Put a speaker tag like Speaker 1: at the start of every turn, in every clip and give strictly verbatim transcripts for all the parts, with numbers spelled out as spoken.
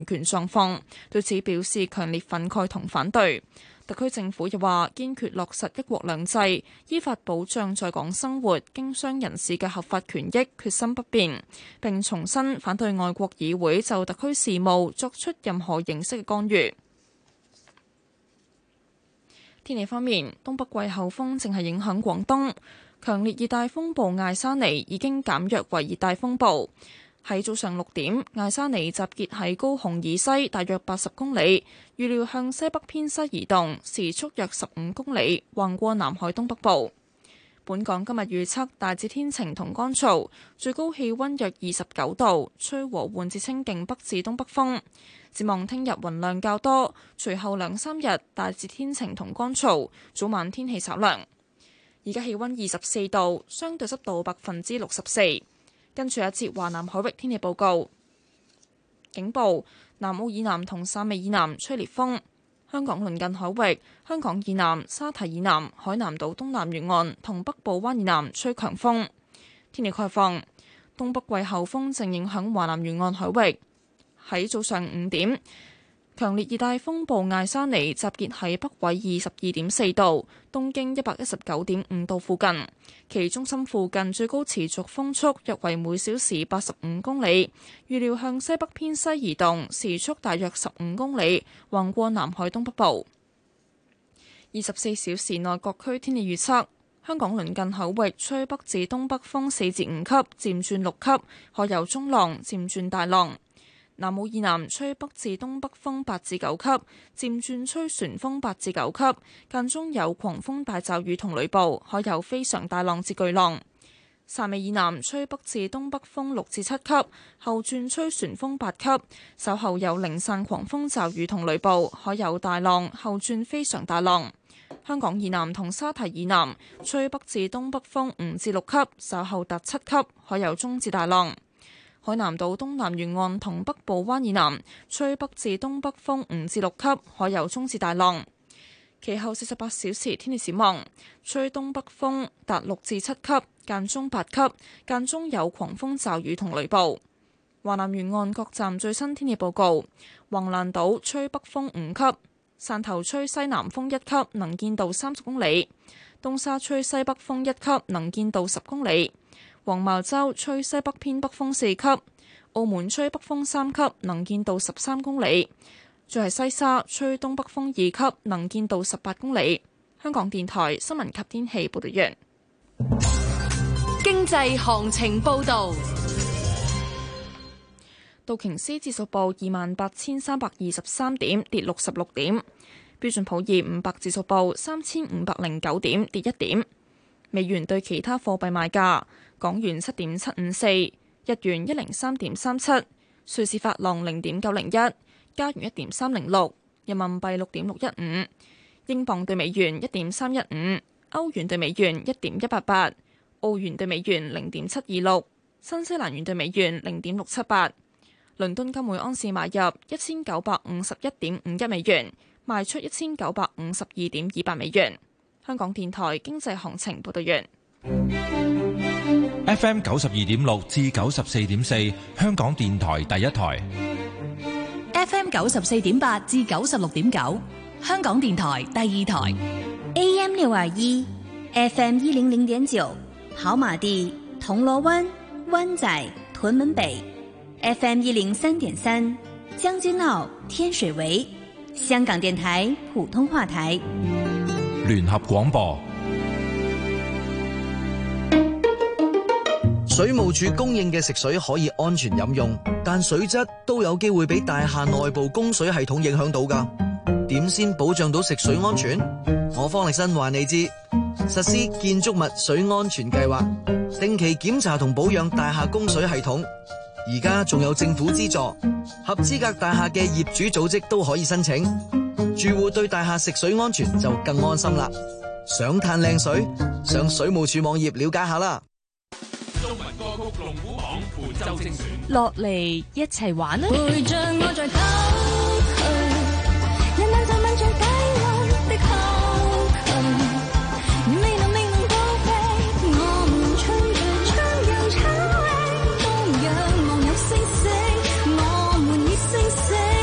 Speaker 1: 權狀況，對此表示強烈憤慨同反對。特區政府又話堅決落實一國兩制，依法保障在港生活經商人士嘅合法權益，決心不變。並重申反對外國議會就特區事務作出任何形式嘅干預。天氣方面，東北季候風正係影響廣東，強烈熱帶風暴艾莎尼已經減弱為熱帶風暴。喺早上六點，艾莎尼集結喺高雄以西大約八十公里，預料向西北偏西移動，時速約十五公里，橫過南海東北部。本港今日預測大致天晴同乾燥，最高氣溫約二十九度，吹和緩至清勁北至東北風。展望聽日雲量較多，隨後兩三日大致天晴同乾燥，早晚天氣稍涼。而家氣溫二十四度，相對濕度百分之六十四。跟住一節華南海域天氣報告，警報：南澳以南同汕尾以南吹烈風。香港鄰近海域、香港以南、沙堤以南、海南島東南沿岸同北部灣以南吹強風。天氣概況：東北季候風正影響華南沿岸海域。喺早上五點，強烈熱帶風暴艾莎尼集結喺北緯二十二點四度、東經一百一十九點五度附近，其中心附近最高持續風速約為每小時八十五公里，預料向西北偏西移動，時速大約十五公里，橫過南海東北部。二十四小時內各區天氣預測：香港鄰近海域吹北至東北風四至五級，漸轉六級，海有中浪，漸轉大浪。南澳以南吹北至東北風八至九級，漸轉吹旋風八至九級，間中有狂風大驟雨同雷暴，海有非常大浪至巨浪。汕尾以南吹北至東北風六至七級，後轉吹旋風八級，稍後有零散狂風驟雨同雷暴，海有大浪，後轉非常大浪。香港以南同沙堤以南吹北至東北風五至六級，稍後達七級，海有中至大浪。海南島東南沿岸同北部灣以南吹北至東北風五至六級，海有中至大浪。其後四十八小時天氣展望，吹東北風達六至七級，間中八級，間中有狂風驟雨同雷暴。華南沿岸各站最新天氣報告：橫瀾島吹北風五級，汕頭吹西南風一級，能見度三十公里；東沙吹西北風一級，能見度十公里。黃茅洲吹西北偏北風四級，澳門吹北風三級，能見度十三公里。最係西沙吹東北風二級，能見度十八公里。香港電台新聞及天氣報道完。
Speaker 2: 經濟行情報道，
Speaker 1: 道瓊斯指數報二萬八千三百二十三點，跌六十六點。標準普爾五百指數報三千五百零九點，跌一點。美元對其他貨幣賣價：港元七點七五四，日元一零三點三七，瑞士法郎零點九零一，加元一點三零六，人民幣六點六一五，英鎊對美元一點三一五，歐元對美元一點一八八，澳元對美元零點七二六，新西蘭元對美元零點六七八。倫敦金每安士買入一千九百五十一點五一美元，賣出一千九百五十二點二八美元。香港電台經濟行情報道完。
Speaker 3: F M 九十二點六至九十四點四，香港電台第一台。
Speaker 2: F M 九十四點八至九十六點九，香港電台第二台。
Speaker 4: A M 六二一，F M 一零零點九，跑馬地、銅鑼灣、灣仔、屯門北。F M 一零三點三，將軍澳、天水圍。香港電台普通話台。
Speaker 3: 聯合廣播。
Speaker 5: 水務署供應嘅食水可以安全飲用，但水質都有機會俾大廈內部供水系統影響到㗎。點先保障到食水安全？我方力申話你知，實施建築物水安全計劃，定期檢查同保養大廈供水系統。而家仲有政府資助，合資格大廈嘅業主組織都可以申請。住戶對大廈食水安全就更安心啦。想嘆靚水，上水務署網頁了解下啦。
Speaker 6: 中文歌曲龍虎榜本周精選，
Speaker 2: 落嚟一齊玩啦！
Speaker 7: 陪着我在偷去，人們就問最低溫的後勤，未能未能高飛，我們吹着槍又抽起，都仰望有星星，我們以星星。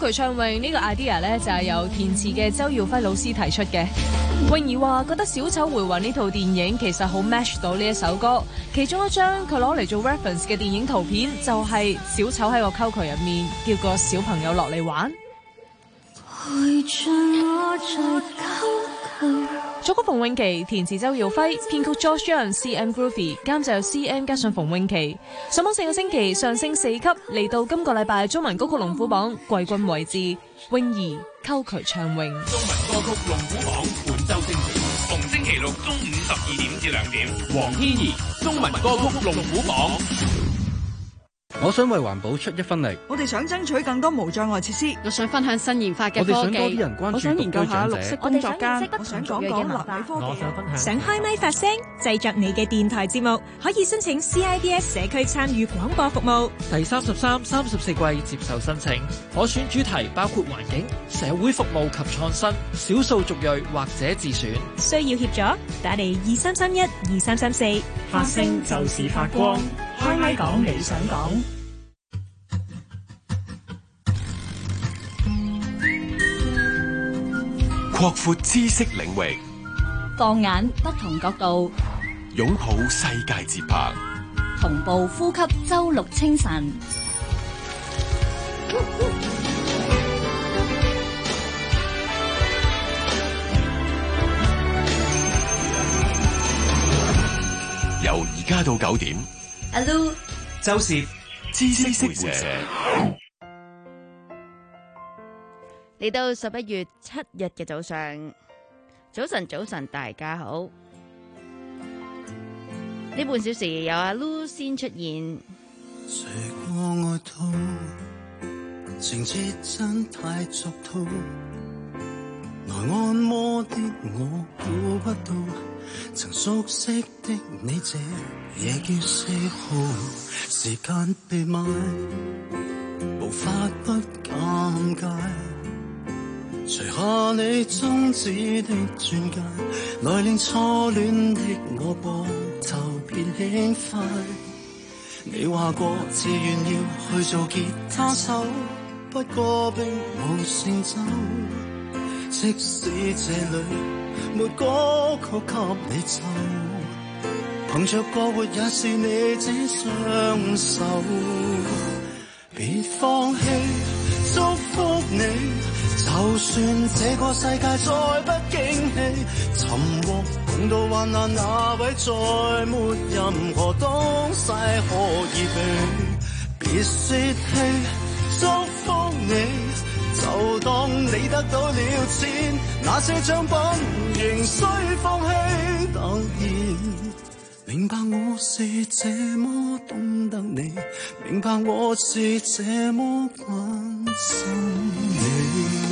Speaker 8: 溝渠暢泳呢個 idea 咧就係由填詞嘅周耀輝老師提出嘅。泳兒話覺得小丑回魂呢套電影其實好 match 到呢一首歌，其中一張佢攞嚟做 reference 嘅電影圖片就係小丑喺個溝渠入面叫個小朋友落嚟玩。
Speaker 7: 陪着我在溝渠。
Speaker 8: 作曲馮詠琪，填詞周耀輝，編曲 George Young、C M Groovy， 監製有 C M 加上馮詠琪。上榜四個星期上升四級，嚟到今個禮拜中文歌曲龍虎榜季軍位置。泳兒溝渠暢泳。
Speaker 6: 中文歌曲龍虎榜本周精選，逢星期六中午十二點至兩點。黃天怡，中文歌曲龍虎榜。
Speaker 9: 我想為環保出一分力。
Speaker 10: 我哋想爭取更多無障礙設施。
Speaker 11: 我想分享新研發嘅科技。
Speaker 9: 我哋想多啲人關注獨居長者。
Speaker 10: 我想研究下綠色工作間。我想講講納米科技。
Speaker 12: 我想分享。想開咪發聲，製作你嘅電台節目，可以申請 C I B S 社區參與廣播服務。
Speaker 13: 第三十三、三十四季接受申請，可選主題包括環境、社會服務及創新、少數族裔或者自選。
Speaker 12: 需要協助，打嚟二三三一二三三四。
Speaker 14: 發聲就是發光，開咪講你想講。
Speaker 15: 擴闊知識領域，
Speaker 2: 放眼不同角度，
Speaker 15: 擁抱世界節拍，
Speaker 2: 同步呼吸周六清晨。
Speaker 15: 由而家到九點，
Speaker 2: 阿 Lu、
Speaker 15: 周涉知識會社。
Speaker 16: 嚟到十一月七日嘅早上，早晨早晨，大家好。呢半小時由阿 Lu 先出現。
Speaker 17: 誰過愛到情節真太俗套，來按摩的我估不到，曾熟悉的你這夜叫四號，時間被買，無法不尷尬。除下你中指的鑽戒，來令初戀的我膊頭變輕快。你話過自願要去做吉他手，不過並無成就。即使這裏沒歌曲給你奏，憑着過活也是你這雙手。別放棄，祝福你。就算這個世界再不驚喜，尋獲碰到患難那位再沒任何東西可以比。別泄氣，祝福你，就當你得到了錢，那些獎品仍需放棄。突然明白我是這麼懂得你，明白我是這麼關心你。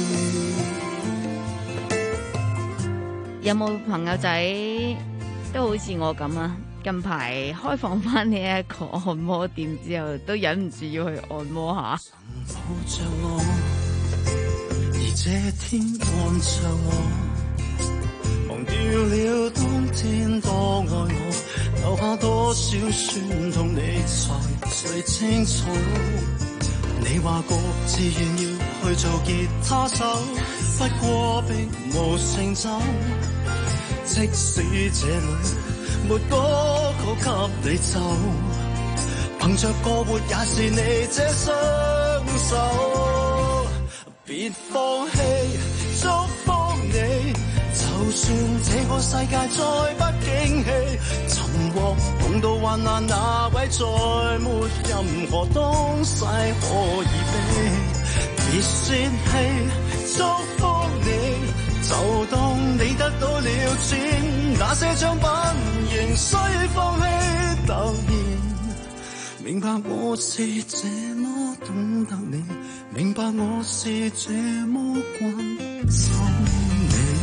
Speaker 16: 有冇朋友仔都好似我咁啊？近排開放翻呢一個按摩店之後，都忍唔住要去按摩下。
Speaker 17: 抱着我，而這天看着我，忘掉了當天多愛我，留下多少酸痛你才最清楚。你話過自願要去做吉他手，不過並無成就。即使這裏沒歌曲給你奏，憑着過活也是你這雙手。別放棄，祝福你，就算這個世界再不驚喜，尋獲碰到患難那位再沒任何東西可以比。別泄氣，祝福你，就當你得到了錢，那些獎品仍需放棄。突然明白我是這麼懂得你，明白我是這麼關心你。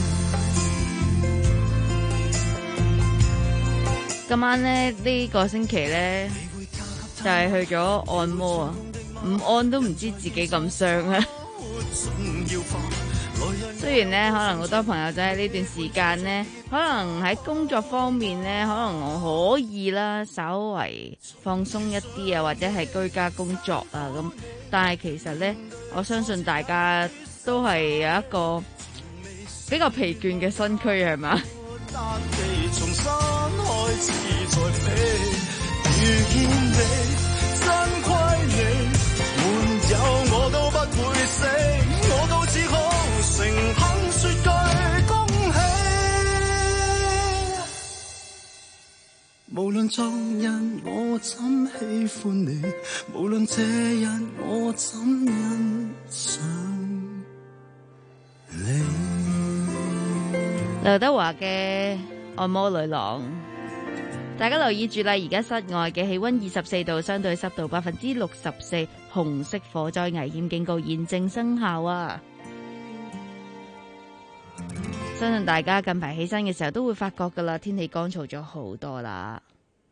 Speaker 16: 今晚呢，呢個星期呢，就係去咗按摩啊，唔按都唔知自己咁傷啊。 雖然咧，可能好多朋友仔喺呢段時間咧，可能喺工作方面咧，可能我可以啦，稍為放鬆一啲啊，或者係居家工作啊咁。但係其實咧，我相信大家都係有一個比較疲倦嘅身軀，係嘛？重新開始再飛，遇見你真虧你，沒有我都不會死，我都只好誠懇說句恭喜。無論昨日我怎喜歡你，無論這日我怎欣賞你。劉德華嘅按摩女郎，大家留意住啦！而家室外嘅氣溫二十四度，相對濕度百分之六十四，紅色火災危險警告現正生效啊！相信大家近排起身嘅時候都會發覺噶啦，天氣乾燥咗好多啦。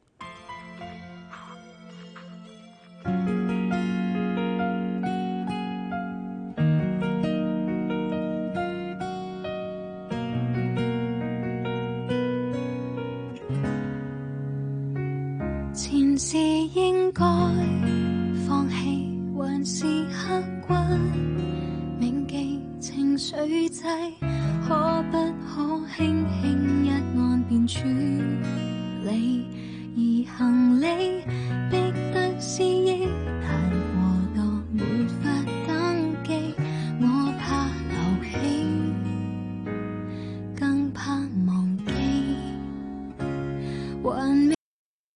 Speaker 7: 前事應該放棄，還是刻骨銘記情緒劑，可不可輕輕一按便處理？而行李逼得思憶太過多，沒法登記，我怕留起，更怕忘記，還未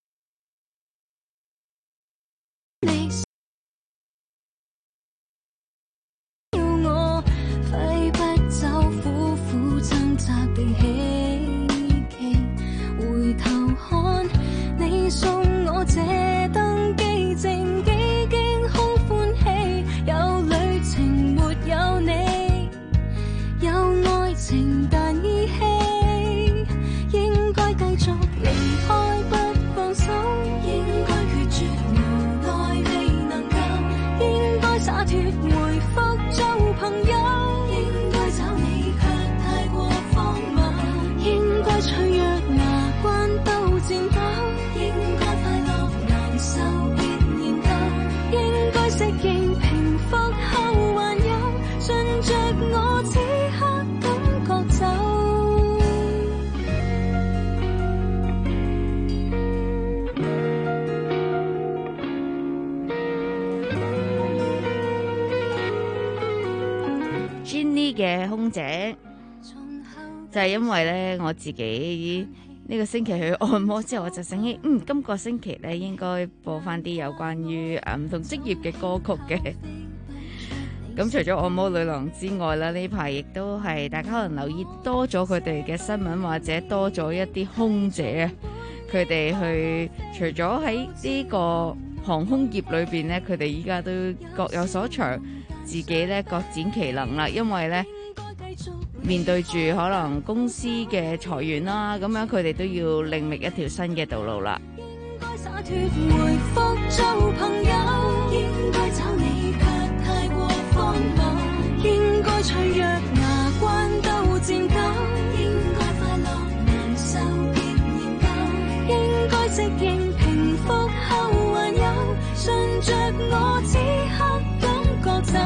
Speaker 7: 要我揮不走，苦苦掙扎地希冀，回頭看你送我這登機證，幾經空歡喜，有旅程沒有你，有愛情但依稀，應該繼續離開不放手，應該決絕無奈未能夠，應該灑脫回復做朋友，應該找你卻太過荒謬，應該脆弱牙關都顫抖，應該快樂難受別研究，應該適應平復後還有，順着我此刻感覺走。Jenny 嘅空姐就係因為咧，我自己呢個星期去按摩之後，我就醒起，嗯，今個星期咧應該播翻啲有關於誒唔同職業嘅歌曲嘅。咁除咗按摩女郎之外啦，呢排亦都係大家可能留意多咗佢哋嘅新聞，或者多咗一啲空姐啊，佢哋去除咗喺呢個航空業裏邊咧，佢哋依家都各有所長，自己咧各展其能啦。因為咧面對住可能公司嘅裁員啦，咁樣佢哋都要另覓一條新嘅道路啦。應該灑脫回復做朋友，應該找你卻太過荒謬，應該脆弱牙關都顫抖，應該快樂難受別研究，應該適應平復後還有，順着我此刻感覺走。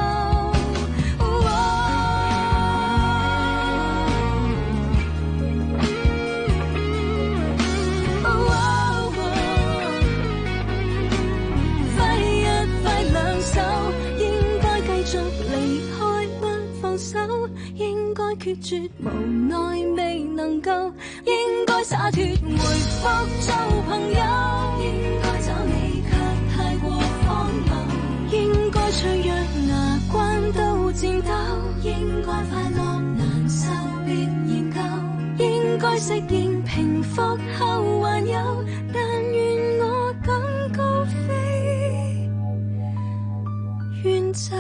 Speaker 7: 應該決絕無奈未能夠，應該灑脫回復做朋友，應該找你卻太過荒謬，應該脆弱牙關都顫抖，應該快樂難受別研究，應該適應平復後還有，但願我敢高飛遠走。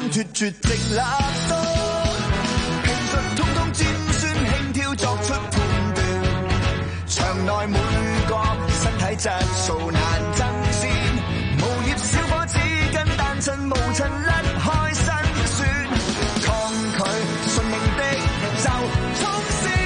Speaker 11: 決絕的立多，拼盡通通尖酸輕佻作出判斷，場內每個身體質素難爭先，無葉小伙子跟單親無塵甩開辛酸，抗拒順命的就衝線。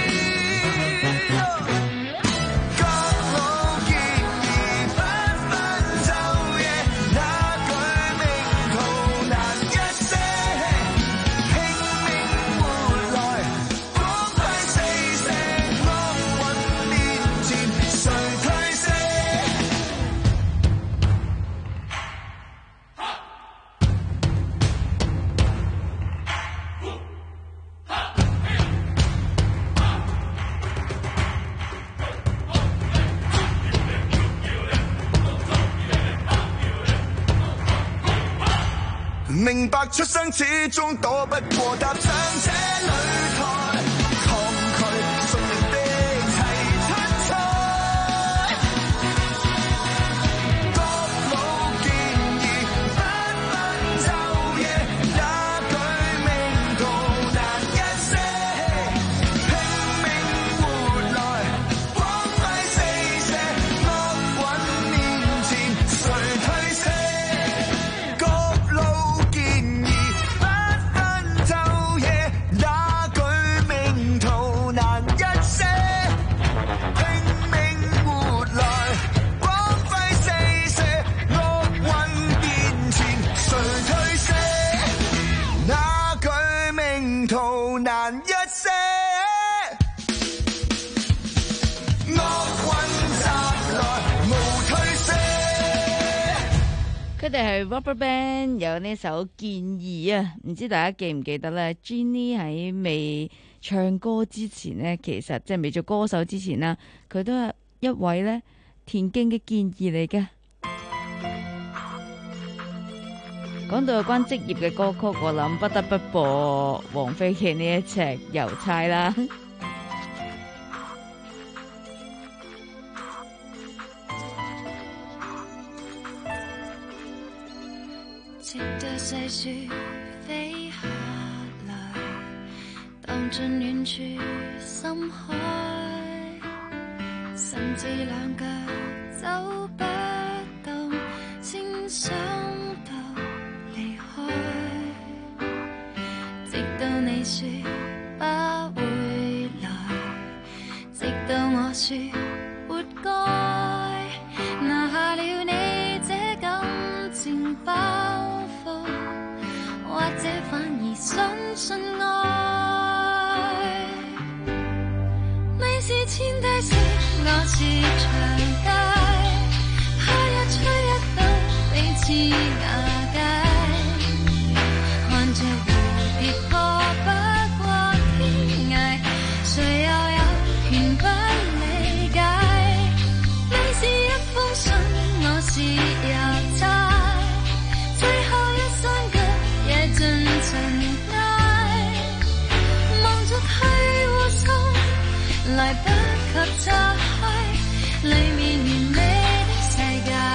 Speaker 11: 明白出生始終躲不過踏上這擂台，抗拒宿命的齊出賽，各路建議不分晝夜，也舉命途難一些，拼命活來光輝四射，惡運面前誰退卸？
Speaker 16: 佢哋係 RubberBand 有呢首建議啊，唔知大家記唔記得咧 Jenny 喺未唱歌之前呢，其實即係未做歌手之前啦，佢都係一位咧田徑嘅建議嚟嘅。講到有關職業嘅歌曲，我諗不得不播王菲嘅呢一隻《郵差》啦。
Speaker 18: 直到細雪飛下來，蕩進遠處深海，甚至兩腳走不動，先想到離開。直到你說不會來，直到我說活該，拿下了你這感情包袱，或者反而相信愛。你是千低息，我是長街，他一吹一倒，彼此瓦解。看着蝴蝶破不過天涯，誰又有權不理解？你是一封信，我是郵差。最後一雙腳也盡塵埃，望着去護送，來不及拆開裡面完美的世界。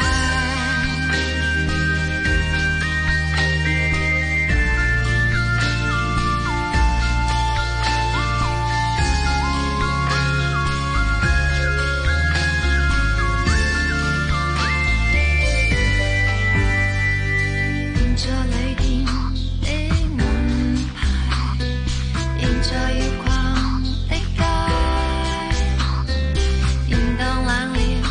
Speaker 18: 在要逛的街，電燈冷了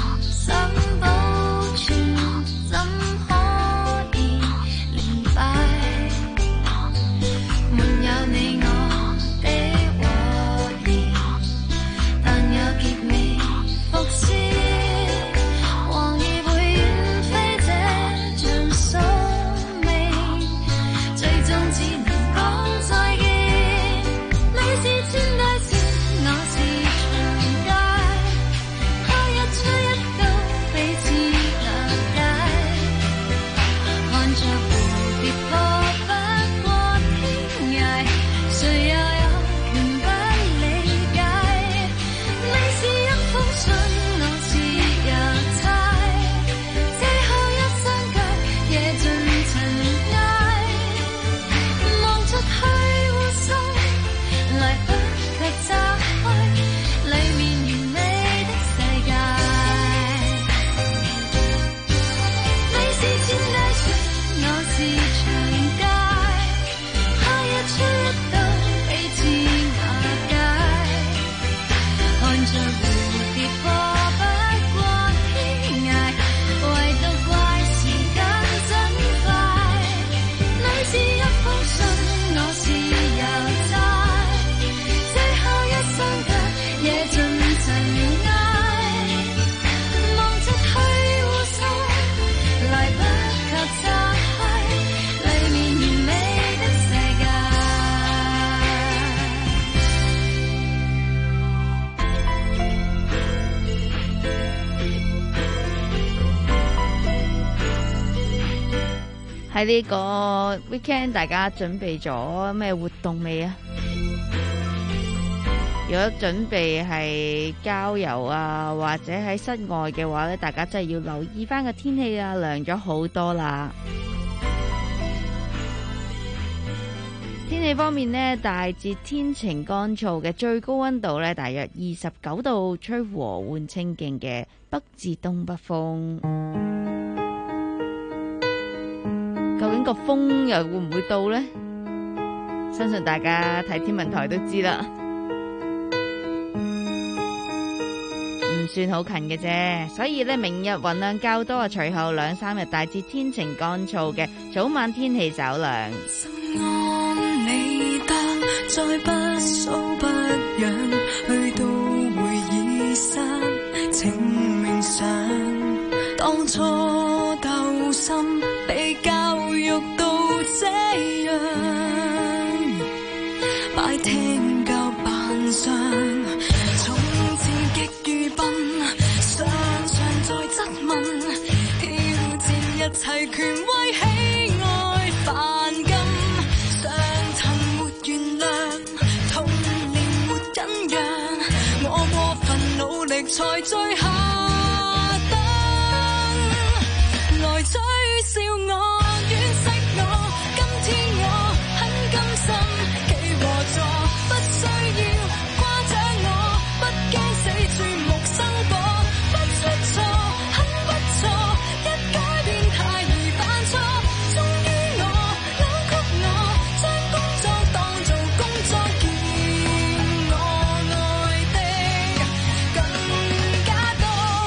Speaker 18: 着蝴蝶破不過天涯，唯獨怪時間真快。女子一封信，我是郵差，這後一雙腳惹盡塵埃，望着去互送，來不及拆開裏面完美的世界。
Speaker 16: 喺呢個 weekend， 大家準備咗咩活動未啊？如果準備係郊遊啊，或者喺室外嘅話咧，大家真係要留意翻個天氣啊，涼咗好多啦。天氣方面呢，大致天晴乾燥嘅，最高溫度呢大約二十九度，吹和緩清勁嘅北至東北風。究竟個風又會唔會到呢？相信大家睇天文台都知啦，唔算好近嘅啫。所以呢，明日雲量較多啊，隨後兩三日大致天晴乾燥嘅，早晚天氣稍涼。
Speaker 18: 安理得再不騷不癢，去到會議室請冥想，當初鬥心被教育到這樣，擺聽教扮相，從前極愚笨，常常在質問，挑戰一切權威喜愛犯禁，上層沒原諒，童年沒忍讓，我過分努力才最下等，來取笑我惋惜我，今天我很甘心企和坐，不需要誇獎我，不驚死注目生火，不出錯很不錯，一改變太易犯錯，終於我扭曲我，將工作當做工作，見我愛的更加多，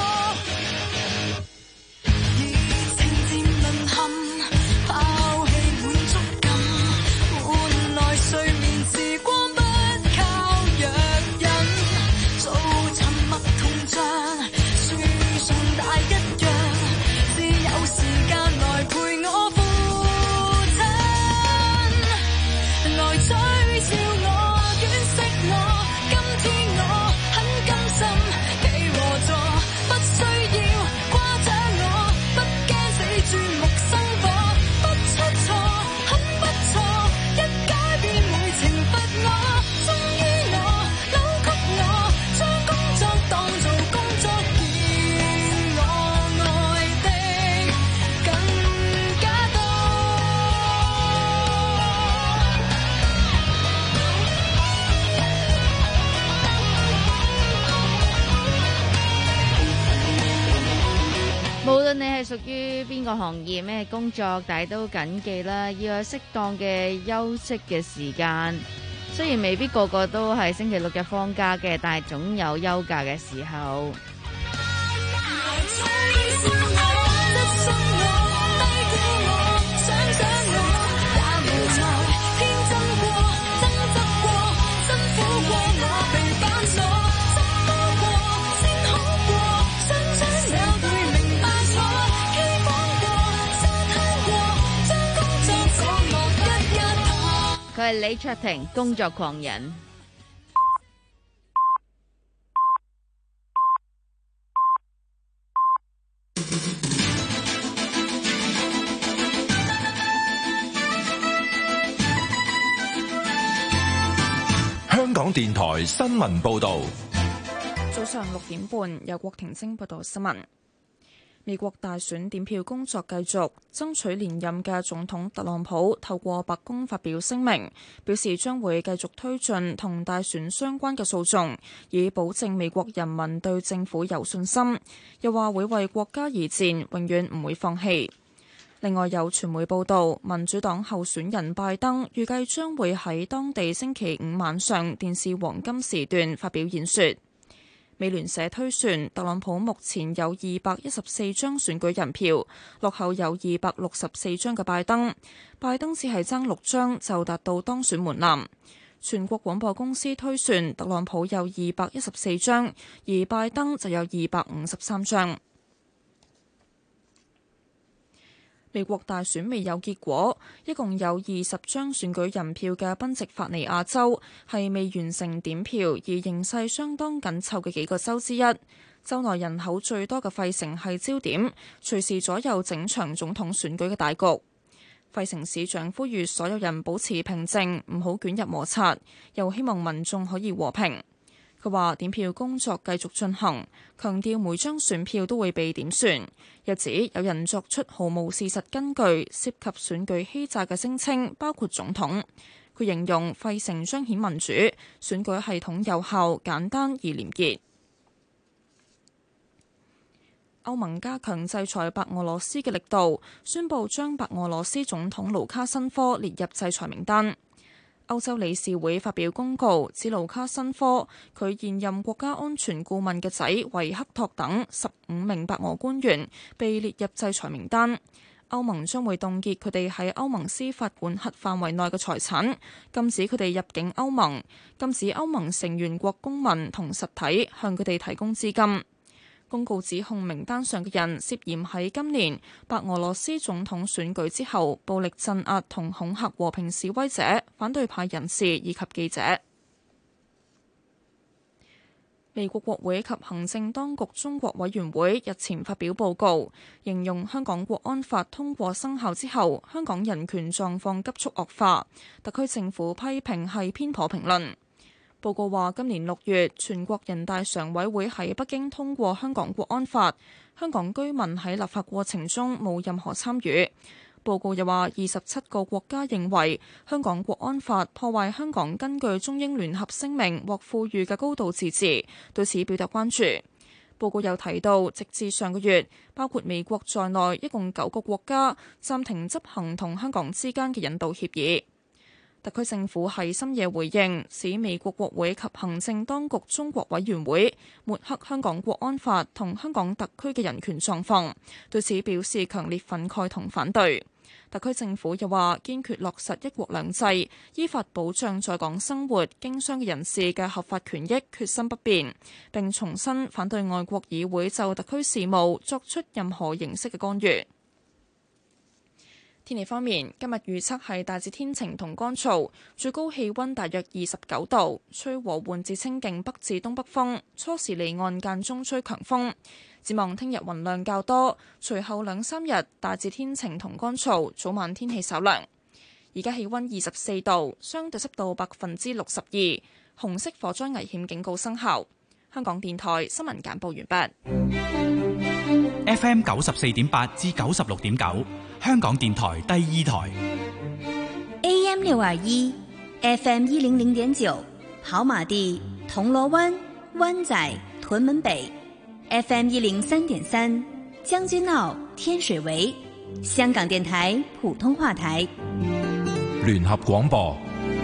Speaker 18: 熱情漸淪陷，拋棄滿足感，換來睡眠時光不靠藥引，做沉默銅像，樹上大一樣，只有時間來陪我負親，來取笑我惋惜我，今天我很甘心企和坐，不需要誇獎我，不驚死注目生火，不出錯很不錯，一改變會懲罰我，終於我扭曲我，將工作當做工作，見我愛的更加多。
Speaker 16: 無論你係屬於邊個行業、咩工作，但係都緊記啦，要有適當嘅休息嘅時間。雖然未必個個都係星期六日放假嘅，但係總有休假嘅時候。佢係李卓廷，工作狂人。
Speaker 3: 香港電台新聞報導，
Speaker 1: 早上六點半，由郭婷晶報道新聞。美國大選點票工作繼續，爭取連任嘅總統特朗普透過白宮發表聲明，表示將會繼續推進同大選相關嘅訴訟，以保證美國人民對政府有信心。又話會為國家而戰，永遠唔會放棄。另外有傳媒報道，民主黨候選人拜登預計將會喺當地星期五晚上電視黃金時段發表演說。 美聯社推算，特朗普目前有二百一十四張選舉人票，落後有二百六十四張嘅拜登。拜登只係爭六張就達到當選門檻。全國廣播公司推算，特朗普有二百一十四張，而拜登就有二百五十三張。美國大選未有結果，一共有二十張選舉人票嘅賓夕法尼亞州係未完成點票，而形勢相當緊湊嘅幾個州之一。州內人口最多嘅費城係焦點，隨時左右整場總統選舉嘅大局。費城市長呼籲所有人保持平靜，唔好捲入摩擦，又希望民眾可以和平。佢話點票工作繼續進行，強調每張選票都會被點算。又指有人作出毫無事實根據涉及選舉欺詐嘅聲稱，包括總統。佢形容費城彰顯民主，選舉系統有效、簡單而廉潔。歐盟加強制裁白俄羅斯嘅力度，宣布將白俄羅斯總統盧卡申科列入制裁名單。歐洲理事會發表公告，指盧卡申科、佢現任國家安全顧問嘅仔維克托等十五名白俄官員被列入制裁名單。歐盟將會凍結佢哋喺歐盟司法管轄範圍內嘅財產，禁止佢哋入境歐盟，禁止歐盟成員國公民同實體向佢哋提供資金。公告指控名單上嘅人涉嫌喺今年白俄羅斯總統選舉之後暴力鎮壓同恐嚇和平示威者、反對派人士以及記者。美國國會及行政當局中國委員會日前發表報告，形容香港國安法通過生效之後，香港人權狀況急速惡化，特區政府批評係偏頗評論。報告話，今年六月，全國人大常委會喺北京通過香港國安法，香港居民喺立法過程中冇任何參與。報告又話，二十七個國家認為香港國安法破壞香港根據中英聯合聲明獲賦予嘅高度自治，對此表達關注。報告又提到，直至上個月，包括美國在內，一共九個國家暫停執行同香港之間嘅引渡協議。特區政府喺深夜回應，指美國國會及行政當局中國委員會抹黑香港國安法同香港特區嘅人權狀況，對此表示強烈憤慨同反對。特區政府又話堅決落實一國兩制，依法保障在港生活經商嘅人士嘅合法權益，決心不變，並重申反對外國議會就特區事務作出任何形式嘅干預。天氣方面，今日預測係大致天晴同乾燥，最高氣溫大約二十九度，吹和緩至清勁北至東北風，初時離岸間中吹強風。展望聽日雲量較多，隨後兩三日大致天晴同乾燥，早晚天氣稍涼。而家氣溫二十四度，相對濕度百分之六十二，紅色火災危險警告生效。香港電台新聞簡報完畢。
Speaker 19: F M 九十四點八至九十六點九，香港電台第二台。
Speaker 4: A M 六二一 ，F M 一零零點九，跑馬地、銅鑼灣、灣仔、屯門北 ，F M 一零三點三，將軍澳、天水圍，香港電台普通話台。
Speaker 3: 聯合廣播。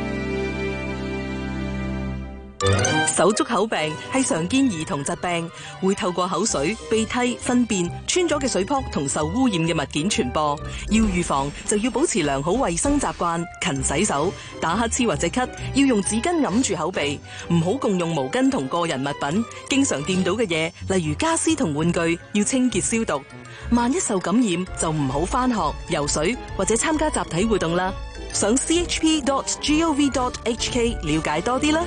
Speaker 20: 手足口病係常見兒童疾病，會透過口水、鼻涕、糞便、穿咗嘅水泡同受污染嘅物件傳播。要預防，就要保持良好衛生習慣，勤洗手。打乞嗤或者咳，要用紙巾揞住口鼻，唔好共用毛巾同個人物品。經常掂到嘅嘢，例如家私同玩具，要清潔消毒。萬一受感染，就唔好返學、游水或者參加集體活動啦。上 c h p dot gov dot h k 了解多啲啦。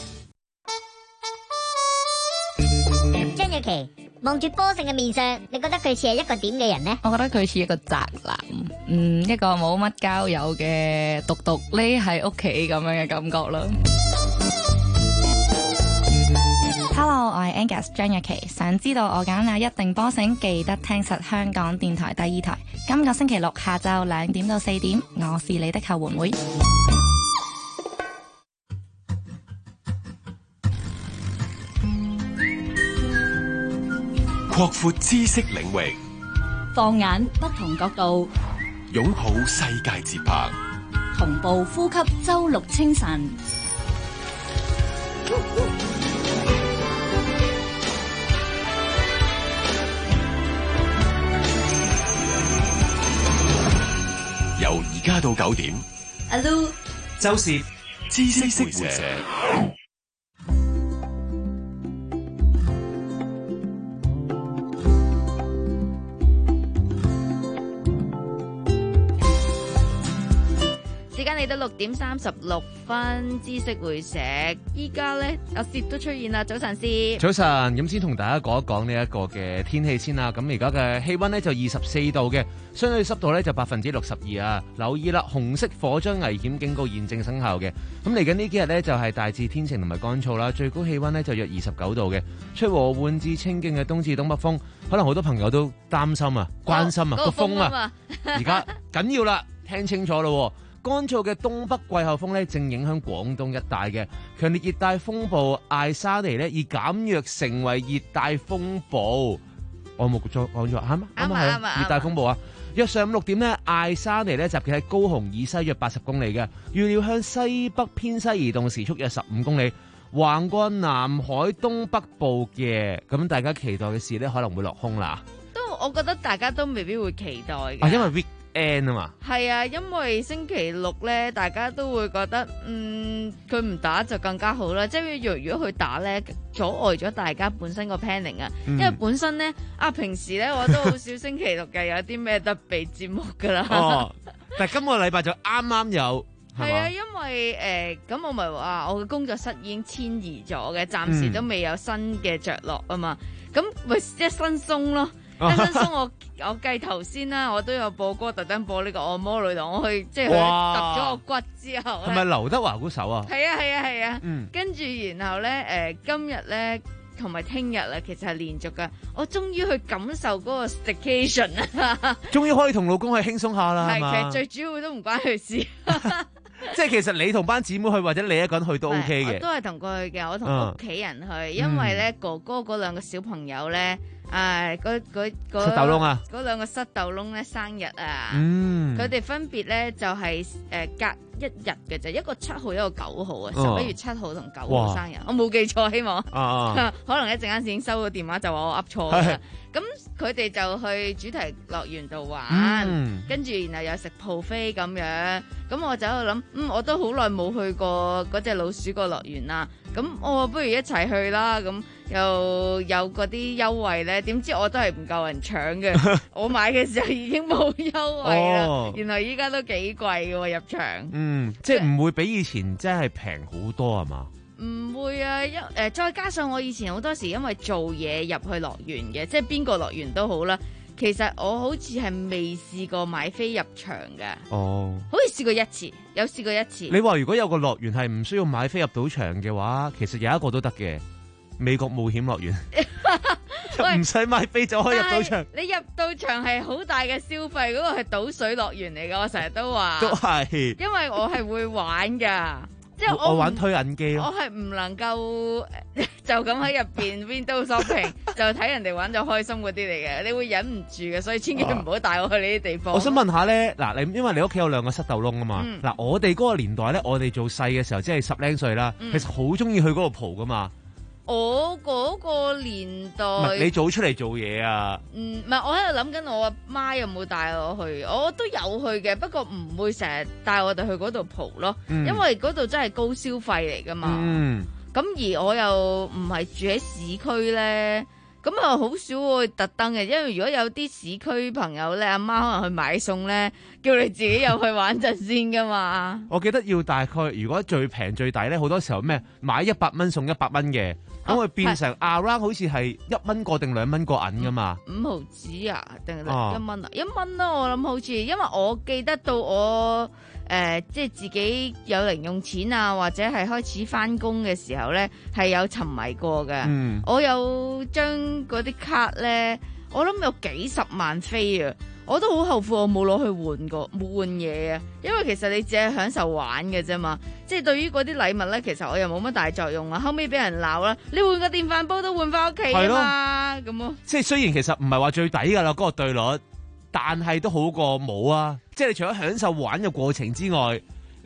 Speaker 21: 望住波勝嘅面相，你覺得佢似係一個點嘅人呢？
Speaker 22: 我覺得佢似一個宅男，嗯，一個冇乜交友嘅獨獨匿喺屋企咁樣嘅感覺咯。Hello， 我係 Angus 張若琪，想知道我揀哪一定波勝，記得聽實香港電台第二台。今個星期六下晝兩點到四點，我是你的後援會。
Speaker 15: 擴闊知識領域，
Speaker 2: 放眼不同角度，
Speaker 15: 擁抱世界節拍，
Speaker 2: 同步呼吸周六清晨。
Speaker 15: 八到九點。
Speaker 4: 阿 Lu、
Speaker 19: 周攝
Speaker 15: 知識會社。
Speaker 16: 時間嚟到六點三十六分，知識會社，依家咧阿攝都出現啦。早晨攝，
Speaker 5: 早晨，咁先同大家講一講呢一個嘅天氣先啦。咁而家嘅氣溫呢就二十四度嘅，相對濕度呢就百分之六十二啊。留意啦，紅色火災危險警告現正生效嘅。咁嚟緊呢幾日呢，就係大致天晴同埋乾燥啦，最高氣溫呢就約二十九度嘅，吹和緩至清勁嘅東至東北風。可能好多朋友都擔心啊、關心啊個風啊，而家緊要啦，聽清楚咯。乾燥嘅東北季候風咧，正影響廣東一帶嘅強烈熱帶風暴艾莎尼咧，已減弱成為熱帶風暴。我冇再講咗啱嗎？啱啊！係啊！熱帶風暴啊！約上午六點咧，艾莎尼咧集結喺高雄以西約八十公里嘅，預料向西北偏西移動，時速約十五公里，橫過南海東北部嘅。咁大家期待嘅事咧，可能會落空啦。
Speaker 16: 都我覺得大家都未必會期待嘅。
Speaker 5: 啊，因為 weekend 啊嘛。係
Speaker 16: 啊，因為星期六咧，大家都會覺得，嗯，佢唔打就更加好啦。即係若如果佢打咧，阻礙咗大家本身個 planning 啊。嗯、因為本身咧，啊平時咧我都好少星期六嘅有啲咩特別節目噶啦。
Speaker 5: 哦，但係今個禮拜就啱啱有。
Speaker 16: 係啊，因為誒咁、呃、我咪話我嘅工作室已經遷移咗嘅，暫時都未有新嘅着落啊嘛。咁咪即係新鬆咯。一新鬆我我計頭先啦，我都有播歌，特登播呢個按摩女郎，我去即係去揼咗個骨之後咧，
Speaker 5: 係咪劉德華嗰首啊？
Speaker 16: 係啊係啊係啊，跟住然後咧誒、呃、今日咧同埋聽日啊，其實係連續噶，我終於去感受嗰個 staycation 啊，
Speaker 5: 終於可以同老公去輕鬆下啦，係嘛？
Speaker 16: 其實最主要都唔關佢事。
Speaker 5: 即係其實你同班姊妹去或者你一個人去都 OK 嘅，
Speaker 16: 我都係同佢去嘅，我同屋企人去，嗯、因為咧哥哥嗰兩個小朋友咧。誒，嗰嗰嗰
Speaker 5: 塞豆窿啊！
Speaker 16: 嗰兩個塞豆窿咧生日啊！
Speaker 5: 嗯，
Speaker 16: 佢哋分別咧就係誒隔一日嘅啫，一個七號一個九號啊，十一月七號同九號生日，我冇記錯，希望。啊，可能一陣間已經收到電話就話我噏錯啦。咁佢哋就去主題樂園度玩，跟住然後又食 buffet咁樣。咁我就喺度諗，嗯，我都好耐冇去過嗰隻老鼠個樂園啦。咁我不如一齊去啦。咁又有嗰啲優惠咧，點知我都係唔夠人搶嘅。我買嘅時候已經冇優惠啦。哦、原來依家都幾貴嘅喎入場。
Speaker 5: 嗯，即係唔會比以前真係平好多係嘛？
Speaker 16: 唔會啊，一誒、呃、再加上我以前好多時因為做嘢入去樂園嘅，即係邊個樂園都好啦。其實我好似係未試過買飛入場嘅。哦，好似試過一次，有試過一次。
Speaker 5: 你話如果有個樂園係唔需要買飛入到場嘅話，其實有一個都得嘅。美國冒險樂園唔使買飛就可以入到場。
Speaker 16: 你入到場係好大嘅消費，嗰、嗰個係倒水樂園嚟㗎。我成日都話，
Speaker 5: 都係，
Speaker 16: 因為我係會玩㗎。即係我，
Speaker 5: 我玩推銀機咯，
Speaker 16: 我係唔能夠就咁喺入邊 window shopping 就睇人哋玩就開心嗰啲嚟嘅，你會忍唔住嘅，所以千祈唔好帶我去呢啲地方。
Speaker 5: 我想問下咧，嗱，你因為你屋企有兩個塞豆窿啊嘛，嗱、嗯，我哋嗰個年代咧，我哋做細嘅時候，即係十零歲啦，嗯、其實好中意去嗰度蒲噶嘛。
Speaker 16: 我嗰個年代，唔
Speaker 5: 係你早出嚟做嘢啊？
Speaker 16: 嗯，唔係，我喺度諗緊我阿媽有冇帶我去，我都有去嘅，不過唔會成日帶我哋去嗰度蒲咯，嗯、因為嗰度真係高消費嚟噶嘛。嗯，咁而我又唔係住喺市區咧，咁啊好少會特登嘅，因為如果有啲市區朋友咧，阿媽可能去買餸咧，叫你自己又去玩陣先噶嘛。
Speaker 5: 我記得要大概，如果最平最抵咧，好多時候咩買一百蚊送一百蚊嘅。咁佢變成 around 好似係一蚊個定兩蚊個銀噶嘛？
Speaker 16: 五毫紙啊，定係一蚊啊？一蚊啦，我諗好似，因為我記得到我誒、呃，即係自己有零用錢啊，或者係開始翻工嘅時候咧，係有沉迷過嘅。嗯、我有將嗰啲卡咧，我諗有幾十萬飛啊！我都好後悔我冇攞去換過換嘢啊，因為其實你只係享受玩嘅啫嘛，即係對於嗰啲禮物咧，其實我又冇乜大作用啊。後尾俾人鬧啦，你換個電飯煲都換翻屋企啊嘛，咁咯。
Speaker 5: 即係雖然其實唔係話最抵噶啦，嗰個對率，但係都好過冇啊。即係你除咗享受玩嘅過程之外，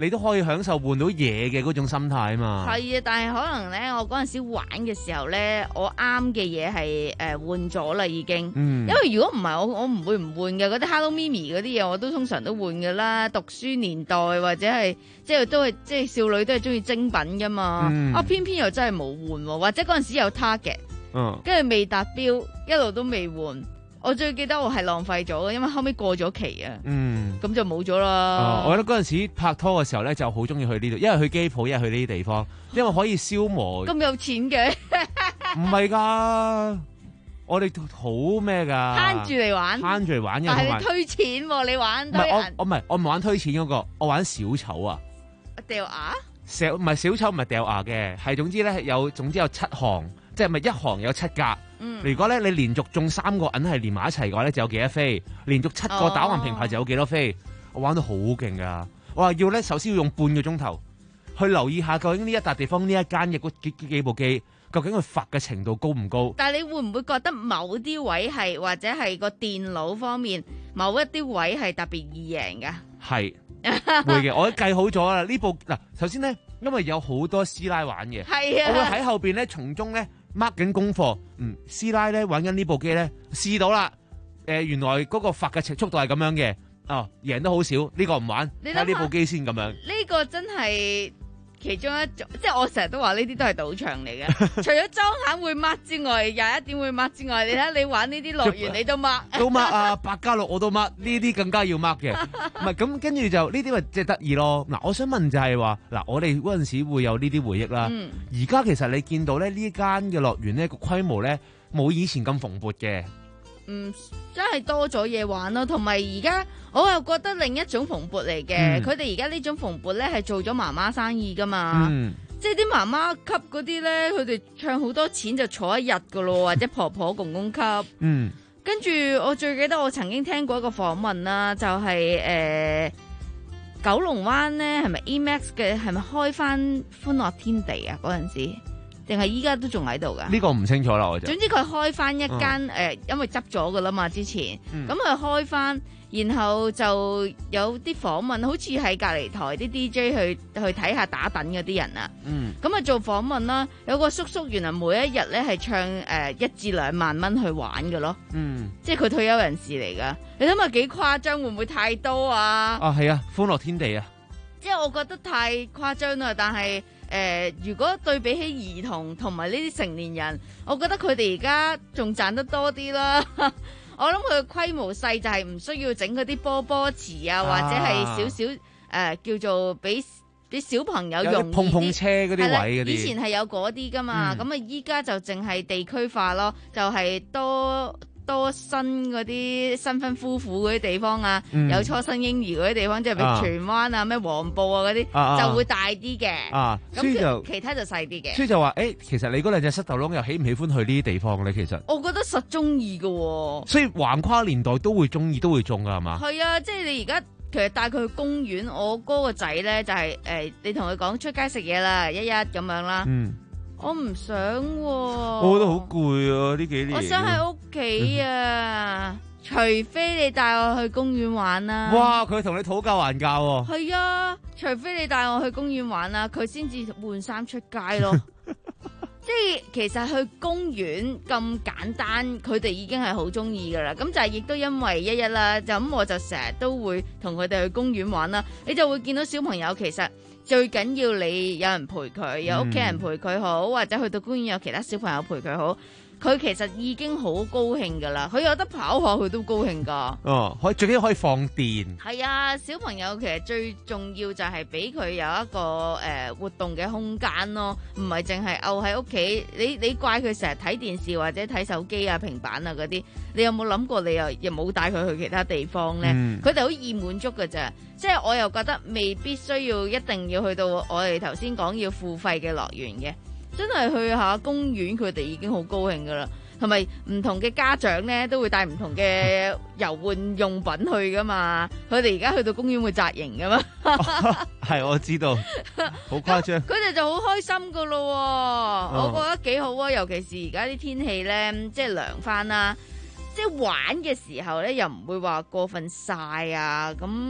Speaker 5: 你都可以享受換到嘢嘅嗰種心態啊嘛。
Speaker 16: 係啊，但係可能咧，我嗰陣時玩嘅時候咧，我啱嘅嘢係誒換咗啦已經。
Speaker 5: 嗯、
Speaker 16: 因為如果唔係我我唔會唔換嘅，嗰啲 Hello Mimi 嗰啲嘢我都通常都換㗎啦。讀書年代或者係即係都係即係少女都係中意精品㗎嘛。嗯、啊偏偏又真係冇換喎，或者嗰陣時有 target，跟住未達標，一路都未換。我最記得我係浪費咗，因為後尾過咗期啊，咁、嗯、就冇咗啦。
Speaker 5: 哦，我覺得嗰陣時拍拖嘅時候咧，就好中意去呢度，一係去機鋪，一係去呢啲地方，因為可以消磨。咁
Speaker 16: 有錢嘅？
Speaker 5: 唔係㗎，我哋好咩㗎？
Speaker 16: 慳住嚟玩，
Speaker 5: 慳住嚟玩嘅。
Speaker 16: 但係你推錢喎，你玩推人。
Speaker 5: 唔係我，我唔係我唔玩推錢嗰、嗰個，我玩小丑啊。
Speaker 16: 掉牙？
Speaker 5: 小唔係小丑，唔係掉牙嘅，係總之咧有總之有七行，即係咪一行有七格。嗯、如果咧你連續中三個銀係連埋一齊嘅話咧，就有幾多飛？連續七個打橫平排就有幾多飛？哦、我玩到好勁噶！我話要咧，首先要用半個鐘頭去留意下究竟呢一笪地方呢一間嘅嗰幾幾部機，究竟佢發嘅程度高唔高？
Speaker 16: 但係你會唔會覺得某啲位係或者係個電腦方面某一啲位係特別易贏噶？係
Speaker 5: 會嘅，我都計好咗啦。呢部嗱，首先咧，因為有好多師奶玩嘅，
Speaker 16: 係啊，
Speaker 5: 我會喺後邊咧從中咧。mark 緊功課，嗯，師奶咧玩緊呢部機咧試到啦，誒、呃、原來嗰個發嘅速度係咁樣嘅，哦贏得好少，呢、這個唔玩，睇下呢部機先咁樣。呢、
Speaker 16: 這個真係其中一種，即係我成日都話呢啲都係賭場嚟嘅。除咗裝閒會 mark 之外，廿一點會 mark 之外，你睇下你玩呢啲樂園你都 mark，
Speaker 5: 都 mark 啊，百家樂我都 mark，呢啲更加要 mark 嘅。唔係咁跟住就呢啲咪即係得意咯。嗱，我想問就係話嗱，我哋嗰陣時會有呢啲回憶啦。而家、嗯、其實你見到咧呢間嘅樂園咧個規模咧冇以前咁蓬勃嘅。
Speaker 16: 嗯，真係多咗嘢玩咯，同埋而家我又覺得另一種蓬勃嚟嘅。佢哋而家呢種蓬勃咧係做咗媽媽生意噶嘛。嗯即係啲媽媽級嗰啲咧，佢哋唱好多錢就坐一日噶咯，或者婆婆公公級。嗯，跟住我最記得我曾經聽過一個訪問啦，就係、是、誒、呃、九龍灣咧係咪 A Max 嘅係咪開翻歡樂天地啊？嗰陣時定係依家都仲喺度噶？
Speaker 5: 呢個唔清楚啦，我就總
Speaker 16: 之佢開翻一間誒、嗯呃，因為執咗噶啦嘛之前，咁佢、嗯、開翻。然後就有啲訪問，好似喺隔離台啲 D J 去去睇下打躉嗰啲人啊。嗯，咁啊做訪問啦，有個叔叔原來每一日咧係唱誒、呃、一至兩萬蚊去玩嘅咯。嗯，即係佢退休人士嚟噶。你諗下幾誇張，會唔會太多啊？
Speaker 5: 啊係啊，歡樂天地啊！
Speaker 16: 即係我覺得太誇張啦。但係誒、呃，如果對比起兒童同埋呢啲成年人，我覺得佢哋而家仲賺得多啲啦。我諗佢嘅規模細就係唔需要整嗰啲波波池啊，或者係少少誒叫做俾俾小朋友用
Speaker 5: 碰碰車嗰啲位嗰啲。
Speaker 16: 以前係有嗰啲噶嘛，咁啊依家就淨係地區化咯，就係、是、多多新嗰啲新婚夫婦嗰啲地方啊，嗯、有初生嬰兒嗰啲地方，即係譬如荃灣啊、咩黃埔啊嗰啲，啊、就會大啲嘅。啊，所以就其他就細啲嘅。
Speaker 5: 所以就話誒、欸，其實你嗰兩隻膝頭窿又喜唔喜歡去呢啲地方咧？其實
Speaker 16: 我覺得實中意嘅。
Speaker 5: 所以橫跨年代都會中意，都會中噶係嘛？
Speaker 16: 係啊，即係你而家其實帶佢去公園，我嗰個仔咧就係、是、誒、呃，你同佢講出街食嘢啦，一一咁樣啦。嗯。我唔想、啊，
Speaker 5: 我覺得好攰啊！呢幾年，
Speaker 16: 我想喺屋企啊，除非你帶我去公園玩啦、啊。
Speaker 5: 哇！佢同你討價還價喎。
Speaker 16: 係啊，除非你帶我去公園玩啦、啊，佢先至換衫出街咯。即係其實去公園咁簡單，佢哋已經係好中意噶啦。咁就係亦都因為一一啦，就咁我就成日都會同佢哋去公園玩啦。你就會見到小朋友其實。最緊要你有人陪佢，有屋企人陪佢好，或者去到公園有其他小朋友陪佢好，佢其實已經好高興噶啦。佢有得跑下，佢都高興噶。哦，
Speaker 5: 可以最緊要可以放電。
Speaker 16: 係啊，小朋友其實最重要就係俾佢有一個誒、呃、活動嘅空間咯，唔係淨係漚喺屋企。你你怪佢成日睇電視或者睇手機啊、平板啊嗰啲，你有冇諗過你又又冇帶佢去其他地方咧？佢哋好易滿足噶咋。即係我又覺得未必需要一定要去到我哋頭先講要付費嘅樂園嘅，真係去下公園佢哋已經好高興噶啦。同埋唔同嘅家長咧都會帶唔同嘅遊玩用品去噶嘛，佢哋而家去到公園會紮營噶嘛。
Speaker 5: 係、哦、我知道，好誇張。
Speaker 16: 佢哋就好開心噶咯、哦，哦、我覺得幾好啊，尤其是而家啲天氣咧，即係涼翻啦，即係玩嘅時候咧又唔會話過分曬啊咁。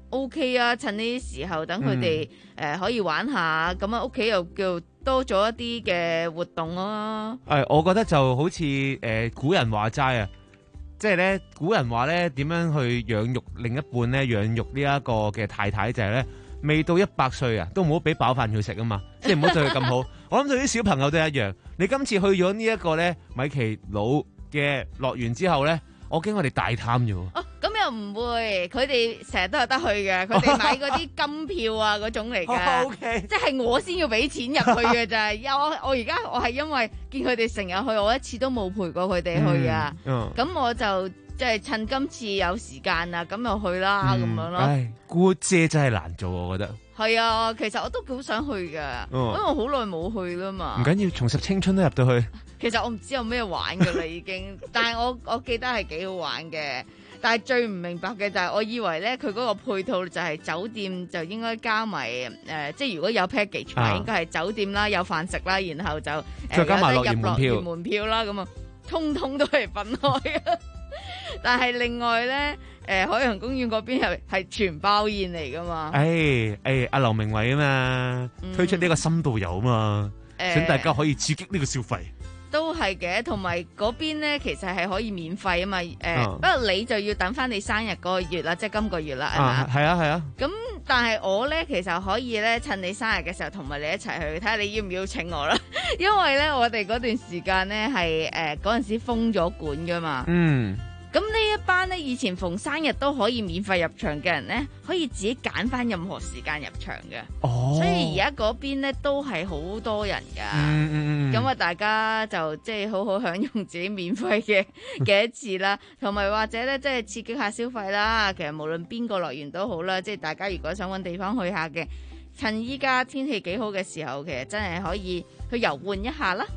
Speaker 16: OK 啊，趁呢啲時候等佢哋誒可以玩下，咁啊屋企又叫多咗一啲嘅活動咯。
Speaker 5: 誒，我覺得就好似誒、呃、古人話齋啊，即係咧古人話咧點樣去養育另一半咧，養育呢一個嘅太太就係咧，未到一百歲啊，都唔好俾飽飯佢食啊嘛，即係唔好對佢咁好。我諗對啲小朋友都一樣。你今次去咗呢一個咧米奇老嘅樂園之後咧，我驚我哋大貪咗。
Speaker 16: 哦，咁又唔會，佢哋成日都有得去嘅，佢哋買嗰啲金票啊嗰種嚟嘅，
Speaker 5: okay.
Speaker 16: 即係我先要俾錢入去嘅咋。我我而家我係因為見佢哋成日去，我一次都冇陪過佢哋去啊。咁、嗯、我就即係趁今次有時間啊，咁就去啦咁、嗯、樣咯。
Speaker 5: 唉，姑姐真係難做，我覺得。
Speaker 16: 係啊，其實我都好想去噶、嗯，因為我好耐冇去啦嘛。
Speaker 5: 唔緊要，重拾青春都入到去。
Speaker 16: 其實我唔知有咩玩噶啦，已經，但係我我記得係幾好玩嘅。但係最唔明白嘅就係，我以為咧佢嗰個配套就係酒店就應該加埋誒、呃，即係如果有 package 咪、啊、應該係酒店啦，有飯食啦，然後就
Speaker 5: 再加埋樂園
Speaker 16: 入
Speaker 5: 門票，
Speaker 16: 門票啦，咁啊，通通都係分開啊。但係另外咧，誒、呃、海洋公園嗰邊係係全包宴嚟噶嘛？
Speaker 5: 誒誒，阿劉明偉啊嘛，嗯、推出呢個深度遊啊嘛，想、呃、大家可以刺激呢個消費。
Speaker 16: 都係嘅，同埋嗰邊咧其實係可以免費啊嘛。誒、呃，不、啊、過你就要等翻你生日嗰個月啦，即係今個月啦，係嘛？
Speaker 5: 係啊係啊。咁、啊、
Speaker 16: 但係我咧其實可以咧趁你生日嘅時候同埋你一齊去，睇下你要唔要請我啦。因為咧我哋嗰段時間咧係誒嗰陣時封咗館噶嘛。嗯。咁呢一班咧，以前逢生日都可以免費入場嘅人咧，可以自己揀翻任何時間入場嘅。哦，所以而家嗰邊咧都係好多人噶。嗯嗯嗯。咁啊，大家就即係好好享用自己免費嘅嘅一次啦，同埋或者咧即係刺激下消費啦。其實無論邊個樂園都好啦，即係大家如果想搵地方去下嘅，趁依家天氣幾好嘅時候，其實真係可以去遊玩一下啦。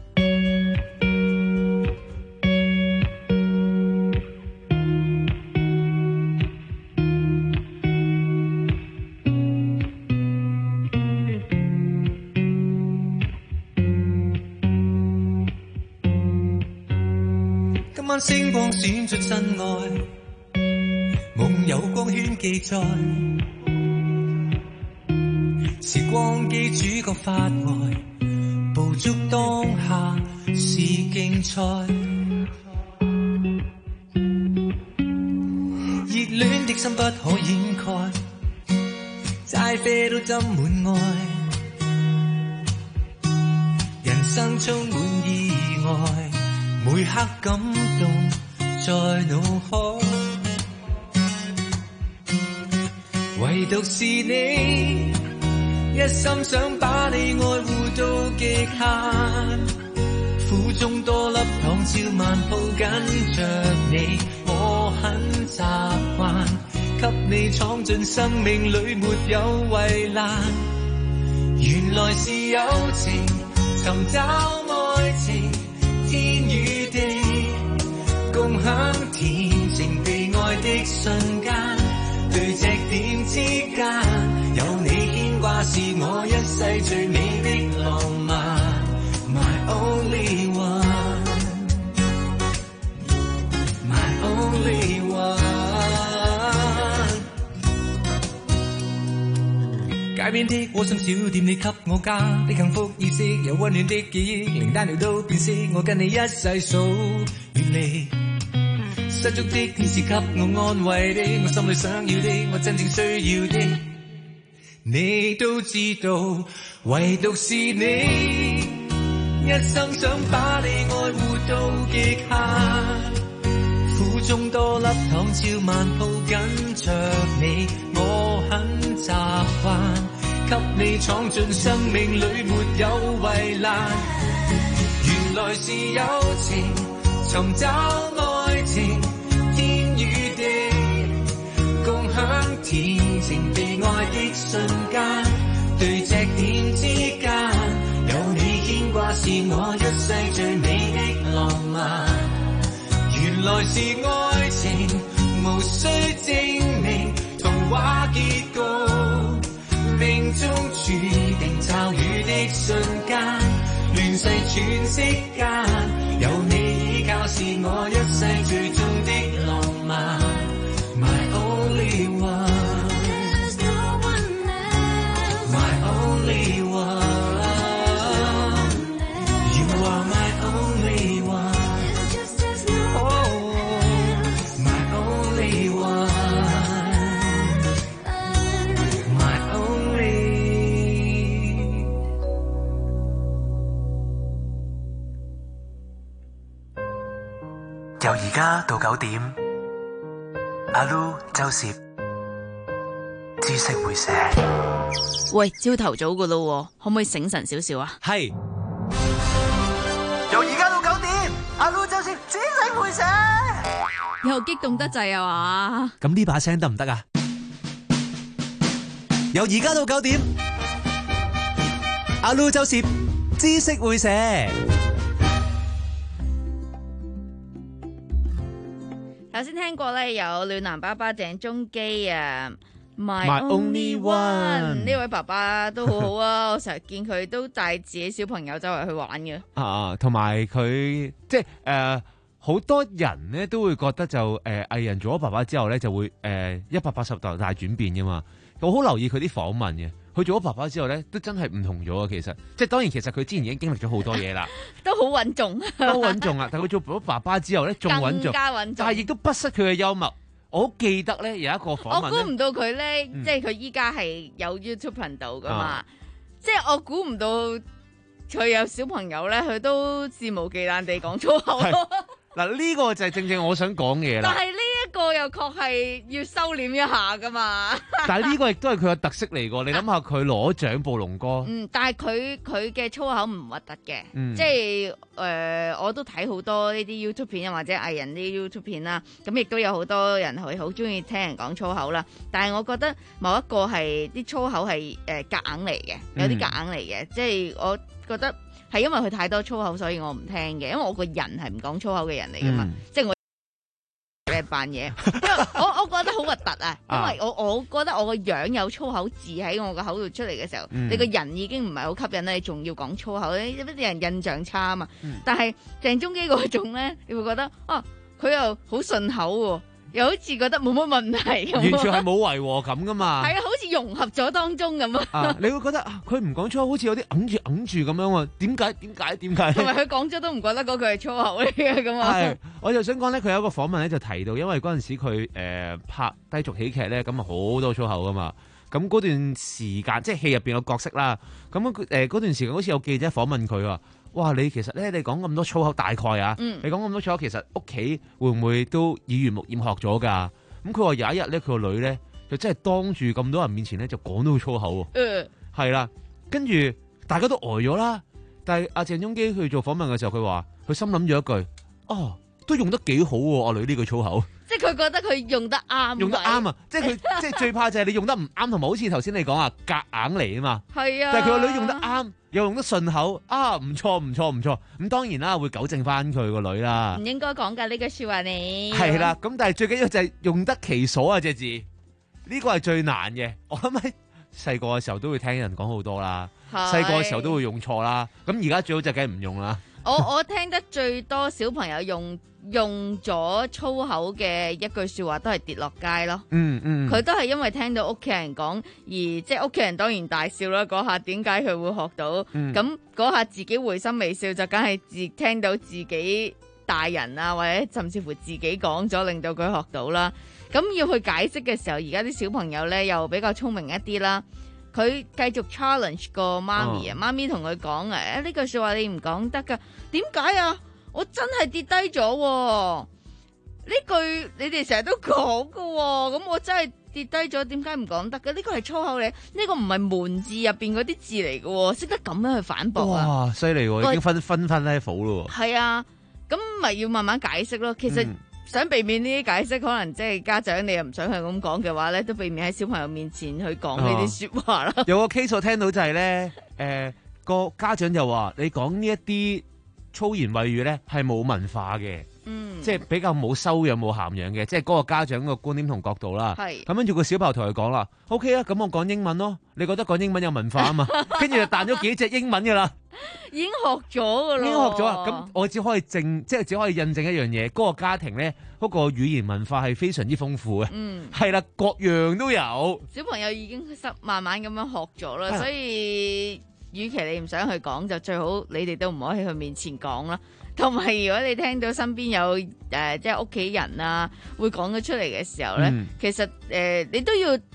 Speaker 17: 星光閃出真愛，夢有光圈記載，時光機主角發呆，捕捉當下是競賽，熱戀的心不可掩蓋，齋啡都斟滿愛，人生充滿意外，每刻感動在腦海，唯獨是你，一心想把你愛護到極限，苦中多粒糖照萬抱緊着你，我很習慣，給你闖進生命裏沒有圍欄，原來是友情，尋找愛情，天與地，共享甜情被愛的瞬間，對隻點之間，有你牽掛是我一世最美的浪漫 My only one My only one 街邊的窩心小店，你給我家的幸福意識，有溫暖的記憶，靈丹料都變色，我跟你一世數遠離，失足的天使給我安慰的，我心裏想要的，我真正需要的，你都知道，唯獨是你，一生想把你愛護到極限，苦中多粒糖照萬抱緊着你，我很習慣，給你闖進生命裏沒有圍欄，原來是友情，尋找愛情，天與地，共享甜情被愛的瞬間，對隻點之間，有你牽掛是我一世最美的浪漫，原來是愛情，無需證明童話結局，命中注定驟雨的瞬間，亂世喘息間，有你依靠是我一世最終的浪漫 My only one
Speaker 6: 由而家到九點，阿 Lu 周攝知識會寫。
Speaker 16: 喂，朝頭早噶咯，可唔可以醒神少少啊？
Speaker 5: 係。
Speaker 6: 由而家到九點，阿 Lu 周攝知識會寫。
Speaker 16: 又激動得滯啊嘛？
Speaker 5: 咁呢把聲得唔得啊？由而家到九點，阿 Lu 周攝知識會寫。
Speaker 16: 頭先聽過咧，有暖男爸爸鄭中基啊
Speaker 5: ，My Only One
Speaker 16: 呢位爸爸都好好啊！我成日見佢都帶自己小朋友周圍去玩嘅。
Speaker 5: 啊，同埋佢即係誒，好、呃、多人咧都會覺得就誒藝、呃、人做咗爸爸之後咧就會誒一百八十度大轉變噶嘛。我好留意佢啲訪問嘅，佢做咗爸爸之後咧都真係唔同咗啊！其實即係當然，其實佢之前已經經歷咗好多嘢啦，
Speaker 16: 都好穩重，
Speaker 5: 都穩重啊！但係佢做咗爸爸之後咧，仲穩重，
Speaker 16: 更加穩重，
Speaker 5: 但係亦都不失佢嘅幽默。我好記得咧有一個訪問，
Speaker 16: 我估唔到佢咧，
Speaker 5: 嗯、
Speaker 16: 即係佢依家係有 YouTube 頻道噶嘛，啊、即係我估唔到佢有小朋友咧，佢都肆無忌憚地講粗口咯。
Speaker 5: 嗱，呢個就係正正我想講嘅嘢啦。
Speaker 16: 但係呢一個又確係要收斂一下噶嘛。
Speaker 5: 但係呢個亦都係佢嘅特色嚟㗎。你諗下佢攞獎暴龍哥。
Speaker 16: 嗯，但係佢佢嘅粗口唔核突嘅，
Speaker 5: 嗯、
Speaker 16: 即係誒、呃，我都睇好多呢啲 YouTube 片啊，或者藝人啲 YouTube 片啦。咁亦都有好多人係好中意聽人講粗口啦。但係我覺得某一個係啲粗口係誒夾硬嚟嘅，有啲夾硬嚟嘅，嗯、即係我覺得。係因為佢太多粗口，所以我唔聽嘅。因為我個人係唔講粗口嘅人嚟噶嘛，嗯、即係我嘅扮嘢。因為我我覺得好核突啊，因為我我覺得我個樣有粗口字喺我個口度出嚟嘅時候，嗯、你個人已經唔係好吸引啦，你仲要講粗口咧，有啲人印象差啊嘛。嗯、但係鄭中基嗰種咧，你會覺得啊，佢又好順口喎。又好似覺得冇乜問題咁，
Speaker 5: 完全係冇違和感噶嘛。係
Speaker 16: 啊，好似融合咗當中咁啊。
Speaker 5: 你會覺得啊，佢唔講粗口，好似有啲揞住揞住咁樣喎。點解？點解？點解？
Speaker 16: 同埋佢講咗都唔覺得嗰句係粗口嚟嘅咁啊。
Speaker 5: 係，我就想講咧，佢有一個訪問咧就提到，因為嗰陣時佢誒、呃、拍低俗喜劇咧，咁啊好多粗口噶嘛。咁嗰段時間，即係戲入邊個角色啦。咁誒嗰段時間，好似有記者訪問佢話。哇！你其實咧，你講咁多粗口，大概啊，嗯、你講咁多粗口，其實屋企會唔會都耳濡目染學咗㗎？咁佢話有一日咧，佢個女咧就真係當住咁多人面前咧就講到粗口喎。嗯，係啦，跟住大家都呆咗啦。但係阿鄭中基去做訪問嘅時候，佢話佢心諗咗一句：哦，都用得幾好喎，阿女呢句粗口。
Speaker 16: 即係佢覺得佢用得啱，
Speaker 5: 用得啱啊！即係佢即係最怕就係你用得唔啱，同埋好似頭先你講啊，夾硬嚟啊嘛。係啊，但係佢個女用得啱。又用得順口啊，唔錯唔錯唔錯，咁當然啦，會糾正翻佢個女啦。
Speaker 16: 唔應該講㗎呢句説話你。
Speaker 5: 係啦，咁但係最緊要就係用得其所啊隻字，呢個係最難嘅。我諗喺細個嘅時候都會聽人講好多啦，細個嘅時候都會用錯啦。咁而家最好就梗係唔用啦。
Speaker 16: 我我聽得最多小朋友用用咗粗口嘅一句説話都係跌落街咯。嗯嗯，佢都係因為聽到屋企人講，而即係屋企人當然大笑啦。嗰下點解佢會學到？咁嗰下自己會心微笑，就梗係自聽到自己大人啊，或者甚至乎自己講咗，令到佢學到啦。咁要去解釋嘅時候，而家啲小朋友咧又比較聰明一啲啦。佢繼續 challenge 個媽咪啊，媽咪同佢講啊，呢句説話你唔講得㗎，點解啊？我真係跌低咗，呢句你哋成日都講㗎，咁我真係跌低咗，點解唔講得嘅？呢個係粗口嚟，呢個唔係門字入邊嗰啲字嚟嘅，識得咁樣去反駁啊！
Speaker 5: 哇，犀利喎，已經分分分 level 咯。
Speaker 16: 係啊，咁咪要慢慢解釋咯。其實想避免呢啲解釋，可能即係家長你又唔想佢咁講嘅話咧，都避免喺小朋友面前去講呢啲説話啦。
Speaker 5: 有個 case 我聽到就係咧，誒個家長就話你講呢一啲粗言穢語咧係冇文化嘅，嗯，即係比較冇修養冇涵養嘅，即係嗰個家長個觀點同角度啦。係咁跟住個小朋友同佢講啦 ，OK 啊，咁我講英文咯。你覺得講英文有文化啊嘛？跟住就彈咗幾隻英文噶啦，
Speaker 16: 已經學咗噶啦，
Speaker 5: 已經學咗啊。咁我只可以證，即係只可以印證一樣嘢，嗰、嗰個家庭咧，嗰、嗰個語言文化係非常之豐富嘅。嗯，係啦，各樣都有。
Speaker 16: 小朋友已經慢慢咁樣學咗啦，所以。與其你唔想去講，就最好你哋都唔可以去面前講啦。同埋如果你聽到身邊有誒、呃、即係屋企人啊會講咗出嚟嘅時候咧，嗯、其實誒、呃、你都要同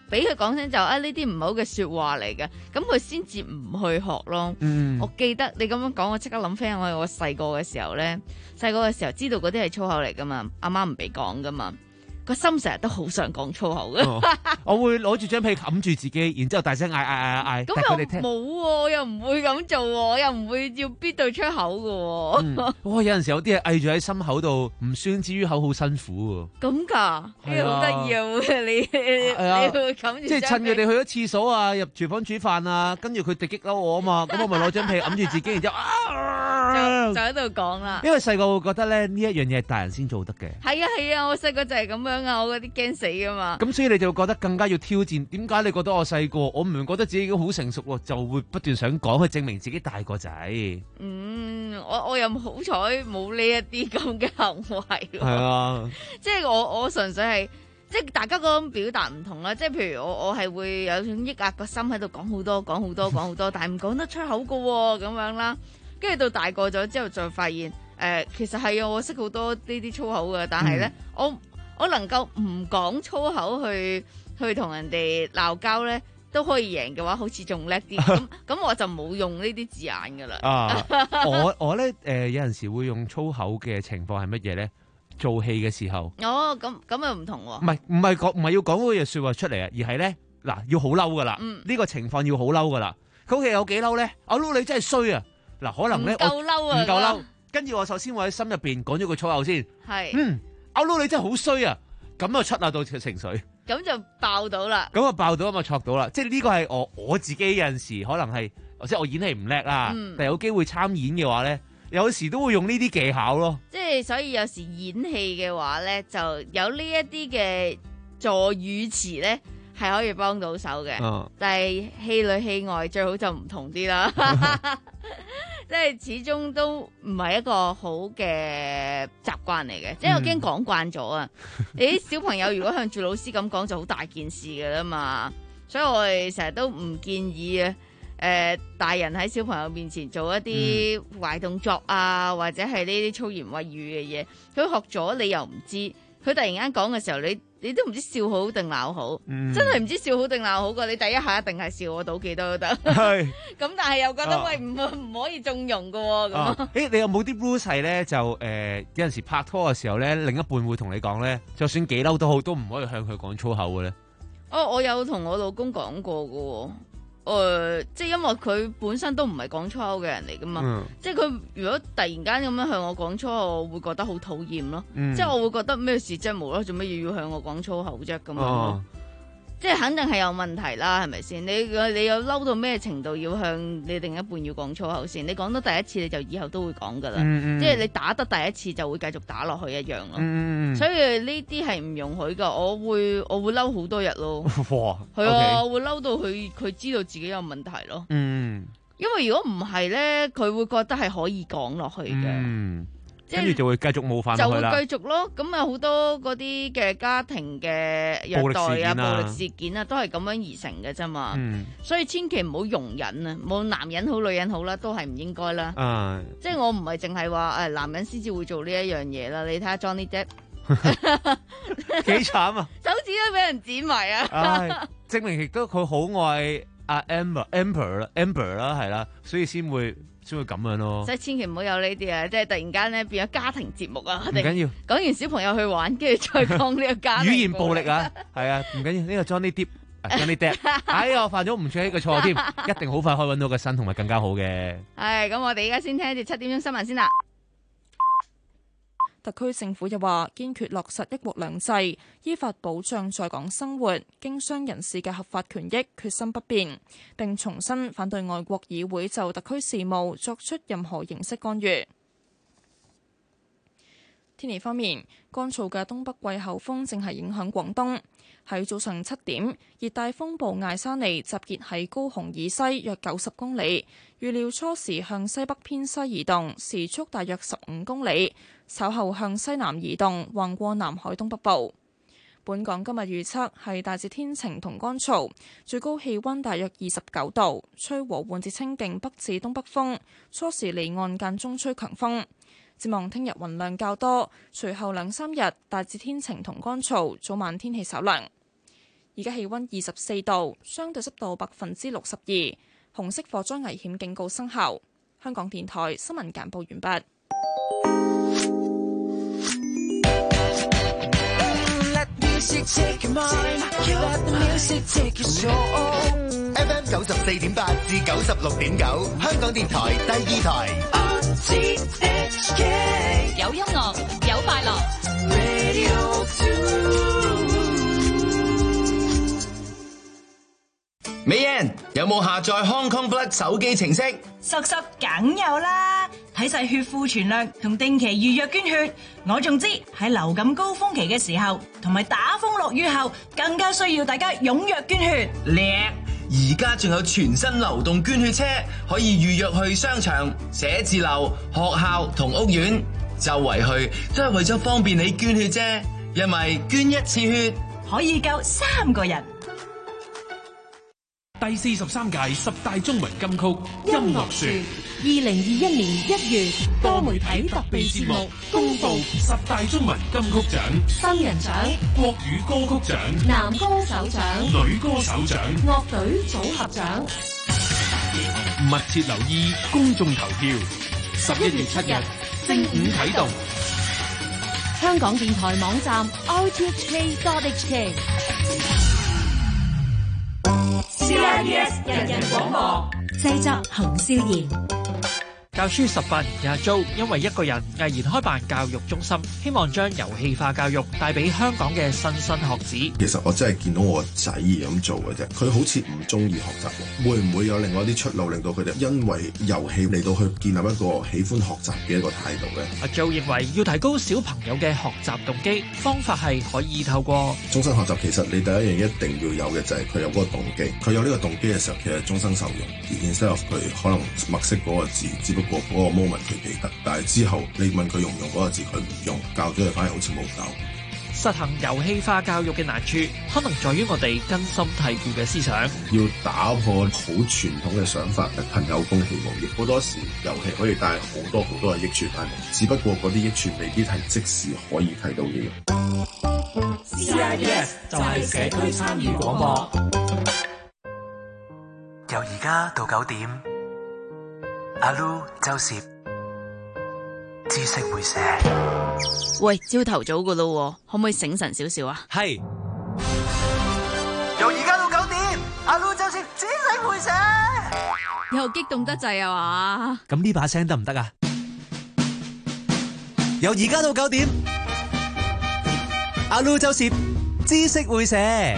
Speaker 16: 俾佢講聲就啊呢啲唔好嘅説話嚟嘅，咁佢先至唔去學咯。
Speaker 5: 嗯，
Speaker 16: 我記得你咁樣講，我即刻諗翻我我細個嘅時候咧，細個嘅時候知道嗰啲係粗口嚟噶嘛，阿媽唔俾講噶嘛。個心成日都好想講粗口嘅、哦，
Speaker 5: 我會攞住張被冚住自己，然之後大聲嗌嗌嗌嗌，但係佢哋聽
Speaker 16: 冇喎，又唔會咁做喎，又唔會要逼到出口嘅喎、
Speaker 5: 嗯。哇！有陣時有啲嘢翳住喺心口度，唔宣之於口，好辛苦喎。
Speaker 16: 咁㗎，呢個好得意啊！你你會冚住，
Speaker 5: 即係趁佢哋去咗廁所啊，入廚房煮飯啊，跟住佢哋激嬲我啊嘛，咁我咪攞張被冚住自己，然之後啊，
Speaker 16: 就就喺度講啦。
Speaker 5: 因為細個會覺得咧呢一樣嘢係大人先做得嘅。
Speaker 16: 係啊係啊，我細個就係咁樣。我嗰啲驚死噶嘛，
Speaker 5: 咁所以你就會覺得更加要挑戰。點解你覺得我細個，我唔覺得自己已經好成熟喎，就會不斷想講去證明自己大個仔。
Speaker 16: 嗯，我我又好彩冇呢一啲咁嘅行為。
Speaker 5: 係啊，
Speaker 16: 即係我我純粹係即係大家嗰種表達唔同啦。即係譬如我我係會有種抑壓個心喺度講好多講好多講好多，但係唔講得出口噶咁樣啦。跟住到大個咗之後，再發現誒、呃，其實係啊，我識好多呢啲粗口噶，但係咧、嗯、我。我能夠唔講粗口去去同人哋鬧交咧，都可以贏嘅話，好似仲叻啲。咁咁我就冇用呢啲字眼噶啦。
Speaker 5: 啊，我我咧誒、呃、有陣時會用粗口嘅情況係乜嘢咧？做戲嘅時候。
Speaker 16: 哦，咁咁又唔同喎。
Speaker 5: 唔係唔係講唔係要講嗰句説話出嚟啊，而係咧嗱要好嬲噶啦。嗯。呢個情況要好嬲噶啦。佢其實有幾嬲咧？阿 Lu 你真係衰啊！嗱，可能咧我
Speaker 16: 唔夠嬲啊，
Speaker 5: 唔夠嬲。跟住我首先我喺心入邊講咗句粗口先。
Speaker 16: 係。
Speaker 5: 嗯。阿 Lu 你真係好衰啊！咁就出啊到情緒，
Speaker 16: 咁就爆到啦。
Speaker 5: 咁啊爆到咁啊挫到啦！即係呢個係我我自己有陣時可能係，即係我演戲唔叻啊，嗯、但係有機會參演嘅話咧，有時都會用呢啲技巧咯。
Speaker 16: 即係所以有時演戲嘅話咧，就有呢一啲嘅助語詞咧，係可以幫到手嘅。嗯、但係戲裏戲外最好就唔同啲啦。即係始終都唔係一個好嘅習慣嚟嘅，即係我驚講慣咗啊！你啲小朋友如果向住老師咁講，就好大件事噶啦嘛，所以我哋成日都唔建議啊，誒、呃，大人喺小朋友面前做一啲壞動作啊，或者係呢啲粗言穢語嘅嘢，佢學咗你又唔知，佢突然間講嘅時候，你你都唔知笑好定鬧好，嗯、真係唔知笑好定鬧好噶。你第一下一定係笑我到幾多都得，係咁，但係又覺得、啊、喂唔唔可以縱容噶咁。誒、啊
Speaker 5: 欸，你有冇啲 rules 係咧？就誒、呃、有陣時拍拖嘅時候咧，另一半會同你講咧，就算幾嬲都好，都唔可以向佢講粗口嘅咧。
Speaker 16: 哦，我有同我老公講過噶。誒、呃，即係因為佢本身都唔係講粗口嘅人嚟噶嘛，嗯、即係佢如果突然間咁樣向我講粗口，我會覺得好討厭咯。嗯、即係我會覺得咩事啫，無啦啦做乜嘢要向我講粗口啫咁樣。哦、即係肯定係有問題啦，係咪先？你你有嬲到咩程度要向你另一半要講粗口先？你講得第一次你就以後都會講噶啦，嗯嗯、即係你打得第一次就會繼續打落去一樣咯。嗯、所以呢啲係唔容許噶，我會我會嬲好多日咯。哇，係啊， okay. 我會嬲到佢佢知道自己有問題咯。嗯，因為如果唔係咧，佢會覺得係可以講落去嘅。嗯，
Speaker 5: 跟住就會繼續冒犯落去啦。
Speaker 16: 就會繼續咯。咁有好多嗰啲嘅家庭嘅虐待啊、暴力事件啊，都係咁樣而成嘅啫嘛。嗯，所以千祈唔好容忍啊！冇男人好、女人好啦，都係唔應該啦。啊，即係我唔係淨係話誒男人先至會做呢一樣嘢啦。你睇下 Johnny Depp
Speaker 5: 幾慘啊！
Speaker 16: 手指都俾人剪埋啊！
Speaker 5: 哎、證明亦都佢好愛阿 Amber Amber 啦 Amber 啦，係啦，所以先會先會咁樣咯。
Speaker 16: 所以千祈唔好有呢啲啊！即係突然間咧變咗家庭節目啊！
Speaker 5: 唔緊要，
Speaker 16: 講完小朋友去玩，跟住再講呢個家庭
Speaker 5: 語言暴力啊！係啊，唔緊要，呢、這個 Johnny Depp，Johnny Depp， 哎呀，我犯咗唔出呢個錯添，一定好快可以揾到個新同埋更加好嘅。
Speaker 16: 係咁，我哋而家先聽住七點鐘新聞先啦。
Speaker 1: 特區政府又話堅決落實一國兩制，依法保障在港生活、經商人士嘅合法權益，決心不變。並重申反對外國議會就特區事務作出任何形式干預。天氣方面，乾燥嘅東北季候風正係影響廣東。喺早上七點，熱帶風暴艾莎尼集結喺高雄以西約九十公里，預料初時向西北偏西移動，時速大約十五公里，稍後向西南移動，橫過南海東北部。本港今日預測係大致天晴同乾燥，最高氣溫大約二十九度，吹和緩至清勁北至東北風，初時離岸間中吹強風。展望聽日雲量較多，隨後兩三日大致天晴同乾燥，早晚天氣稍涼。 而家氣溫二十四度，相對濕度百分之六十二，紅色火災危險警告生效。香港電台新聞簡報完畢。
Speaker 8: F M 九十四點八至九十六點九，香港電台第二台。
Speaker 2: 有音樂，有快樂。
Speaker 9: 美人有冇下載 Hong Kong Blood 手機程式？
Speaker 23: 實實梗有啦，睇晒血庫存量同定期預約捐血。我仲知喺流感高峰期嘅時候，同埋打風落雨後，更加需要大家踴躍捐血。
Speaker 9: 叻！而家仲有全新流動捐血車，可以預約去商場、寫字樓、學校同屋苑，周圍去都係為咗方便你捐血啫。因為捐一次血
Speaker 23: 可以救三個人。
Speaker 15: 第四十三屆十大中文金曲音樂樹，
Speaker 24: 二零二一年一月多媒體特備節目
Speaker 15: 公布十大中文金曲獎：
Speaker 24: 新人獎、
Speaker 15: 國語歌曲獎、
Speaker 24: 男歌手獎、
Speaker 15: 女歌手獎、
Speaker 24: 樂隊組合獎。
Speaker 15: 密切留意公眾投票，十一月七日正午啟動。
Speaker 24: 香港電台網站 r t h k dot h k。
Speaker 14: C I B S 人人廣播
Speaker 12: 製作洪少賢。
Speaker 13: 教書十八年嘅阿 Jo， 因為一個人毅然開辦教育中心，希望將遊戲化教育帶俾香港嘅莘莘學子。
Speaker 25: 其實我真係見到我仔咁做嘅啫，佢好似唔中意學習，會唔會有另外一啲出路，令到佢哋因為遊戲嚟到去建立一個喜歡學習嘅一個態度呢？
Speaker 13: 阿 Jo 認為要提高小朋友嘅學習動機，方法係可以透過
Speaker 25: 終身學習。其實你第一樣一定要有嘅就係佢有嗰個動機，佢有呢個動機嘅時候，其實終身受用。而 instead of 佢可能默識嗰個字，只不過嗰個 moment 佢記得，但係之後你問佢用唔用嗰個字，佢唔用，教咗佢反而好似冇教。
Speaker 13: 實行遊戲化教育嘅難處，可能在於我哋根深蒂固嘅思想。
Speaker 25: 要打破好傳統嘅想法，朋友公器無益。好多時遊戲可以帶好多好多嘅益處翻嚟，只不過嗰啲益處未必係即時可以睇到嘅。
Speaker 14: C I B S 就係社區參與廣播。
Speaker 6: 由而家到九點，阿 Lu 周攝知識會寫。
Speaker 16: 喂，朝頭早噶咯，可唔可以醒神少少啊？
Speaker 5: 係。
Speaker 6: 由而家到九點，阿 Lu 周攝知識會寫。
Speaker 16: 又激動得滯啊嘛？
Speaker 5: 咁呢把聲得唔得啊？由而家到九點，阿 Lu 周攝知識會寫。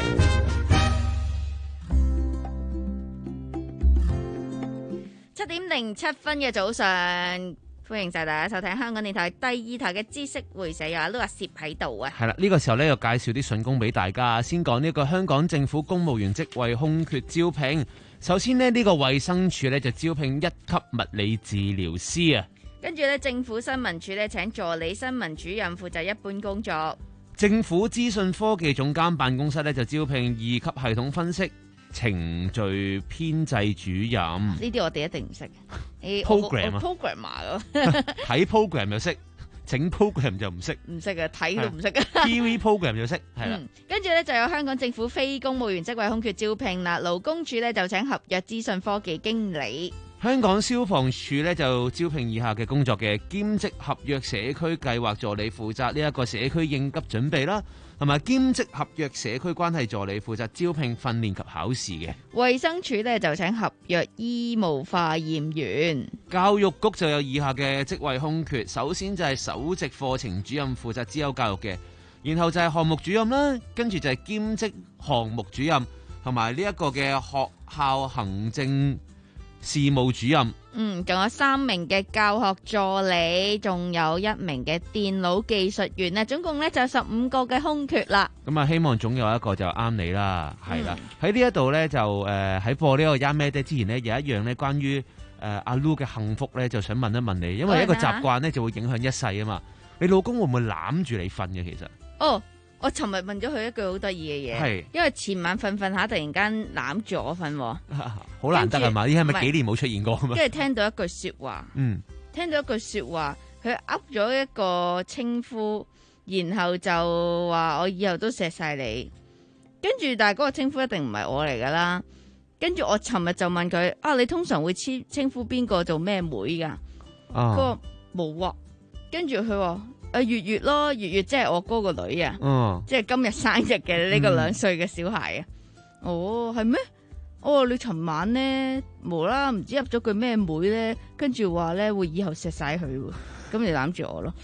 Speaker 16: 七點零七分嘅早上，歡迎晒大家收聽香港電台第二台嘅知識會寫，有阿 Lu 阿攝喺度啊。
Speaker 5: 係啦，呢個時候咧又介紹啲筍工俾大家。先講呢個香港政府公務員職位空缺招聘。首先呢，呢個衛生署咧就招聘一級物理治療師啊。
Speaker 16: 跟住咧，政府新聞處咧請助理新聞主任負責一般工作。
Speaker 5: 政府資訊科技總監辦公室咧就招聘二級系統分析程序編製主任。
Speaker 16: 呢啲我哋一定唔識。
Speaker 5: program 啊
Speaker 16: ，programmer 咯，
Speaker 5: 睇 program 就識，整 program 就唔識。
Speaker 16: 唔識啊，睇都唔識啊。
Speaker 5: T V program 就識，係啦。
Speaker 16: 跟住咧就有香港政府非公務員職位空缺招聘啦。勞工處咧就請合約資訊科技經理。
Speaker 5: 香港消防處咧就招聘以下嘅工作嘅兼職合約社區計劃助理，負責呢一個社區應急準備啦，同埋兼職合約社區關係助理，負責招聘訓練及考試嘅。
Speaker 16: 衛生署咧就請合約醫務化驗員。
Speaker 5: 教育局就有以下嘅職位空缺，首先就係首席課程主任，負責資優教育嘅，然後就係項目主任啦，跟住就係兼職項目主任，同埋呢一個嘅學校行政事務主任。
Speaker 16: 嗯，仲有三名嘅教學助理，仲有一名嘅電腦技術員啊，總共咧就十五個嘅空缺啦。
Speaker 5: 咁啊，希望總有一個就啱你啦，係啦。喺呢一度咧就誒喺、呃、播呢個 Yamada 之前呢，有一樣咧關於誒阿 Lu 嘅幸福咧，就想問一問你，因為一個習慣咧就會影響一世啊嘛。你老公會唔會攬住你瞓嘅？其實
Speaker 16: 哦。我尋日問咗佢一句好得意嘅嘢，係因為前晚瞓瞓下突然間攬住我瞓，
Speaker 5: 好難得係嘛？呢係咪幾年冇出現過啊嘛？
Speaker 16: 跟住聽到一句說話，嗯，聽到一句說話，佢噏咗一個稱呼，然後就話我以後都錫晒你， 跟住但係嗰個稱呼一定唔係我嚟噶啦。跟住我尋日就問佢啊，你通常會稱稱呼邊個做咩妹㗎？佢話冇啊。跟住佢話誒月月咯，月月即係我哥個女啊，
Speaker 5: 嗯、
Speaker 16: 即係今日生日嘅呢個兩歲嘅小孩啊。嗯、哦，係咩？哦，你尋晚咧無啦啦唔知入咗句咩妹咧，跟住話咧會以後錫晒佢，咁你攬住我咯。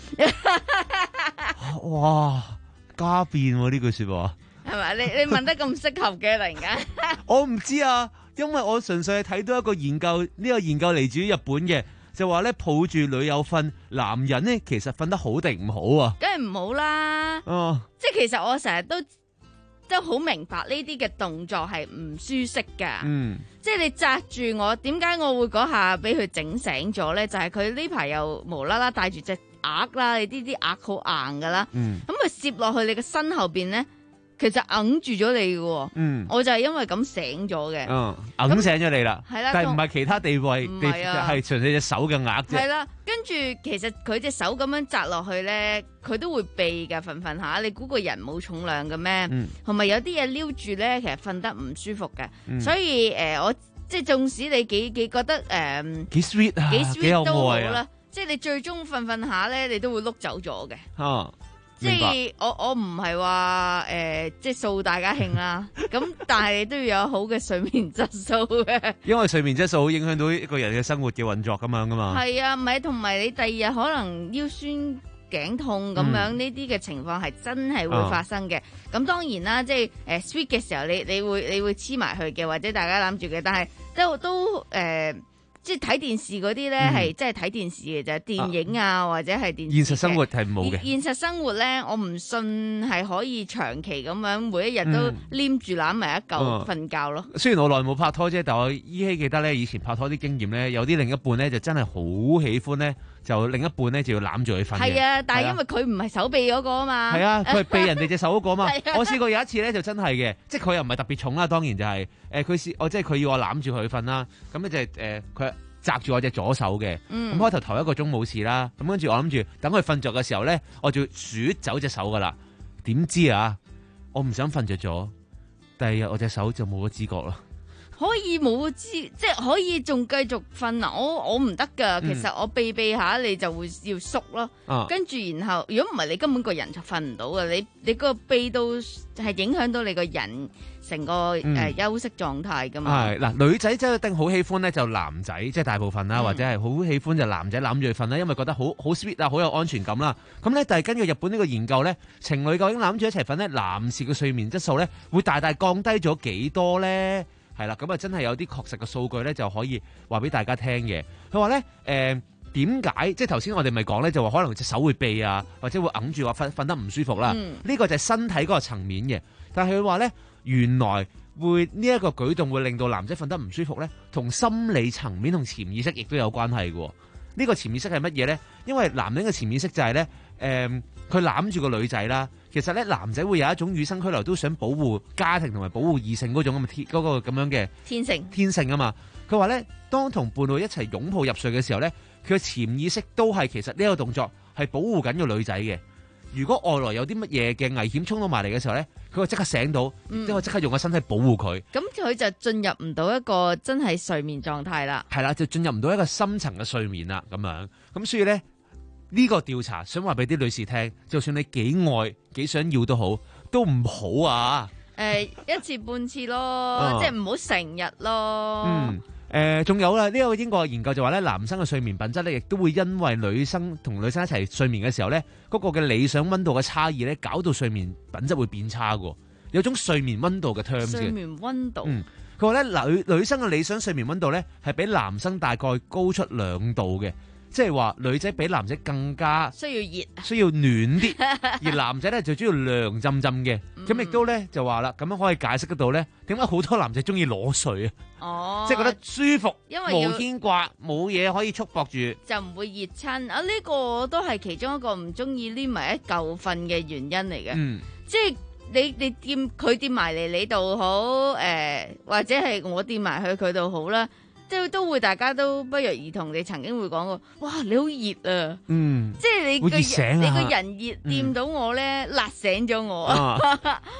Speaker 5: 哇，家變喎呢句說話。
Speaker 16: 係咪？你你問得咁適合嘅，突然間。
Speaker 5: 我唔知啊，因為我純粹係睇到一個研究，呢、呢個研究嚟自於日本嘅，就話咧抱住女友瞓，男人咧其實瞓得好定唔好啊？
Speaker 16: 梗係唔好啦。哦，即係其實我成日都都好明白呢啲嘅動作係唔舒適噶。嗯，即係你紮住我，點解我會嗰下俾佢整醒咗咧？就係佢呢排又無啦啦帶住隻鴨啦，你呢啲鴨好硬噶啦。嗯，咁佢攝落去你嘅身後邊咧。其實揞住咗你嘅，嗯，我就係因為咁醒咗嘅，
Speaker 5: 嗯，揞醒咗你啦，
Speaker 16: 係啦，
Speaker 5: 但係唔係其他地位，地係純粹隻手嘅額啫，
Speaker 16: 係啦，跟住其實佢隻手咁樣扎落去咧，佢都會避噶，瞓瞓下，你估個人冇重量嘅咩？同埋有啲嘢撩住咧，其實瞓得唔舒服嘅，所以誒，我即係縱使你幾幾覺得誒
Speaker 5: 幾 sweet 啊，
Speaker 16: 幾 sweet 都好啦，即係你最終瞓瞓下咧，你都會碌走咗嘅，哦。即係我我唔係話誒，即係掃大家興啦，咁但係都要有好嘅睡眠質素嘅。因為
Speaker 5: 睡眠質素好影響到一個人嘅生活嘅運作咁樣噶嘛。
Speaker 16: 係啊，唔係同埋你第二日可能腰酸頸痛咁樣呢啲嘅情況係真係會發生嘅。咁、嗯、當然啦，即係誒 sweet 嘅時候你你會你會黐埋去嘅，或者大家攬住嘅，但係都都誒。呃即係睇電視嗰啲咧，係即係睇電視嘅啫，電影啊，啊或者係電視。
Speaker 5: 現實生活係冇嘅。
Speaker 16: 現實生活咧，我唔信係可以長期咁樣每一日都黏住攬埋一嚿瞓覺咯、嗯。
Speaker 5: 雖然我耐冇拍拖啫，但我依稀記得咧，以前拍拖啲經驗咧，有啲另一半咧就真係好喜歡咧，就另一半咧就要攬住佢瞓。
Speaker 16: 係啊，但係因為佢唔係手臂嗰個啊嘛。
Speaker 5: 係啊，佢係避人哋隻手嗰個啊嘛。我試過有一次咧，就真係嘅，即係佢又唔係特別重啦，當然就係誒佢試我即係佢要我攬住佢瞓啦，咁咧就係誒佢。紮住我隻左手嘅，咁、嗯、開頭頭一個鐘冇事啦，咁跟住我諗住等佢瞓着嘅時候咧，我就數走隻手噶啦。點知啊，我唔想瞓着咗，第二日我隻手就冇咗知覺啦。
Speaker 16: 可以冇知，即係可以仲繼續瞓啊！我我唔得噶，其實我避避下你就會要縮咯，嗯、跟住然後如果唔係你根本個人就瞓唔到嘅，你你個避到係影響到你個人成個誒、嗯呃、休息狀態噶嘛。
Speaker 5: 係嗱，女仔真係一定好喜歡咧，就男仔即係大部分啦，嗯、或者係好喜歡就男仔攬住佢瞓啦，因為覺得好好 sweet 啊，好有安全感啦。咁咧，但係根據日本呢個研究咧，情侶究竟攬住一齊瞓咧，男士嘅睡眠質素咧會大大降低咗幾多咧？係啦，咁啊真係有啲確實嘅數據咧，就可以話俾大家聽嘅。佢話咧，誒點解？即係頭先我哋咪講咧，就話可能隻手會痹啊，或者會揞住話瞓瞓得唔舒服啦。呢、嗯、個就係身體嗰個層面嘅。但係佢話咧，原來會呢一個舉動會令到男仔瞓得唔舒服咧，同心理層面同潛意識亦都有關係嘅。呢、呢個潛意識係乜嘢咧？因為男人嘅潛意識就係、是、咧，誒佢攬住個女仔啦。其實咧，男仔會有一種與生俱來都想保護家庭同埋保護異性嗰種咁嘅天嗰個咁樣嘅
Speaker 16: 天性
Speaker 5: 天性啊嘛。佢話咧，當同伴侶一齊擁抱入睡嘅時候咧，佢嘅潛意識都係其實呢個動作係保護緊個女仔嘅。如果外來有啲乜嘢嘅危險衝到埋嚟嘅時候咧，佢會即刻醒到，即係即刻用個身體保護佢。
Speaker 16: 咁佢就進入唔到一個真係睡眠狀態啦。
Speaker 5: 係啦，就進入唔到一個深層嘅睡眠啦。咁樣咁所以咧。呢、這個調查想話俾啲女士聽，就算你幾愛幾想要都好，都唔好啊！誒、
Speaker 16: 呃，一次半次咯，啊、即係唔好成日咯。
Speaker 5: 嗯，誒、呃，仲有啦，呢、這個英國研究就話咧，男生嘅睡眠品質咧，亦都會因為女生同女生一齊睡眠嘅時候咧，嗰、那個嘅理想溫度嘅差異咧，搞到睡眠品質會變差嘅。有種睡眠溫度嘅 terms 嘅。
Speaker 16: 睡眠溫度。
Speaker 5: 嗯，佢話咧，女女生嘅理想睡眠溫度咧，係比男生大概高出兩度嘅。即係話女仔比男仔更加
Speaker 16: 需要熱，
Speaker 5: 需要暖啲，而男仔咧就中意涼浸浸嘅。咁亦都咧就話啦，咁樣可以解釋得到咧，點解好多男仔中意裸睡啊？哦，即係覺得舒服，因為冇牽掛，冇嘢可以束縛住，
Speaker 16: 就唔會熱親啊！呢、這個都係其中一個唔中意黏埋一嚿瞓嘅原因嚟嘅。嗯，即係你你掂佢掂埋嚟你度好，誒、呃、或者係我掂埋去佢度好啦。即係都會，大家都不約而同地曾經會講過，哇！你好熱啊，嗯，即係你個人，你個人熱掂到我咧，辣、嗯、醒咗我，啊、即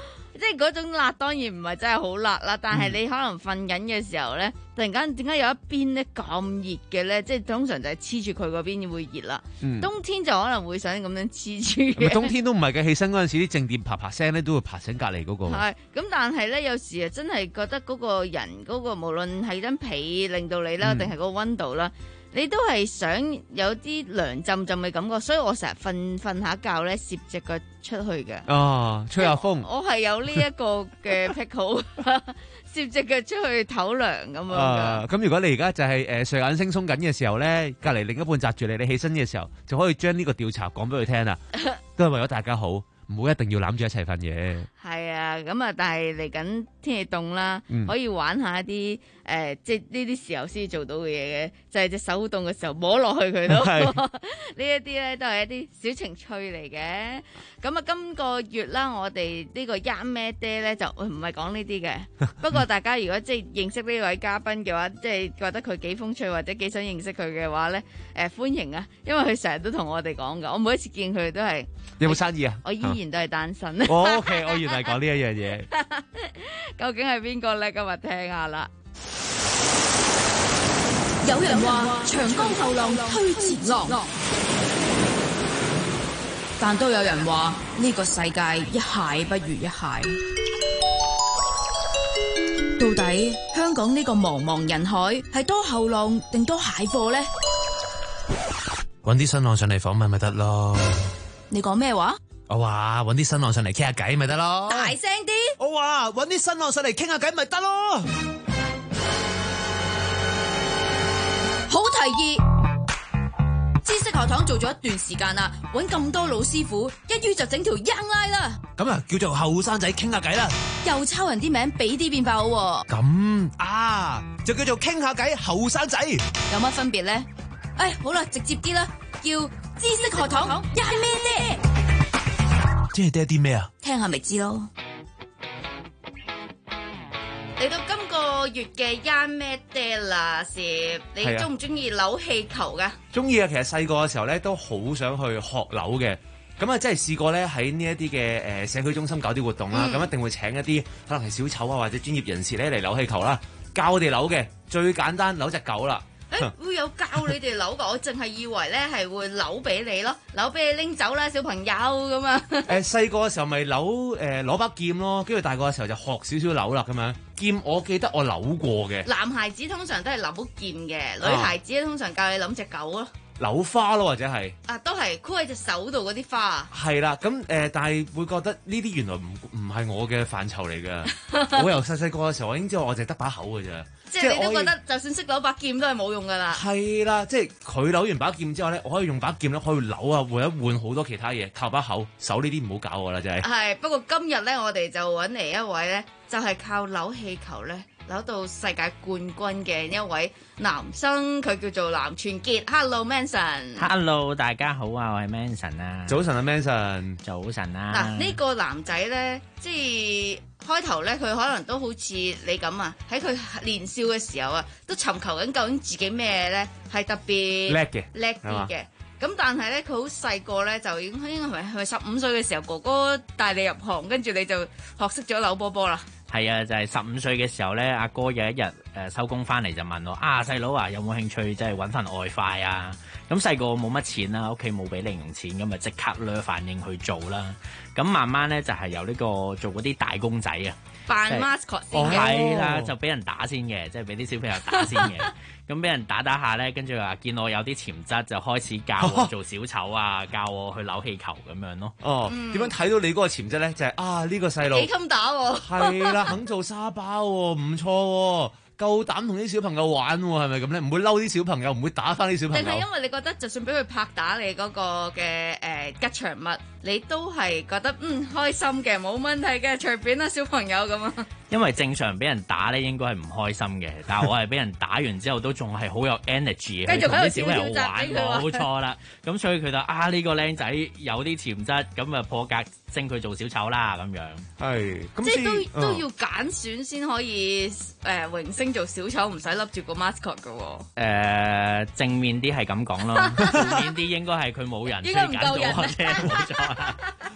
Speaker 16: 即係嗰種辣當然唔係真係好辣啦，但係你可能瞓緊嘅時候咧，突然間點解有一邊咧咁熱嘅咧？即係通常就係黐住佢嗰邊會熱啦。
Speaker 5: 嗯、
Speaker 16: 冬天就可能會想咁樣黐住嘅。
Speaker 5: 冬天都唔係嘅，起身嗰陣時啲靜電啪啪聲咧都會拍醒隔離嗰個。
Speaker 16: 係咁，但係咧有時啊真係覺得嗰個人嗰、嗰個無論係張被令到你啦，定係、嗯、個溫度啦。你都係想有啲涼浸浸嘅感覺，所以我成日瞓瞓下覺咧，攝隻腳出去嘅。
Speaker 5: 哦，吹下風。
Speaker 16: 我係有呢一個嘅癖好，攝隻腳出去唞涼咁樣噶。
Speaker 5: 啊，咁如果你而家就係誒睡眼惺忪緊嘅時候咧，隔離另一半擲住你，你起身嘅時候就可以將呢個調查講俾佢聽啦，都係為咗大家好，唔好一定要攬住一齊瞓嘅。
Speaker 16: 係啊，咁啊，但係嚟緊天氣凍啦，
Speaker 5: 嗯、
Speaker 16: 可以玩下一啲誒、呃，即係呢啲時候先做到嘅嘢嘅，就係、是、隻手好凍嘅時候摸落去佢度。呢一啲咧都係一啲小情趣嚟嘅。咁啊，今個月啦，我哋呢個啱咩爹咧就唔係講呢啲嘅。不過大家如果即係認識呢位嘉賓嘅話，即係覺得佢幾風趣或者幾想認識佢嘅話咧，誒、呃、歡迎啊，因為佢成日都同我哋講噶，我每一次見佢都係。
Speaker 5: 有冇生意啊？
Speaker 16: 我依然都係單身。
Speaker 5: 哦、o、okay, K， 我原來講呢一樣嘢。
Speaker 16: 究竟係邊個咧？今日聽下啦。
Speaker 24: 有人話長江後浪推前浪，但都有人話呢個世界一蟹不如一蟹。到底香港呢個茫茫人海係多後浪定多蟹貨呢？
Speaker 3: 搵啲新浪上嚟訪問咪得咯。
Speaker 24: 你講咩話？
Speaker 3: 我話搵啲新浪上嚟傾下偈咪得咯。
Speaker 24: 大聲啲！
Speaker 3: 我話搵啲新浪上嚟傾下偈咪得咯。
Speaker 24: 好提議！知識學堂做咗一段時間啦，搵咁多老師傅，一於就整條 Young Line 啦。
Speaker 3: 咁啊，叫做後生仔傾下偈啦。
Speaker 24: 又抄人啲名，俾啲變化好。
Speaker 3: 咁啊，就叫做傾下偈後生仔。
Speaker 24: 有乜分別咧？哎，好啦，直接啲啦，叫知識學堂Young咩爹？
Speaker 3: 即係爹啲咩啊？
Speaker 24: 聽下咪知咯。
Speaker 16: 嚟到今個月嘅啱咩爹啦，是你中唔中意扭氣球噶？
Speaker 5: 中意啊！其實細個嘅時候咧，都好想去學扭嘅。咁啊，真係試過咧喺呢一啲嘅誒社區中心搞啲活動啦。咁、嗯、一定會請一啲可能係小丑啊或者專業人士咧嚟扭氣球啦，教我哋扭嘅。最簡單扭隻狗啦。
Speaker 16: 誒、欸，會有教你哋扭噶？我淨係以為咧係會扭俾你咯，扭俾你拎走啦，小朋友咁啊。誒、
Speaker 5: 呃，細個嘅時候咪扭誒攞把劍咯，跟住大個嘅時候就學少少扭啦咁樣。劍我記得我扭過嘅。
Speaker 16: 男孩子通常都係扭劍嘅，女孩子咧通常教你扭隻狗咯。
Speaker 5: 扭花咯，或者係
Speaker 16: 啊，都係箍喺隻手度嗰啲花啊。
Speaker 5: 係啦，咁誒、呃，但係會覺得呢啲原來唔唔係我嘅範疇嚟㗎。我由細細個嘅時候，我已經知道我淨係得把口㗎咋。
Speaker 16: 即係你都覺得，就算識扭把劍都係冇用㗎啦。
Speaker 5: 係啦，即係佢扭完把劍之後咧，我可以用把劍咧，可以扭啊，換一換好多其他嘢，靠把口手呢啲唔好搞我啦，真係。係，
Speaker 16: 不過今日咧，我哋就揾嚟一位咧，就係、是、靠扭氣球咧。扭到世界冠軍嘅一位男生，佢叫做藍銓傑。Hello Manson。Hello，
Speaker 7: 大家好啊，我係 Manson 啊。
Speaker 5: 早晨啊 Manson。
Speaker 7: 早晨啊。
Speaker 16: 嗱，呢個男仔咧，即係開頭咧，佢可能都好似你咁啊，喺佢年少嘅時候啊，都尋求緊究竟自己咩咧係特別
Speaker 5: 叻嘅，
Speaker 16: 叻啲嘅。咁但係咧，佢好細個咧，就已經應該係咪係咪十五歲嘅時候，哥哥帶你入行，跟住你就學識咗扭波波啦。
Speaker 7: 係啊，就係十五歲嘅時候咧，阿哥有一日誒收工翻嚟就問我：啊，細佬啊，有冇興趣即係揾份外快啊？咁細個冇乜錢啦，屋企冇俾零用錢，咁咪即刻咧反應去做啦。咁慢慢咧就係由呢個做嗰啲大公仔啊，
Speaker 16: 扮 mascot 先嘅。
Speaker 7: 係啦，就俾人打先嘅，即係俾啲小朋友打先嘅。咁俾人打打下咧，跟住話見我有啲潛質，就開始教我做小丑啊，教我去扭氣球咁樣咯。
Speaker 5: 哦，點樣睇到你嗰個潛質咧？就係、是、啊，呢、這個細路
Speaker 16: 幾襟打喎。
Speaker 5: 係啦，肯做沙包喎，唔錯喎。夠膽同啲小朋友玩喎，係咪咁咧？唔會嬲啲小朋友，唔會打翻啲小朋友。
Speaker 16: 定係因為你覺得，就算俾佢拍打你嗰個嘅誒吉祥物，你都係覺得嗯開心嘅，冇問題嘅，隨便啦，小朋友咁啊。
Speaker 7: 因為正常俾人打咧，應該係唔開心嘅，但係我係俾人打完之後都仲係好有 energy 去同啲小朋友玩，冇錯啦。咁所以佢就啊呢、這個僆仔有啲潛質，咁啊破格升佢做小丑啦咁樣。
Speaker 5: 係，
Speaker 16: 即係都、哦、都要揀選先可以誒榮升做小丑，唔使笠住個 mascot 噶。誒、
Speaker 7: 呃，正面啲係咁講咯，負面啲應該係佢冇人，
Speaker 16: 應該唔夠人。
Speaker 7: 冇錯。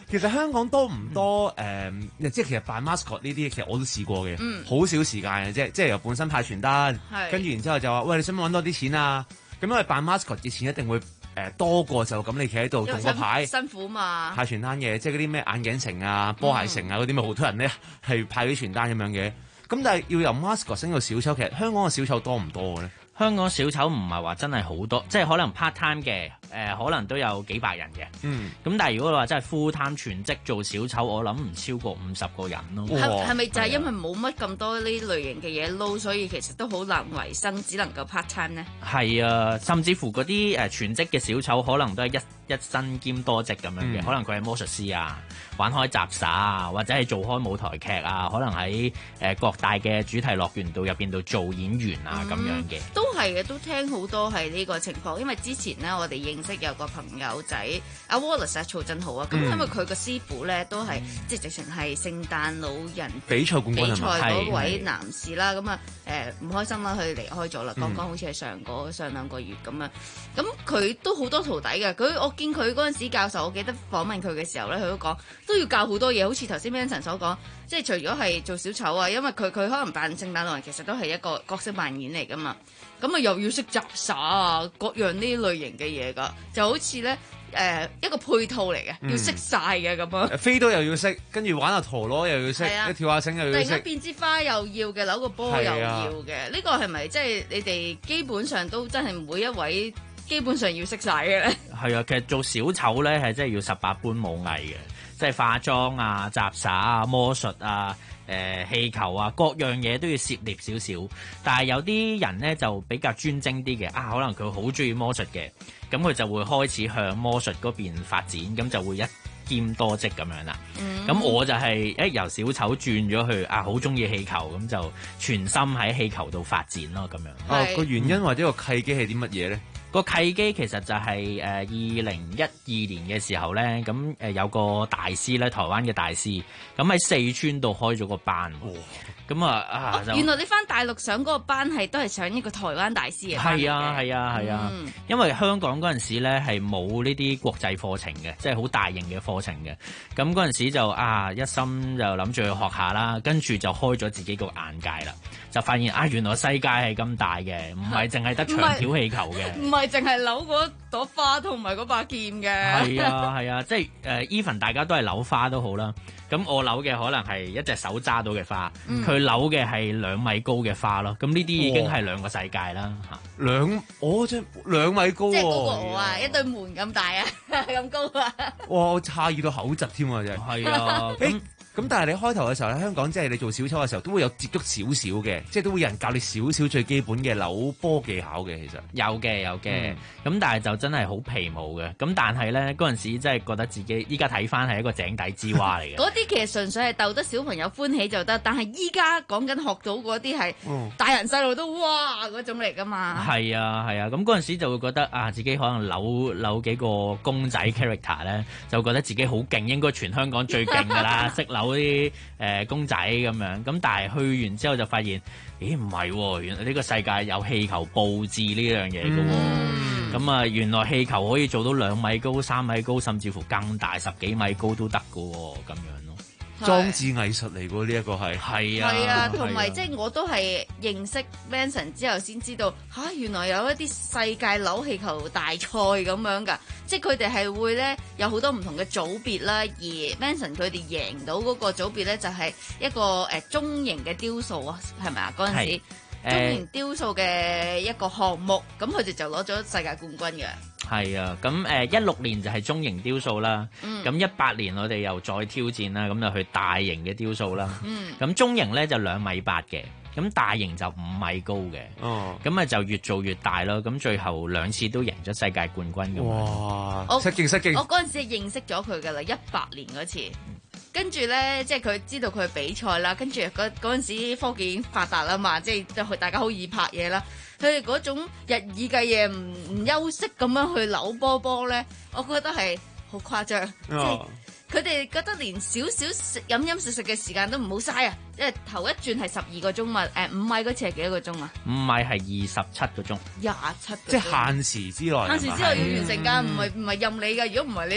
Speaker 5: 其實香港多唔多誒、嗯呃？即係其實扮 mascot 呢啲，其實我都試過嘅，好、嗯、少時間嘅啫。即係由本身派傳單，跟住然之後就話：喂，你想唔想揾多啲錢啊？咁因為扮 mascot 嘅錢一定會誒、呃、多過就咁你企喺度動個牌，
Speaker 16: 辛苦嘛。派
Speaker 5: 傳單嘅，即係嗰啲咩眼鏡城啊、波鞋城啊嗰啲，咪好多人咧係派啲傳單咁樣嘅。咁但係要由 mascot 升到小丑，其實香港嘅小丑多唔多嘅咧？
Speaker 7: 香港小丑唔係話真係好多，即係可能 part time 嘅，誒、呃、可能都有幾百人嘅。嗯。咁但係如果你話真係 full time 全職做小丑，我諗唔超過五十個人咯。
Speaker 16: 係係咪就係因為冇乜咁多呢類型嘅嘢撈，所以其實都好難維生，只能夠 part time 呢？係
Speaker 7: 啊，甚至乎嗰啲誒全職嘅小丑，可能都係一一身兼多職咁樣嘅，嗯、可能佢係魔術師啊，玩開雜耍啊，或者係做開舞台劇啊，可能喺誒各大嘅主題樂園度入邊度做演員啊咁、嗯、樣嘅。都係嘅，都聽好多係呢個情況，因為之前呢，我哋認識有個朋友仔阿 Wallace 啊，曹振豪啊，咁、嗯、因為佢個師傅咧都係、嗯、即係直情係聖誕老人
Speaker 5: 比賽冠軍，
Speaker 16: 比賽嗰位男士啦，咁啊誒唔開心啦，佢離開咗啦，剛剛好似係上個、嗯、上兩個月咁啊，咁佢都好多徒弟嘅，佢我見佢嗰陣時教授，我記得訪問佢嘅時候咧，佢都講都要教好多嘢，好似頭先 Vincent 所講，即係除咗係做小丑啊，因為佢佢可能扮聖誕老人，其實都係一個角色扮演嚟噶嘛。咁啊又要識雜耍啊，各樣呢類型嘅嘢噶，就好似咧誒一個配套嚟嘅，嗯、要識晒嘅咁樣。飛刀又要識，跟住玩下陀螺又要識，啊、跳下繩又要識。突然間變支花又要嘅，扭個波又要嘅，呢、啊、個係咪即係你哋基本上都真係每一位基本上要識晒嘅咧？
Speaker 7: 係啊，其實做小丑咧係真係要十八般武藝嘅，即係化妝啊、雜耍啊、魔術啊。誒、呃、氣球啊，各樣嘢都要涉獵少少，但係有啲人咧就比較專精啲嘅，啊可能佢好中意魔術嘅，咁佢就會開始向魔術嗰邊發展，咁就會一兼多職咁樣啦。咁、嗯、我就係、是、誒由小丑轉咗去啊，好中意氣球，咁就全心喺氣球度發展咯，咁樣。
Speaker 5: 哦，個原因或者個契機係啲乜嘢咧？
Speaker 7: 個契機其實就係誒二零一二年嘅時候咧，咁誒有個大師咧，台灣嘅大師，咁喺四川度開咗個班，咁啊啊！
Speaker 16: 原來你翻大陸上嗰個班係都係上一個台灣大師嘅班嚟嘅。係啊係啊係啊，嗯、因為香港嗰陣時咧係冇呢啲國際課程嘅，即係好大型嘅課程嘅。咁嗰陣時就啊一心就諗住去學下啦，跟住就開咗自己個眼界啦，就發現啊原來世界係咁大嘅，唔係淨係得長條氣球嘅，唔係淨係扭嗰朵花同埋嗰把劍嘅。係啊係啊，即係誒 even 大家都係扭花都好啦。咁我扭嘅可能係一隻手揸到嘅花，佢、嗯、扭嘅係兩米高嘅花咯。咁呢啲已經係兩個世界啦嚇。兩我即係兩米高喎，即係高過我啊！一對門咁大啊，咁高啊！哇！我詫異到口窒添啊，真係。係啊，咁。咁但係你開頭嘅時候喺香港即係你做小丑嘅時候，都會有接觸少少嘅，即係都會有人教你少少最基本嘅扭波技巧嘅。其實有嘅有嘅，咁、嗯、但係就真係好皮毛嘅。咁但係咧嗰陣時真係覺得自己依家睇翻係一個井底之蛙嚟嘅。嗰啲其實純粹係逗得小朋友歡喜就得，但係依家講緊學到嗰啲係大人細路都哇嗰種嚟㗎嘛。係啊係啊，咁嗰陣時就會覺得啊自己可能扭扭幾個公仔 character 咧，就覺得自己好勁，應該全香港最勁㗎啦，識扭。嗰啲誒公仔咁樣，咁但係去完之後就發現，咦唔係喎，原來呢個世界有氣球佈置呢樣嘢嘅喎，咁啊、嗯、原來氣球可以做到兩米高、三米高，甚至乎更大十幾米高都得嘅喎，咁樣咯。裝置藝術嚟㗎，呢一個係係啊，係啊，同埋即係我都係認識 Vincent 之後先知道嚇、啊，原來有一啲世界扭氣球大賽咁樣㗎，即係佢哋係會咧有好多唔同嘅組別啦，而 Vincent 佢哋贏到嗰個組別咧就係一個誒、呃、中型嘅雕塑啊，係咪啊？嗰陣時中型雕塑嘅一個項目，咁佢哋就攞咗世界冠軍嘅。係啊，咁誒一六年就係中型雕塑啦，咁一八年我哋又再挑戰啦，咁就去大型嘅雕塑啦。咁、嗯、中型咧就兩米八嘅，咁大型就五米高嘅。哦，咁啊就越做越大咯，咁最後兩次都贏咗世界冠軍咁。哇！失敬失敬！我嗰陣時認識咗佢噶啦，一八年嗰次。跟住咧，即係佢知道佢比賽啦，跟住嗰嗰陣時科技已經發達啦嘛，即係大家好易拍嘢啦。佢哋嗰種日以繼夜唔唔休息咁樣去扭波波咧，我覺得係好誇張。哦、即係佢哋覺得連少少食飲飲食食嘅時間都唔好嘥啊！因為頭一轉係十二個鐘嘛，誒、呃、五米嗰次係幾多個鐘啊？五米係二十七個鐘，廿七。即係限時之內。限時之內要完成㗎，唔係唔係任你㗎。如果唔係你。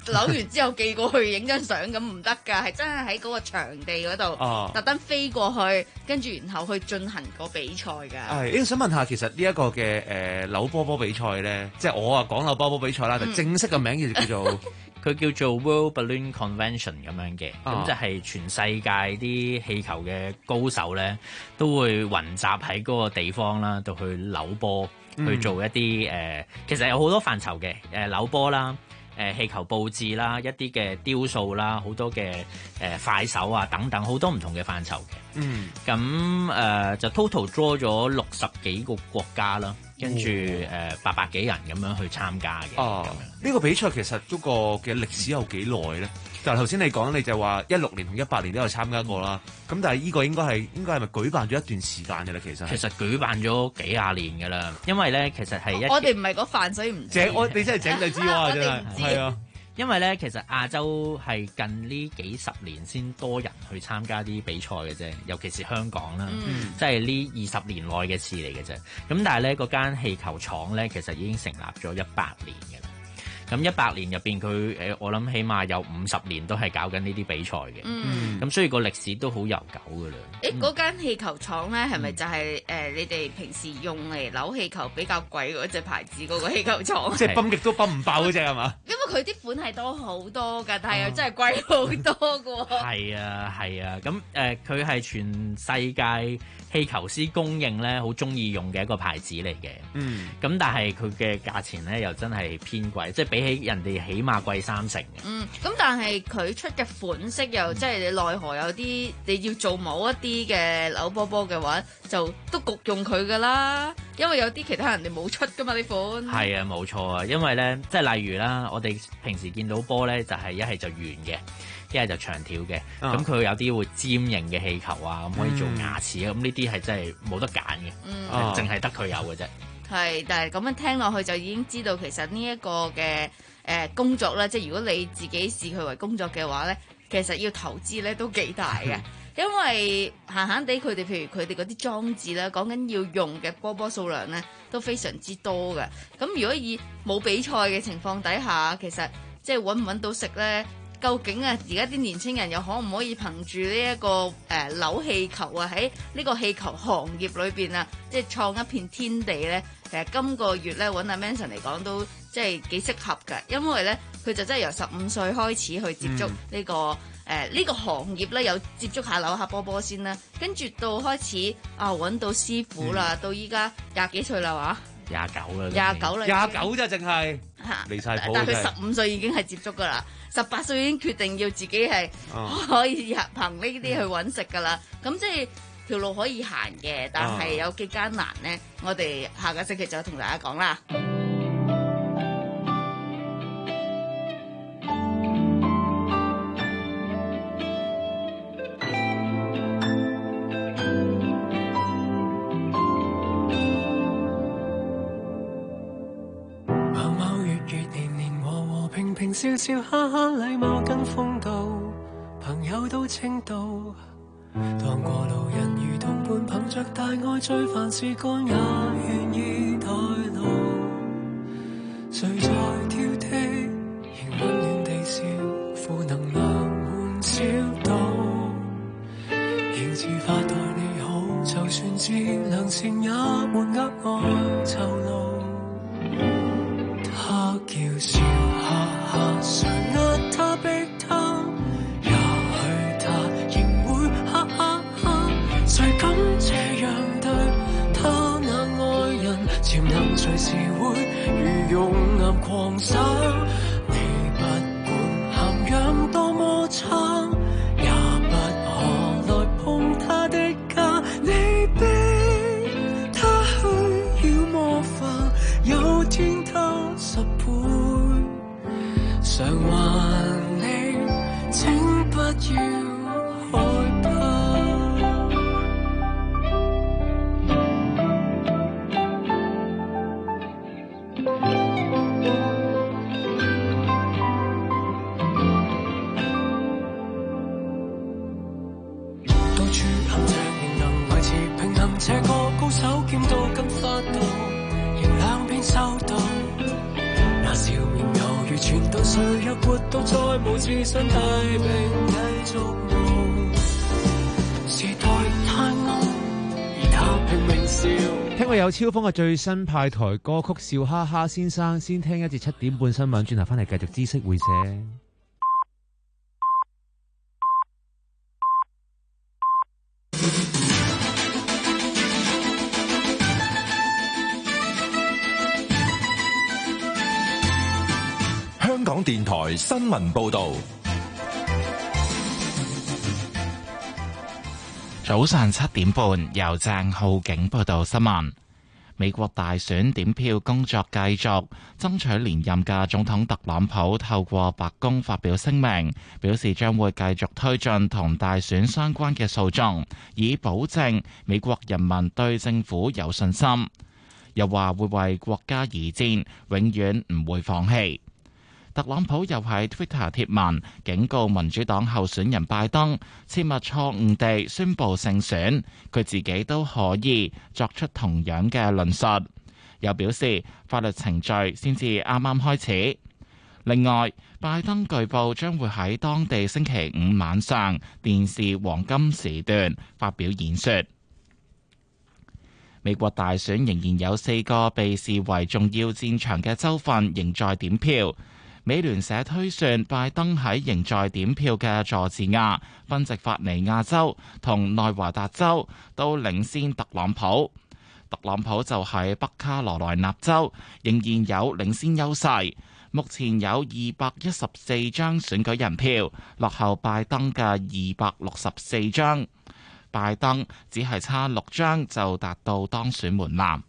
Speaker 16: 扭完之後寄過去影張相咁唔得㗎，係真係喺嗰個場地嗰度特登飛過去，跟住然後去進行個比賽㗎。
Speaker 5: 係，誒想問下，其實呢一個嘅誒扭波波比賽咧，即係我啊講扭波波比賽啦，但正式嘅名叫叫做
Speaker 7: 佢叫做 World Balloon Convention 咁樣嘅，咁、
Speaker 5: 啊、
Speaker 7: 就係全世界啲氣球嘅高手咧都會雲集喺嗰個地方啦，度去扭波，
Speaker 5: 嗯、
Speaker 7: 去做一啲誒、呃，其實有好多範疇嘅，誒、呃、扭波啦。誒、呃、氣球佈置啦，一啲嘅雕塑啦，好多嘅誒、呃、快手啊等等，好多唔同嘅範疇嘅。
Speaker 5: 嗯，
Speaker 7: 咁誒、呃、就 total draw 咗六十幾個國家啦，跟住誒八百幾人咁樣去參加嘅。
Speaker 5: 哦，呢、這個比賽其實嗰個嘅歷史有幾耐咧？就頭先你講，你就話一六年同一八年都有參加過啦。咁但係呢個應該係應該係咪舉辦咗一段時間嘅咧？其實
Speaker 7: 其實舉辦咗幾廿年㗎啦，因為咧其實係一
Speaker 16: 我哋唔係嗰飯水唔
Speaker 5: 井，我你真係井就知喎，真係係啊。
Speaker 7: 因為咧，其實亞洲係近呢幾十年先多人去參加啲比賽嘅啫，尤其是香港啦，
Speaker 16: 嗯、
Speaker 7: 即係呢二十年內嘅事嚟嘅啫。咁但係咧，嗰間氣球廠咧，其實已經成立咗一百年嘅啦。咁一百年入邊，佢誒我諗起碼有五十年都係搞緊呢啲比賽嘅。
Speaker 16: 嗯，
Speaker 7: 咁所以個歷史都好悠久㗎啦。
Speaker 16: 誒，嗰間氣球廠咧，係咪就係、是、誒、呃、你哋平時用嚟扭氣球比較貴嗰隻牌子嗰個氣球廠？
Speaker 5: 即係泵極都泵唔爆嗰隻係嘛？
Speaker 16: 因為佢啲款係多好多㗎，但係又真係貴好多㗎喎。
Speaker 7: 係啊，係啊，咁誒佢係全世界氣球師公認咧，好中意用嘅一個牌子嚟嘅。
Speaker 5: 嗯，
Speaker 7: 咁但係佢嘅價錢咧又真係偏貴，即係比起人哋起碼貴三成嘅。
Speaker 16: 嗯，咁但係佢出嘅款式又即係你奈何有啲你要做某一啲嘅扭波波嘅話，就都焗用佢㗎啦。因為有啲其他人哋冇出㗎嘛呢款。
Speaker 7: 係啊，冇錯啊，因為咧即係例如啦，我哋平時見到波咧就係一係就圓嘅。一係就長條嘅，咁、嗯、佢有啲會尖形嘅氣球啊，咁可以做牙齒啊，咁呢啲係真係冇得揀嘅，淨係得佢有嘅啫。
Speaker 16: 係，但係咁樣聽落去就已經知道其實呢一個嘅誒、呃、工作咧，即係如果你自己視佢為工作嘅話咧，其實要投資咧都幾大嘅，因為閒閒地佢哋譬如佢哋嗰啲裝置咧，講緊要用嘅波波數量咧都非常之多嘅。咁如果以冇比賽嘅情況底下，其實即係揾唔揾到食咧？究竟啊，而家啲年青人又可唔可以憑住呢一個誒、呃、扭氣球啊，喺呢個氣球行業裏邊啊，即係創一片天地咧？其實今個月咧揾阿 Manson 嚟講都即係幾適合㗎，因為咧佢就真係由十五歲開始去接觸呢、呢個誒呢、嗯呃呢個行業咧，有接觸下扭下波波先啦，跟住到開始啊揾到師傅啦，嗯、到依家廿幾歲啦話。
Speaker 7: 廿九啦，
Speaker 16: 廿九啦，
Speaker 5: 廿九咋，淨係離晒譜。
Speaker 16: 但係佢十五歲已經係接觸噶啦，十八歲已經決定要自己係可以憑呢啲去揾食噶啦。咁、嗯、即係條路可以行嘅，但係有幾艱難呢？我哋下個星期就同大家講啦。
Speaker 10: 笑笑哈哈，禮貌跟風度，朋友都稱道。當過路人如同伴，憑着大愛，最煩事幹也願意怠勞。誰在挑剔，仍溫暖地笑，負能量換小島。仍自發待你好，就算知良善也沒額外酬勞。他叫笑哈哈，常壓他逼他，也許他仍會哈哈哈。誰敢這樣對他那愛人？潛能隨時會如熔岩狂想。你不管涵養多麼差，也不可來碰他的家。你逼他去妖魔化，有天他十倍償還你，請不要害怕。 自信太平繼續無時代太暗，然後拼命笑。
Speaker 5: 聽過有超風嘅最新派台歌曲《笑哈哈先生》，先聽一節七點半新聞，轉頭翻嚟繼續知識會社。
Speaker 11: 香港電台新聞報道。
Speaker 18: 早上七點半，由鄭浩景報道新聞。美國大選點票工作繼續，爭取連任嘅總統特朗普透過白宮發表聲明，表示將會繼續推進同大選相關嘅訴訟，以保證美國人民對政府有信心。又話會為國家而戰，永遠唔會放棄。特朗普又喺 Twitter 貼文警告民主黨候選人拜登，切勿錯誤地宣佈勝選，佢自己都可以作出同樣嘅論述。又表示法律程序先至啱啱開始。另外，拜登據報將會喺當地星期五晚上電視黃金時段發表演說。美國大選仍然有四個被視為重要戰場嘅州份仍在點票。美聯社推算，拜登喺仍在點票嘅佐治亞、賓夕法尼亞州同內華達州都領先特朗普。特朗普就喺北卡羅來納州仍然有領先優勢，目前有二百一十四張選舉人票，落後拜登嘅二百六十四張。拜登只係差六張就達到當選門檻。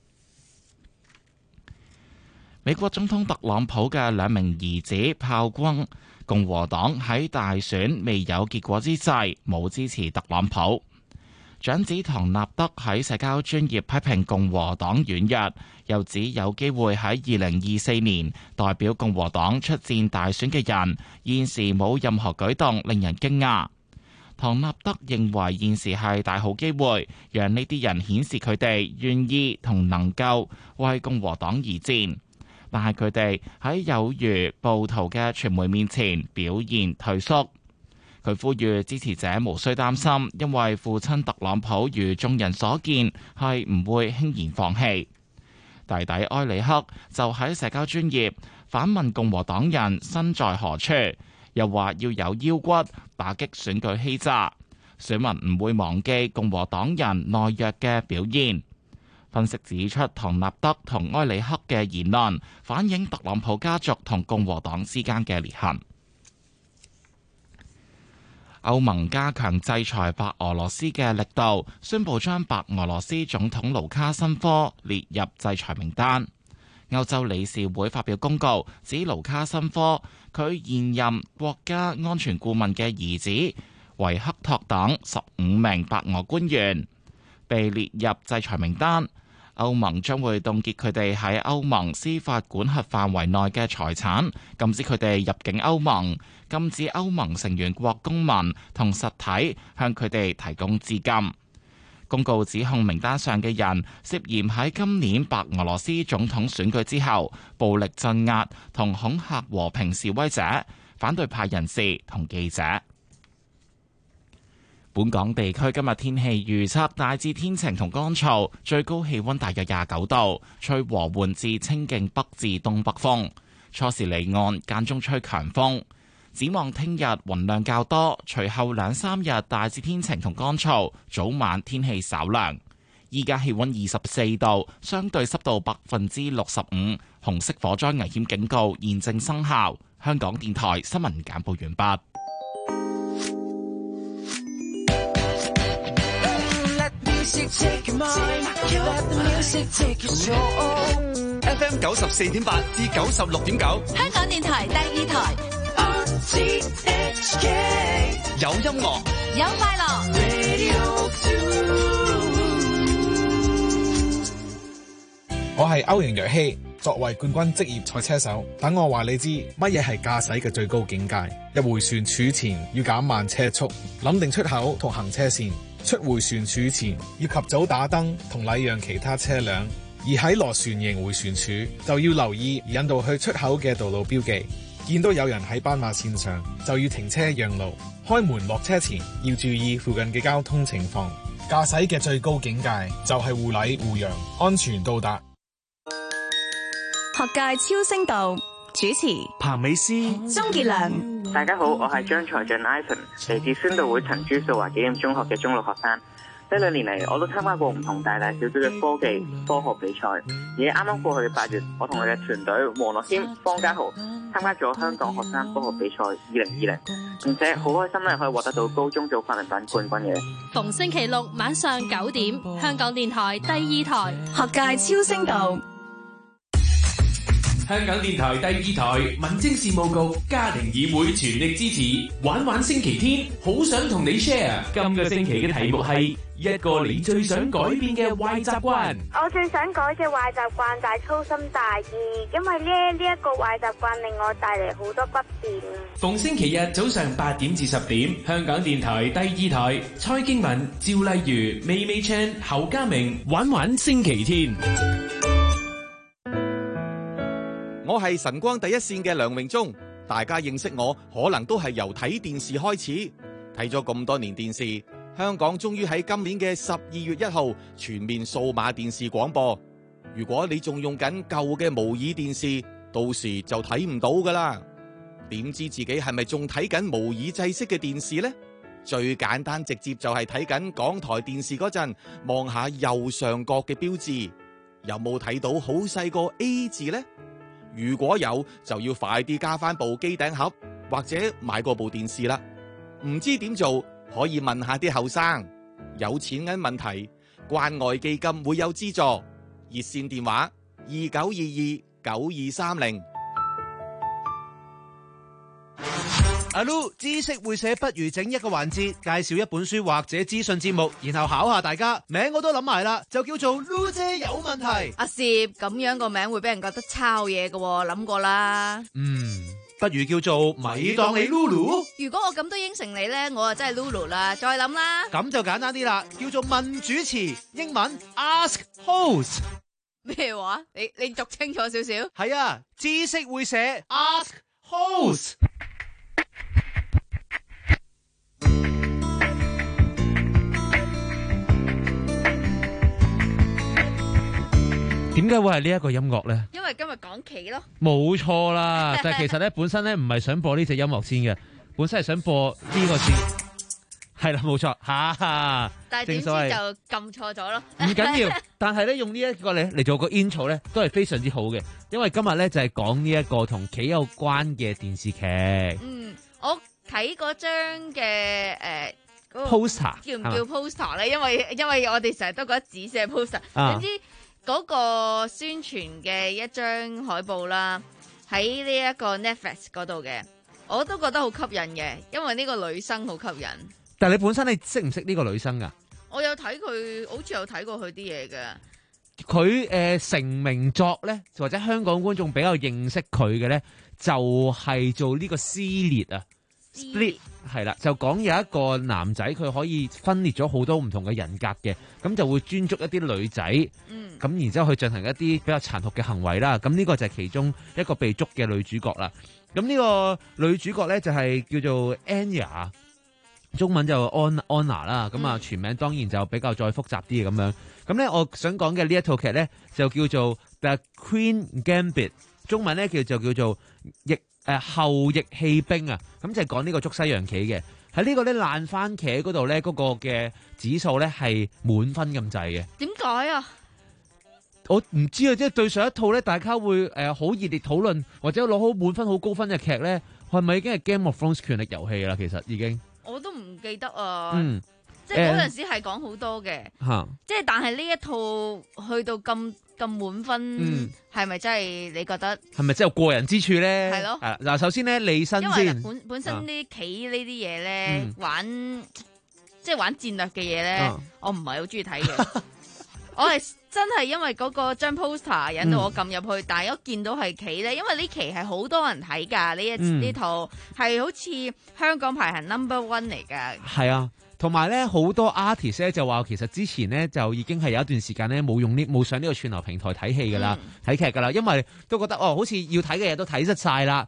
Speaker 18: 美國總統特朗普嘅兩名兒子炮轟共和黨喺大選未有結果之際冇支持特朗普。長子唐納德喺社交專頁批評共和黨軟弱，又指有機會喺二零二四年代表共和黨出戰大選嘅人，現時冇任何舉動令人驚訝。唐納德認為現時係大好機會，讓呢啲人顯示佢哋願意同能夠為共和黨而戰。但係佢哋喺有如暴徒嘅傳媒面前表現退縮。佢呼籲支持者無需擔心，因為父親特朗普如眾人所見係唔會輕言放棄。弟弟埃里克就喺社交專頁反問共和黨人身在何處，又話要有腰骨打擊選舉欺詐，選民唔會忘記共和黨人懦弱嘅表現。分析指出，唐納德同埃里克嘅言論反映特朗普家族同共和黨之間嘅裂痕。歐盟加強制裁白俄羅斯嘅力度，宣布將白俄羅斯總統盧卡申科列入制裁名單。歐洲理事會發表公告，指盧卡申科佢現任國家安全顧問嘅兒子維克托等十五名白俄官員被列入制裁名單。歐盟將會凍結佢哋喺歐盟司法管轄範圍內嘅財產，禁止佢哋入境歐盟，禁止歐盟成員國公民同實體向佢哋提供資金。公告指控名單上嘅人涉嫌喺今年白俄羅斯總統選舉之後暴力鎮壓同恐嚇和平示威者、反對派人士同記者。本港地區今日天氣預測大致天晴同乾燥，最高氣溫大約廿九度，吹和緩至清勁北至東北風，初時離岸，間中吹強風。展望聽日雲量較多，隨後兩三日大致天晴同乾燥，早晚天氣稍涼。依家氣溫二十四度，相對濕度百分之六十五，紅色火災危險警告現正生效。香港電台新聞簡報完畢。
Speaker 20: F M 九十四點八至九十六點九，
Speaker 24: 香港電台第二台。
Speaker 20: 有音樂，
Speaker 24: 有快樂。
Speaker 21: 我係歐陽若希，作為冠軍職業賽車手，等我話你知乜嘢係駕駛嘅最高境界。入回旋處前要減慢車速，諗定出口同行車線。出回旋處前要及早打燈同禮讓其他車輛，而喺螺旋形回旋處就要留意引導去出口嘅道路標記。 見到有人喺斑馬線上就要停車讓路，開門落車前要注意附近嘅交通情況。駕駛嘅最高境界就係互禮互讓，安全到達。
Speaker 2: 學界超聲道主持
Speaker 1: 彭美詩、
Speaker 2: 鍾傑良。
Speaker 4: 大家好，我係張才俊 Ivan， 嚟自宣道會陳朱素華紀念中學嘅中六學生。呢兩年嚟，我都參加過唔同大大小小嘅科技、科學比賽。而喺啱啱過去嘅八月，我同我嘅團隊黃樂謙、方家豪參加咗香港學生科學比賽二零二零，並且好開心咧可以獲得到高中組發明品冠軍嘅。
Speaker 17: 逢星期六晚上九點，香港電台第二台
Speaker 2: 學界超聲道。
Speaker 15: 香港電台第二台民政事務局家庭議會全力支持玩玩星期天，好想同你 share。今個星期嘅題目係一個你最想改變嘅壞習慣。
Speaker 19: 我最想改嘅壞習慣就係粗心大意，因為咧呢一個壞習慣令我帶嚟好多不便。
Speaker 15: 逢星期日早上八點至十點，香港電台第二台，蔡經文、趙麗如、微微 Chan、侯家明玩玩星期天。
Speaker 22: 我係晨光第一線嘅梁榮忠，大家認識我可能都係由睇電視開始，睇咗咁多年電視，香港終於喺今年嘅十二月一號全面數碼電視廣播。如果你仲用緊舊嘅模擬電視，到時就睇唔到噶啦。點知自己係咪仲睇緊模擬製式嘅電視呢？最簡單直接就係睇緊港台電視嗰陣，望下右上角嘅標誌，有冇睇到好細個 A 字呢？如果有，就要快啲加翻部機頂盒，或者買過部電視啦。唔知點做，可以問下啲後生。有錢銀問題，關愛基金會有資助。熱線電話二九二二九二三零。
Speaker 5: 阿 Lu 知識會寫，不如整一個環節，介紹一本書或者資訊節目，然後考下大家。名我都諗埋啦，就叫做 Lu 姐有問題。
Speaker 16: 阿攝咁樣個名會俾人覺得抄嘢嘅，諗過啦。
Speaker 5: 嗯，不如叫做咪當你 Lulu。
Speaker 16: 如果我咁都應承你咧，我啊真係 Lulu 啦。再諗啦。
Speaker 5: 咁就簡單啲啦，叫做問主持，英文 Ask Host。
Speaker 16: 咩話？你你讀清楚少少。
Speaker 5: 係啊，知識會寫 Ask Host。點解會係呢一個音樂咧？
Speaker 16: 因為今日講棋咯。
Speaker 5: 冇錯啦，但係其實咧本身咧唔係想播呢隻音樂先嘅，本身係想播呢個先。係啦，冇錯吓。
Speaker 16: 但係點知就撳錯咗咯。
Speaker 5: 唔緊要，但係咧用呢一個咧嚟做個 intro 咧，都係非常之好嘅。因為今日咧就係講呢一個同棋有關嘅電視劇。
Speaker 16: 嗯，我睇嗰張嘅誒
Speaker 5: poster
Speaker 16: 叫唔叫 poster 咧？因為因為我哋成日都覺得紙寫 poster，總之。嗰個宣傳嘅一張海報啦，喺呢一個 Netflix 嗰度嘅，我都覺得好吸引嘅，因為呢個女生好吸引。
Speaker 5: 但係你本身你識唔識呢個女生噶？
Speaker 16: 我有睇佢，好似有睇過佢啲嘢嘅。
Speaker 5: 佢誒、呃、成名作咧，或者香港觀眾比較認識佢嘅咧，就係、是、做呢個撕裂啊。Split 係啦，就講有一個男仔佢可以分裂咗好多唔同嘅人格嘅，咁就會專捉一啲女仔，咁、嗯、然之後去進行一啲比較殘酷嘅行為啦。咁呢個就係其中一個被捉嘅女主角啦。咁呢個女主角咧就係叫做 Anya， 中文就安安娜啦。咁啊全名當然就比較再複雜啲嘅咁樣。咁咧我想講嘅呢一套劇咧就叫做 The Queen Gambit， 中文咧叫就叫做逆。誒、呃，後翼棄兵啊，咁就係講呢個捉西洋棋嘅。喺呢個咧爛番茄嗰度咧，嗰、那個嘅指數咧係滿分咁滯嘅。點
Speaker 16: 解啊？
Speaker 5: 我唔知啊，即係對上一套咧，大家會誒好熱烈討論或者攞好滿分好高分嘅劇咧，係咪已經係 Game of Thrones 權力遊戲啦？其實已經
Speaker 16: 我都唔記得啊。
Speaker 5: 嗯，
Speaker 16: 即係嗰陣時係講好多嘅。吓、呃，即係但係呢一套去到咁。咁滿分，係咪、嗯、真係你覺得？係咪真係有過人之處咧？係咯。嗱、啊，首先咧，利申先。因為本本身啲棋呢啲嘢咧，嗯、玩即係玩戰略嘅嘢咧，啊、我唔係好中意睇嘅。我係真係因為嗰個張 poster 引到我撳入去，嗯、但係一見到係棋咧，因為呢期係好多人睇㗎，呢一呢、嗯、套係好似香港排行 number one 嚟㗎。係啊。同埋咧，好多 artist 咧就話，其實之前咧就已經係有一段時間咧冇用呢冇上呢個串流平台睇戲噶啦，睇劇噶啦，因為都覺得哦，好似要睇嘅嘢都睇得晒啦，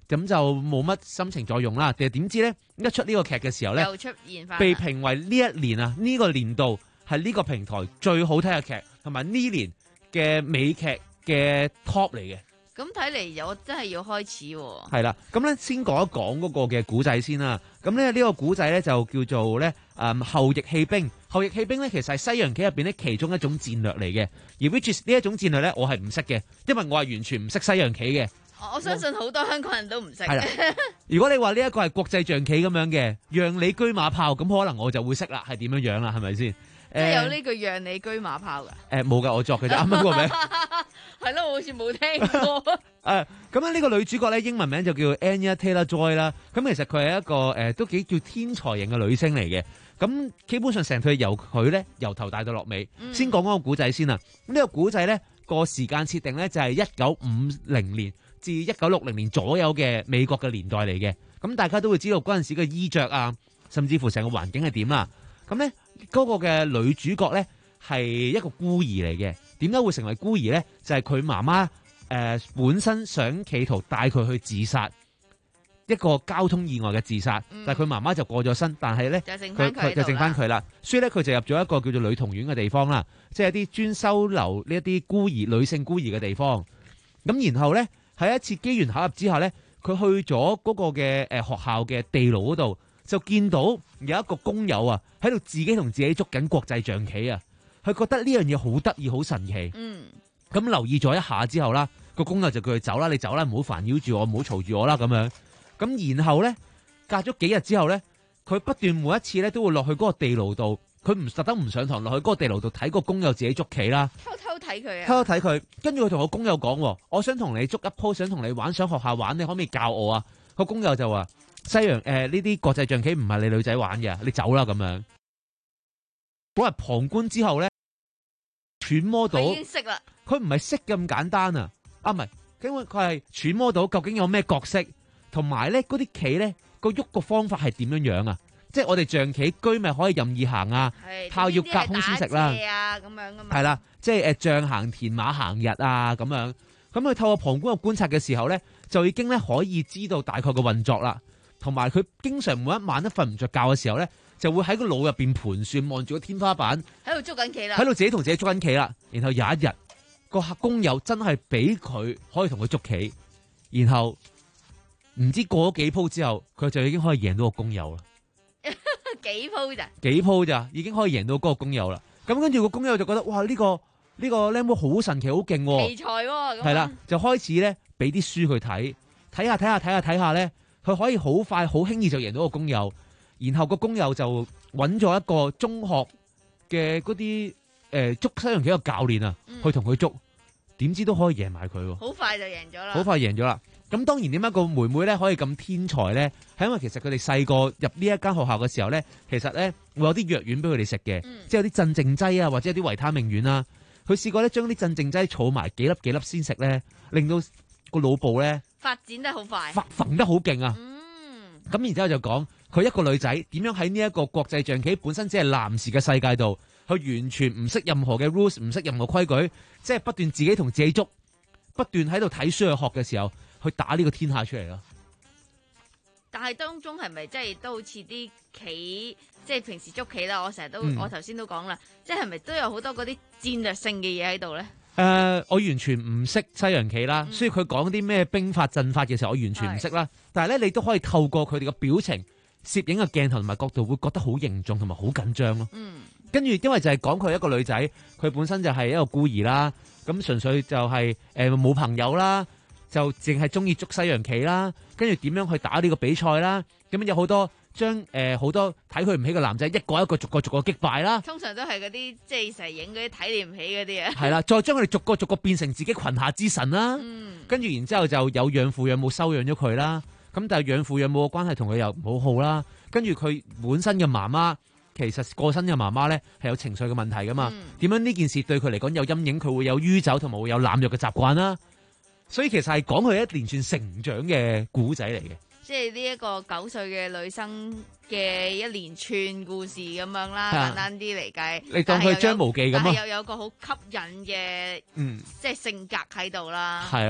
Speaker 5: 咁就冇乜心情再用啦。但係點知咧，一出呢個劇嘅時候咧，
Speaker 16: 又出現翻，
Speaker 5: 被評為呢一年啊呢、呢個年度係呢個平台最好睇嘅劇，同埋呢年嘅美劇嘅 top 嚟嘅。
Speaker 16: 咁睇嚟，我真係要開始喎。
Speaker 5: 係啦，咁咧先講一講嗰個嘅古仔先啦。咁咧呢個古仔咧就叫做咧誒後翼棄兵。後翼棄兵咧其實係西洋棋入邊咧其中一種戰略嚟嘅，而 which is 呢一種戰略咧我係唔識嘅，因為我係完全唔識西洋棋嘅。
Speaker 16: 我相信好多香港人都唔識。
Speaker 5: 係啦，如果你話呢一個係國際象棋咁樣嘅，讓你車馬炮，咁可能我就會識啦，係點樣樣啦，係咪先？
Speaker 16: 即係有呢句讓你車馬炮噶？
Speaker 5: 誒冇㗎，我作嘅啫，啱啱個名。
Speaker 16: 係咯，我好似冇聽過。
Speaker 5: 誒咁樣呢個女主角咧，英文名就叫 Anya Taylor-Joy 啦。咁其實佢係一個誒、呃、都幾叫天才型嘅女星嚟嘅。咁基本上成套由佢咧由頭帶到落尾。嗯、先講嗰個古仔先啊。咁、這、呢個古仔咧個時間設定咧就係一九五零年至一九六零年左右嘅美國嘅年代嚟嘅。咁大家都會知道嗰陣時嘅衣着啊，甚至乎成個環境係點啦。咁咧嗰個嘅女主角咧係一個孤兒嚟嘅。點解會成為孤兒咧？就係佢媽媽誒本身想企圖帶佢去自殺，一個交通意外嘅自殺，嗯、但係佢媽媽就過咗身，但係咧佢佢就剩翻佢啦。所以咧佢就入咗一個叫做女童院嘅地方啦，即係一啲專收留呢一啲孤兒女性孤兒嘅地方。咁然後咧喺一次機緣巧合之下咧，佢去咗嗰個嘅誒學校嘅地牢嗰度，就見到有一個工友啊喺度自己同自己捉緊國際象棋啊！佢覺得呢樣嘢好得意、好神奇。嗯，咁留意咗一下之後啦，個工友就叫佢走啦，你走啦，唔好煩擾住我，唔好嘈住我啦咁樣。咁然後咧，隔咗幾日之後咧，佢不斷每一次咧都會落去嗰個地牢度，佢唔特登唔上堂落去嗰個地牢度睇個工友自己捉棋啦，
Speaker 16: 偷偷睇佢啊，
Speaker 5: 偷偷睇佢。跟住佢同個工友講：我想同你捉一鋪，想同你玩，想學校玩，你可唔可以教我啊？個工友就話：西洋誒呢啲國際象棋唔係你女仔玩嘅，你走啦咁樣。嗰日旁觀之後咧。揣摩到，佢唔係識咁簡單啊！啊，唔係，因為佢係揣摩到究竟有咩角色，同埋咧嗰啲棋咧個喐個方法係點樣樣啊！即係我哋象棋車咪可以任意行啊，炮要隔空先食啦，係啦，即係誒象行田馬行日啊咁樣。咁佢透過旁觀嘅觀察嘅時候咧，就已經咧可以知道大概嘅運作啦。同埋佢經常每一晚都瞓唔着覺嘅時候咧，就會喺個腦入邊盤算，望住個天花板，
Speaker 16: 喺度捉緊棋啦，
Speaker 5: 喺度自己同自己捉緊棋啦。然後有一日，個客工友真係俾佢可以同佢捉棋，然後唔知過咗幾鋪之後，佢就已經可以贏到個工友啦。
Speaker 16: 幾鋪咋？
Speaker 5: 幾鋪咋？已經可以贏到嗰個工友啦。咁跟住個工友就覺得哇，呢、這個呢、這個靚妹好神奇，好勁喎，
Speaker 16: 奇才喎。
Speaker 5: 係啦，就開始咧俾啲書佢睇，睇下睇下睇下睇下咧，佢可以好快好輕易就贏到個工友。然後個工友就揾咗一個中學嘅嗰啲誒捉西洋棋嘅教練啊，嗯、去同佢捉，點知都可以贏埋佢喎。
Speaker 16: 好快就贏咗啦！
Speaker 5: 好快贏咗啦！咁當然點解個妹妹咧可以咁天才咧？係因為其實佢哋細個入呢一間學校嘅時候咧，其實咧會有啲藥丸俾佢哋食嘅，嗯、即係有啲鎮靜劑啊，或者有啲維他命丸啊。佢試過咧將啲鎮靜劑儲埋幾粒幾粒先食咧，令到個腦部咧
Speaker 16: 發展得好快，
Speaker 5: 發縫得好勁啊！
Speaker 16: 嗯，
Speaker 5: 咁然之後就講。佢一個女仔點樣喺呢一個國際象棋本身只係男士嘅世界度，佢完全唔識任何嘅 rules， 唔識任何規矩，即係不斷自己同自己捉，不斷喺度睇書去學嘅時候，去打呢個天下出嚟咯。
Speaker 16: 但係當中係咪即係都好似啲棋，即係平時捉棋啦？我成日都，嗯、我頭先都講啦，即係係咪都有好多嗰啲戰略性嘅嘢喺度咧？
Speaker 5: 誒、呃，我完全唔識西洋棋啦，嗯、所以佢講啲咩兵法陣法嘅時候，我完全唔識啦。是但係咧，你都可以透過佢哋嘅表情。攝影嘅鏡頭同埋角度會覺得好凝重同埋好緊張咯。嗯，跟住因為就係講佢一個女仔，佢本身就係一個孤兒啦，咁純粹就係誒冇朋友啦，就淨係中意捉西洋棋啦，跟住點樣去打呢個比賽啦，咁有好多將誒好多睇佢唔起嘅男仔一個一個逐個逐個擊敗啦。
Speaker 16: 通常都係嗰啲即係成日影嗰啲睇你唔起嗰啲啊。係
Speaker 5: 啦，再將佢哋逐個逐個變成自己裙下之臣啦。嗯，跟住然之後就有養父養母收養咗佢啦。咁但係養父養母嘅關係同佢又唔好好啦，跟住佢本身嘅媽媽其實過身嘅媽媽咧係有情緒嘅問題噶嘛，點、嗯、樣呢件事對佢嚟講有陰影，佢會有酗酒同埋會有濫藥嘅習慣啦，所以其實係講佢一連串成長嘅古仔嚟嘅，
Speaker 16: 即係呢一個九歲嘅女生嘅一連串故事咁樣啦，簡單啲嚟計，
Speaker 5: 你當佢張無忌咁啊，
Speaker 16: 但係又有個好吸引嘅，嗯，即係性格喺度啦，
Speaker 5: 係啦。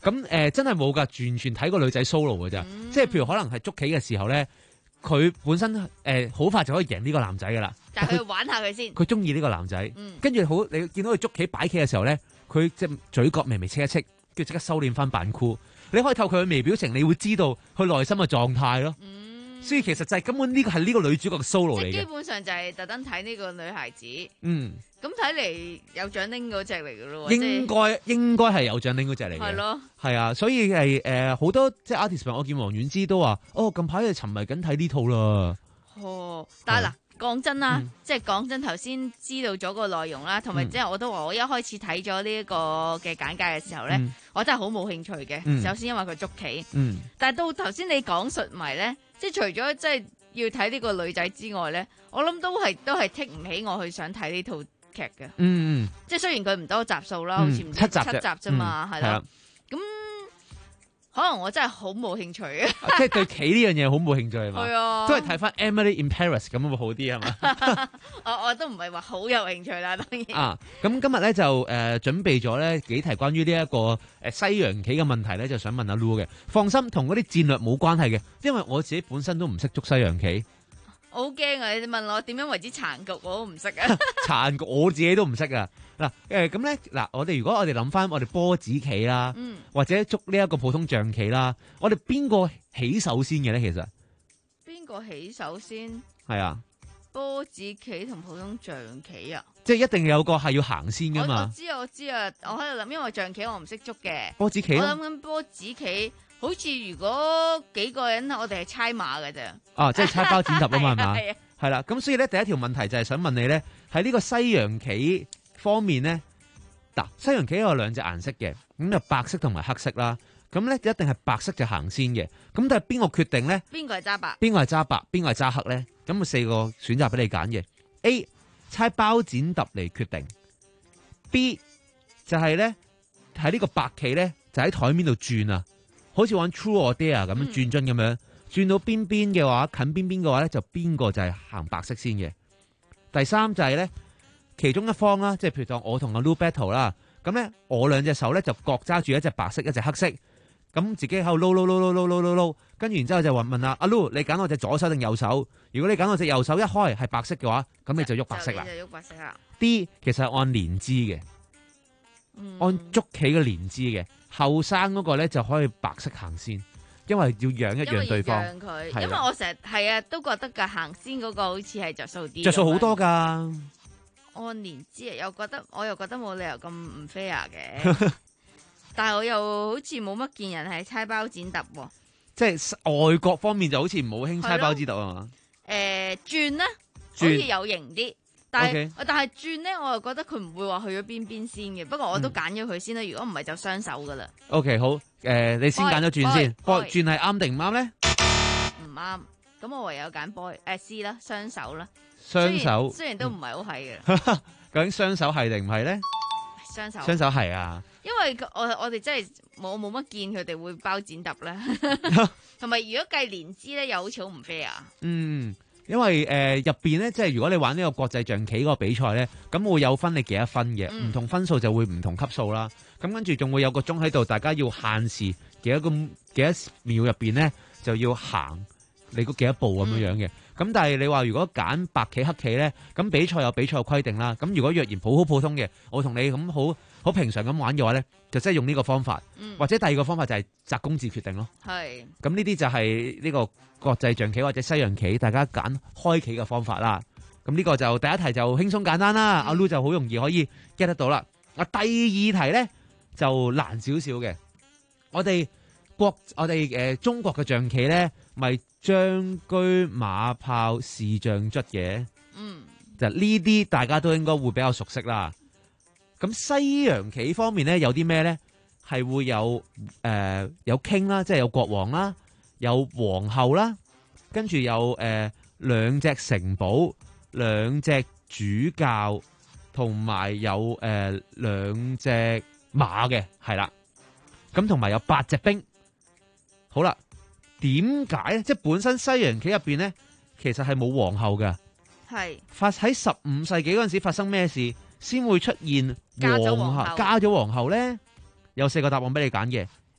Speaker 5: 咁誒、呃、真係冇㗎，完全睇個女仔 solo 㗎咋。即係譬如可能係捉棋嘅時候咧，佢本身誒好、呃、快就可以贏呢個男仔㗎啦。
Speaker 16: 但係佢玩下佢先。
Speaker 5: 佢中意呢個男仔，
Speaker 16: 嗯、
Speaker 5: 跟住好你見到佢捉棋擺棋嘅時候咧，佢隻嘴角微微戚一戚，跟住即刻收斂翻扮酷。你可以透過佢嘅微表情，你會知道佢內心嘅狀態咯。嗯、所以其實就係根本呢個係呢個女主角嘅 solo 嚟嘅。
Speaker 16: 基本上就係特登睇呢個女孩子。
Speaker 5: 嗯。咁
Speaker 16: 睇嚟有獎拎嗰隻嚟嘅咯。
Speaker 5: 應該應該係有獎拎嗰隻嚟嘅。
Speaker 16: 係咯。
Speaker 5: 係啊，所以係誒好多即係 artist 朋友，我見黃婉之都話：哦，近排係沉迷緊睇呢套啦。
Speaker 16: 哦，但係嗱。講真啦，嗯、即係講真，頭先知道咗個內容啦，同埋即係我都話我一開始睇咗呢一個嘅簡介嘅時候咧，嗯、我真係好冇興趣嘅。嗯、首先因為佢捉棋，嗯、但係到頭先你講述埋咧，即係除咗即係要睇呢個女仔之外咧，我諗都係都係剔唔起我去想睇呢套劇嘅。嗯，即係雖然佢唔多集數啦，嗯、好似唔知七集七集啫嘛，係啦，咁。可能我真係好冇興趣啊！
Speaker 5: 即係對棋呢樣嘢好冇興趣係嘛？
Speaker 16: 係啊，
Speaker 5: 都係睇翻 Emily in Paris 咁會好啲係嘛？
Speaker 16: 我我都唔係話好有興趣啦，當然。
Speaker 5: 啊，咁今日咧就誒、呃、準備咗咧幾題關於呢一個誒西洋棋嘅問題咧，就想問阿 Lu 嘅。放心，同嗰啲戰略冇關係嘅，因為我自己本身都唔識捉西洋棋。
Speaker 16: 我好驚啊！你問我點樣為之殘局，我都唔識啊！
Speaker 5: 殘局我自己都唔識啊！嗱誒咁咧嗱，我哋如果我哋諗翻我哋波子棋啦，嗯、或者捉呢一個普通象棋啦，我哋邊個起手先嘅咧？其實
Speaker 16: 邊個起手先？
Speaker 5: 係啊，
Speaker 16: 波子棋同普通象棋啊，
Speaker 5: 即係一定有個係要行先噶嘛。
Speaker 16: 我知啊，我知啊，我喺度諗，因為象棋我唔識捉嘅。
Speaker 5: 波子棋，
Speaker 16: 我諗緊波子棋。好似如果幾個人，我哋係猜馬嘅啫。
Speaker 5: 啊，即係猜包剪揼啊嘛，係嘛？係啦，咁所以咧，第一條問題就係想問你咧，喺呢個西洋棋方面咧，嗱，西洋棋有兩隻顏色嘅，咁就白色同埋黑色啦。咁咧一定係白色就行先嘅。咁但係邊個決定咧？
Speaker 16: 邊個係揸白？
Speaker 5: 邊個係揸白？邊個係揸黑咧？咁啊四個選擇俾你揀嘅。A 猜包剪揼嚟決定。B 就係咧喺呢個白棋咧就喺台面度轉啊。好似玩 True or Dare 咁樣轉樽咁樣，嗯、轉到邊邊嘅話，近邊邊嘅話咧，就邊個就係行白色先嘅。第三就係咧，其中一方啦，即係譬如當我同阿 Lu battle 啦，咁咧我兩隻手咧就各揸住一隻白色，一隻黑色，咁自己喺度撈撈撈撈撈撈撈撈，跟住然之後就話問阿阿 Lu，你揀我隻左手定右手？如果你揀我隻右手一開係白色嘅話，咁你就喐白色啦。
Speaker 16: 就喐白色啦。
Speaker 5: D 其實係按年資嘅，嗯、按捉棋嘅年資嘅。後生嗰個咧就可以白色行先，因為要讓一讓對方。
Speaker 16: 讓佢，因為我成日係啊，都覺得噶行先嗰個好似係着數啲。
Speaker 5: 着數好多噶。
Speaker 16: 按年資啊，又覺得我又覺得冇理由咁唔 fair 嘅，但係我又好似冇乜見人係猜包剪揼喎。
Speaker 5: 即係外國方面就好似唔好興猜包剪揼啊嘛。
Speaker 16: 誒轉咧，好似有型啲。但係 Okay. 但係轉咧，我又覺得佢唔會話去咗邊邊先嘅。不過我都揀咗佢先啦。如果唔係就雙手噶啦。
Speaker 5: O、okay, K 好，誒、呃、你先揀咗轉先，波轉係啱定唔啱咧？
Speaker 16: 唔啱，咁我唯有揀波誒 C 啦，雙手啦。
Speaker 5: 雙手
Speaker 16: 雖然都唔係好係嘅。
Speaker 5: 究竟雙手係定唔係咧？
Speaker 16: 雙手。雙
Speaker 5: 手係啊。
Speaker 16: 因為我我哋真係冇冇乜見佢哋會包剪揼咧，同埋如果計年資咧，又好似好唔 fair 啊。
Speaker 5: 嗯。因為誒入邊咧，即係如果你玩呢個國際象棋嗰個比賽咧，咁會有分你幾多分嘅，唔、嗯、同分數就會唔同級數啦。咁跟住仲會有個鐘喺度，大家要限時幾多個幾多秒入邊咧，就要行你嗰幾多步咁樣樣嘅。咁、嗯、但係你話如果揀白棋黑棋咧，咁比賽有比賽規定啦。咁如果若然普好普通嘅，我同你咁好好平常咁玩嘅話咧，就真係用呢個方法，嗯、或者第二個方法就係擇公字決定咯。係是。咁呢啲就係呢個國際象棋或者西洋棋，大家揀開棋嘅方法啦。咁呢個就第一題就輕鬆簡單啦，嗯、阿 Lu 就好容易可以 get 得到啦。啊，第二題咧就難少少嘅。我哋國我哋誒、呃、中國嘅象棋咧，咪將車馬炮士將卒嘅。嗯。就呢啲大家都應該會比較熟悉啦。咁西洋棋方面咧有啲咩咧？係會有誒、呃、有 king 啦，即係有國王啦，有皇后啦，跟住有誒兩隻城堡、兩隻主教，同埋有誒兩隻馬嘅，係啦。咁同埋有八隻兵。好啦，點解咧？即係本身西洋棋入邊咧，其實係冇皇后嘅。係發喺十五世紀嗰陣時發生咩事？先會出現皇后加咗皇后咧，有四個答案俾你揀嘅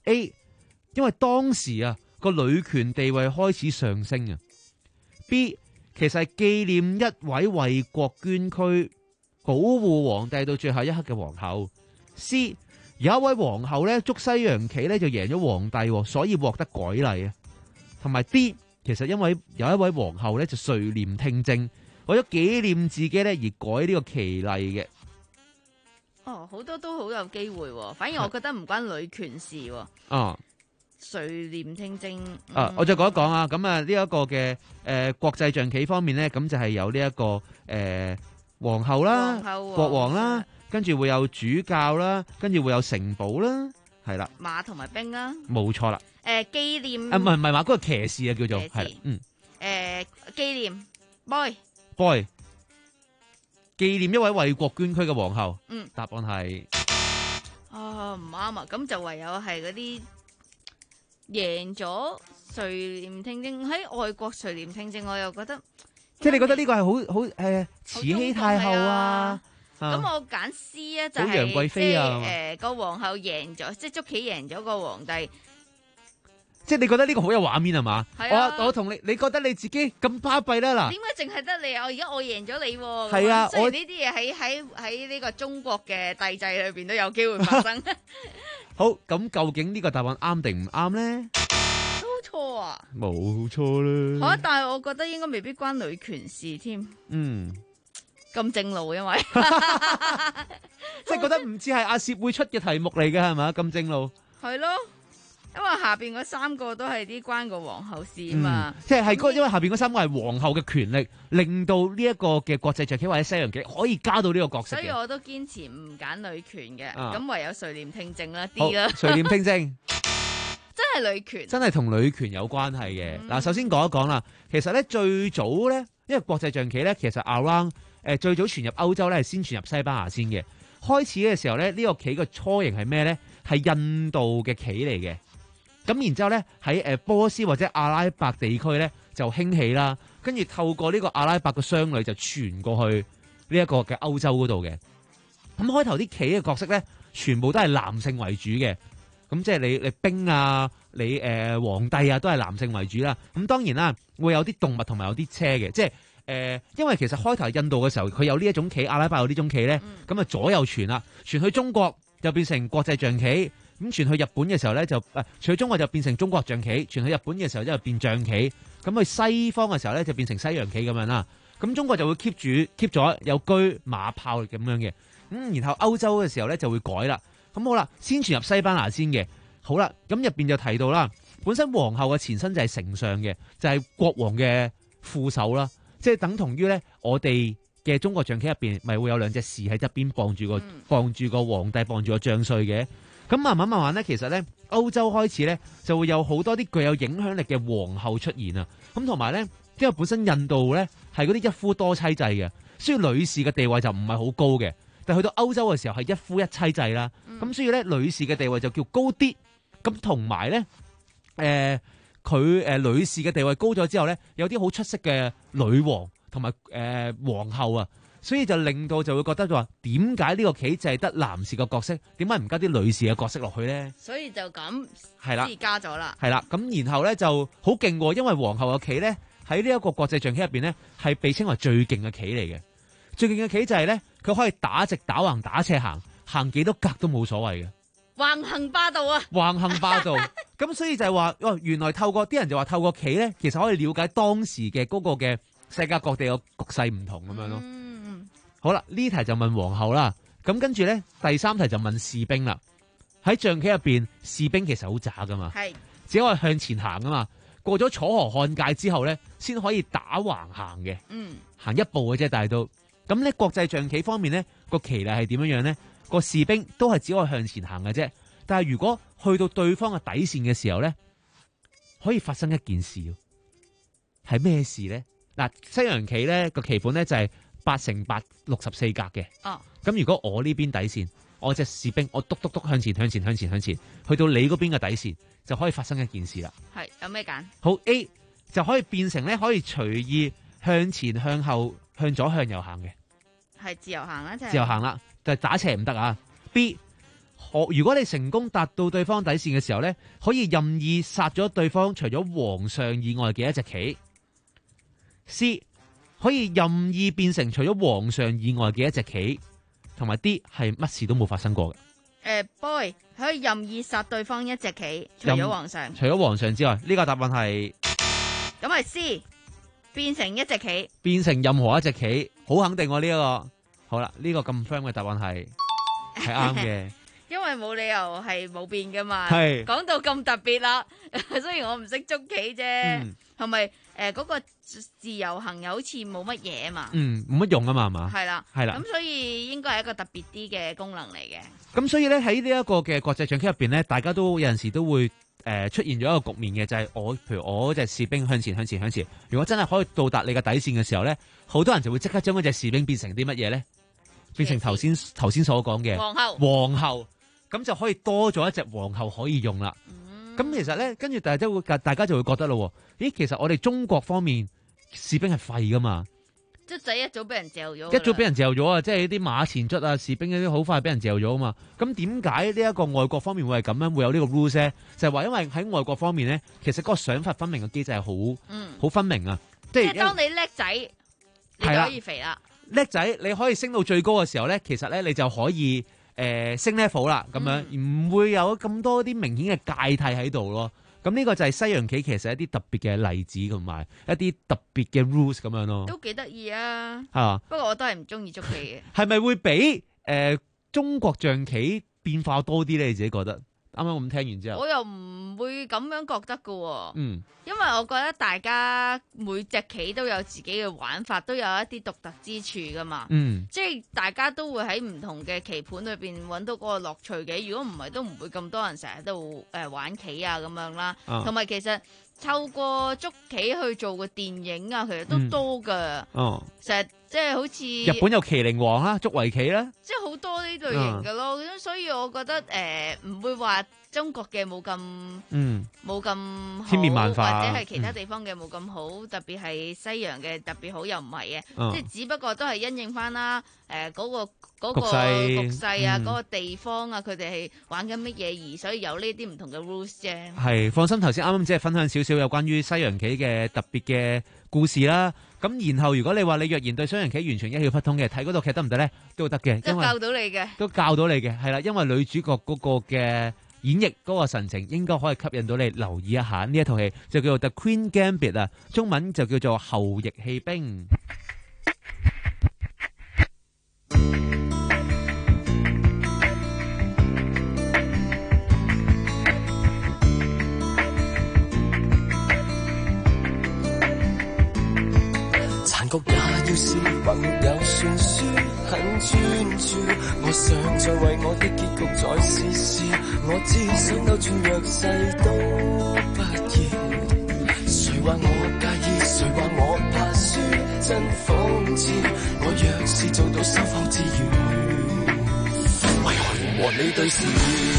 Speaker 5: A， 因為當時啊個女權地位開始上升啊。B， 其實係紀念一位為國捐軀、保護皇帝到最後一刻嘅皇后。C， 有一位皇后咧捉西洋棋咧就贏咗皇帝，所以獲得改禮啊。同埋 D， 其實因為有一位皇后咧就垂簾聽政，為咗紀念自己咧而改呢個棋例嘅。
Speaker 16: 哦，好多都好有機會喎，反而我覺得唔關女權事喎。
Speaker 5: 啊，
Speaker 16: 垂簾聽政。嗯、
Speaker 5: 啊，我再講一講啊，咁啊呢一個嘅誒、呃、國際象棋方面咧，咁就係有呢、這、一個誒、呃、皇后啦、
Speaker 16: 皇后
Speaker 5: 國王啦，跟住會有主教啦，跟住會有城堡啦，係啦，
Speaker 16: 馬同埋兵啦，
Speaker 5: 冇錯啦。
Speaker 16: 誒、呃、紀念
Speaker 5: 啊，唔係唔係馬，嗰個騎士啊叫做係，嗯。
Speaker 16: 誒、呃、紀念 boy
Speaker 5: boy。紀念一位為國捐軀嘅皇后，
Speaker 16: 嗯，
Speaker 5: 答案係
Speaker 16: 啊唔啱啊，咁就唯有係嗰啲贏咗垂簾聽政，喺外國垂簾聽政，我又覺得，
Speaker 5: 即係你覺得呢個係好好誒慈禧太后啊？
Speaker 16: 咁、啊、我揀 C 啊，就係、是、
Speaker 5: 楊貴妃啊，
Speaker 16: 即係誒個皇后贏咗，即係捉棋贏咗個皇帝。
Speaker 5: 即係你覺得呢個好有畫面係嘛？
Speaker 16: 係啊，
Speaker 5: 我我同你，你覺得你自己咁巴閉啦嗱？
Speaker 16: 點解淨係得你？我而家我贏咗你喎。
Speaker 5: 係啊，
Speaker 16: 雖然呢啲嘢喺喺喺呢個中國嘅帝制裏邊都有機會發生。
Speaker 5: 好，咁究竟呢個答案啱定唔啱咧？
Speaker 16: 都錯啊！
Speaker 5: 冇錯啦。
Speaker 16: 好啊，但係我覺得應該未必關女權事添。
Speaker 5: 嗯。
Speaker 16: 咁正路，因為
Speaker 5: 即係覺得唔似係阿攝會出嘅題目嚟嘅係咪？咁正路。
Speaker 16: 係咯。因為下邊嗰三個都係啲關個皇后事啊嘛，
Speaker 5: 嗯、即係係因為下邊嗰三個係皇后嘅權力，令到呢一個嘅國際象棋或者西洋棋可以加到呢個角色。
Speaker 16: 所以我都堅持唔揀女權嘅，咁、啊、唯有垂簾聽政啦啲啦。
Speaker 5: 垂簾聽政
Speaker 16: 真係女權，
Speaker 5: 真係同女權有關係嘅。嗱、嗯，首先講一講啦，其實咧最早咧，因為國際象棋咧，其實 around 誒最早傳入歐洲咧，係先傳入西班牙先嘅。開始嘅時候咧，呢、這個棋嘅雛形係咩咧？係印度嘅棋嚟嘅。咁然之後咧，喺誒波斯或者阿拉伯地區咧就興起啦，跟住透過呢個阿拉伯嘅商旅就傳過去呢一個嘅歐洲嗰度嘅。咁開頭啲棋嘅角色咧，全部都係男性為主嘅。咁即係你你兵啊，你誒、呃、皇帝啊，都係男性為主啦。咁當然啦，會有啲動物同埋有啲車嘅，即係誒、呃，因為其實開頭印度嘅時候，佢有呢一種棋，阿拉伯有呢種棋咧，咁啊左右傳啦，傳去中國就變成國際象棋。咁傳去日本嘅時候咧，就誒傳去中國就變成中國象棋；傳去日本嘅時候就變象棋。咁去西方嘅時候咧，就變成西洋棋咁樣啦。咁中國就會 keep 住 keep 咗有車馬炮咁樣嘅。咁然後歐洲嘅時候咧就會改啦。咁好啦，先傳入西班牙先嘅。好啦，咁入邊就提到啦，本身皇后嘅前身就係丞相嘅，就係、是、國王嘅副手啦，即係等同於咧我哋嘅中國象棋入邊咪會有兩隻士喺側邊傍住個傍住個皇帝傍住個將帥嘅。咁慢慢慢慢咧，其實咧歐洲開始咧就會有好多啲具有影響力嘅皇后出現啊！咁同埋咧，因為本身印度咧係嗰啲一夫多妻制嘅，所以女士嘅地位就唔係好高嘅。但係去到歐洲嘅時候係一夫一妻制啦，咁、嗯、所以咧女士嘅地位就叫高啲。咁同埋咧，誒佢誒女士嘅地位高咗之後咧，有啲好出色嘅女王同埋誒皇后啊。所以就令到就會覺得就話點解呢個棋就係得男士嘅角色，點解唔加啲女士嘅角色落去咧？
Speaker 16: 所以就咁
Speaker 5: 係啦，
Speaker 16: 先加咗啦。
Speaker 5: 係啦，咁然後咧就好勁喎，因為皇后嘅棋咧喺呢一個國際象棋入邊咧係被稱為最勁嘅棋嚟嘅。最勁嘅棋就係咧佢可以打直打橫打斜行，行幾多格都冇所謂嘅。
Speaker 16: 橫行霸道啊！
Speaker 5: 橫行霸道。咁所以就係話哦，原來透過啲人就話透過棋咧，其實可以了解當時嘅嗰個嘅世界各地嘅局勢唔同咁樣咯。嗯好啦，呢題就問皇后啦，咁跟住咧第三題就問士兵啦。喺象棋入邊，士兵其實好渣噶嘛，係只可以向前行噶嘛。過咗楚河漢界之後咧，先可以打橫行嘅，嗯，行一步嘅啫，但係都咁咧。國際象棋方面咧，個棋例係點樣樣咧？個士兵都係只可以向前行嘅啫。但係如果去到對方嘅底線嘅時候咧，可以發生一件事，係咩事咧？嗱，西洋棋咧個棋盤咧就係、是。八乘八六十四格嘅，哦，咁如果我呢邊底線，我隻士兵我篤篤篤向前向前向前向前，去到你嗰邊嘅底線，就可以發生一件事啦。
Speaker 16: 係有咩揀？
Speaker 5: 好 A 就可以變成咧，可以隨意向前向後向左向右行嘅，
Speaker 16: 係自由行啦，即係
Speaker 5: 自由行啦，但係打斜唔得啊。B 我如果你成功達到對方底線嘅時候咧，可以任意殺咗對方除咗皇上以外嘅一隻棋。C 可以任意變成除咗皇上以外嘅一隻棋，同埋 D 係乜事都冇發生過嘅。
Speaker 16: 誒、uh,，boy 可以任意殺對方一隻棋，除咗皇上。
Speaker 5: 除咗皇上之外，呢、這個答案係
Speaker 16: 咁係 C 變成一隻棋，
Speaker 5: 變成任何一隻棋，好肯定喎呢一個。好啦，呢、這個咁 firm 嘅答案係係啱嘅。
Speaker 16: 因為冇理由係冇變噶嘛。
Speaker 5: 係
Speaker 16: 講到咁特別啦，雖然我唔識捉棋啫，係咪誒嗰個自由行又好似冇乜嘢嘛？
Speaker 5: 嗯，冇乜用啊嘛，係嘛？
Speaker 16: 係啦，
Speaker 5: 係啦。
Speaker 16: 咁所以應該係一個特別啲嘅功能嚟嘅。
Speaker 5: 咁所以咧喺呢一個嘅國際象棋入邊咧，大家都有陣時都會誒、呃、出現咗一個局面嘅，就係、是、我譬如我隻士兵向前向前向前，如果真係可以到達你嘅底線嘅時候咧，好多人就會即刻將嗰隻士兵變成啲乜嘢咧？變成頭先頭先所講嘅
Speaker 16: 皇后。
Speaker 5: 皇后。咁就可以多咗一隻皇后可以用啦。咁、嗯、其實咧，跟住大家會大家就會覺得咯，咦，其實我哋中國方面士兵係廢噶嘛？
Speaker 16: 卒仔一早俾人嚼咗，
Speaker 5: 一早俾人嚼咗啊！即係啲馬前卒啊，士兵嗰啲好快俾人嚼咗啊嘛。咁點解呢一個外國方面會係咁樣，會有呢個 rules 咧？就係、是、話因為喺外國方面咧，其實嗰個賞罰分明嘅機制係好好分明啊。即係當
Speaker 16: 你叻仔，你就可以肥啦。
Speaker 5: 叻仔你可以升到最高嘅時候咧，其實咧你就可以。誒、呃、升 level 啦，咁樣唔、嗯、會有咁多啲明顯嘅界替喺度咯。咁呢個就係西洋棋其實一啲特別嘅例子同埋一啲特別嘅 rules 咁樣咯。
Speaker 16: 都幾得意啊！
Speaker 5: 係嘛？
Speaker 16: 不過我都係唔中意捉棋嘅。
Speaker 5: 係咪會比誒、呃、中國象棋變化多啲咧？你自己覺得？啱啱咁聽完之後，
Speaker 16: 我又唔會咁樣覺得㗎喎。
Speaker 5: 嗯，
Speaker 16: 因為我覺得大家每隻棋都有自己嘅玩法，都有一啲獨特之處㗎嘛。
Speaker 5: 嗯，
Speaker 16: 即係大家都會喺唔同嘅棋盤裏邊揾到嗰個樂趣嘅。如果唔係，都唔會咁多人成日都誒玩棋啊咁樣啦。同埋、啊、其實透過捉棋去做個電影啊，其實都多㗎。
Speaker 5: 哦、嗯，
Speaker 16: 成日即係好似
Speaker 5: 日本有麒麟王啦，捉圍棋啦，
Speaker 16: 即係好多呢類型嘅咯。咁、嗯、所以我覺得誒唔、呃、會話中國嘅冇咁嗯冇咁
Speaker 5: 千變萬化，
Speaker 16: 或者係其他地方嘅冇咁好，嗯、特別係西洋嘅特別好又唔係嘅，
Speaker 5: 嗯、
Speaker 16: 即係只不過都係因應翻啦誒嗰個嗰、嗰個
Speaker 5: 局勢，
Speaker 16: 局勢啊，嗰、
Speaker 5: 嗯、
Speaker 16: 個地方啊，佢哋係玩緊乜嘢而所以有呢啲唔同嘅 rules 啫。
Speaker 5: 係放心，頭先啱啱只係分享少少有關於西洋棋嘅特別嘅故事啦。咁然後如果你話你若然對西洋棋完全一竅不通嘅，睇嗰套劇得唔得咧？都得嘅，
Speaker 16: 都教到你嘅，
Speaker 5: 都教到你嘅，係啦，因為女主角嗰個嘅演繹嗰個神情，應該可以吸引到你留意一下呢一套戲，就叫做 The Queen Gambit 啊，中文就叫做後翼棄兵。
Speaker 10: 也要是或沒有算輸，很專注。我想再為我的結局再試試，我只想扭轉弱勢都不易。誰話我介意？誰話我怕輸？真諷刺。我若是做到收放自如，為何和你對視？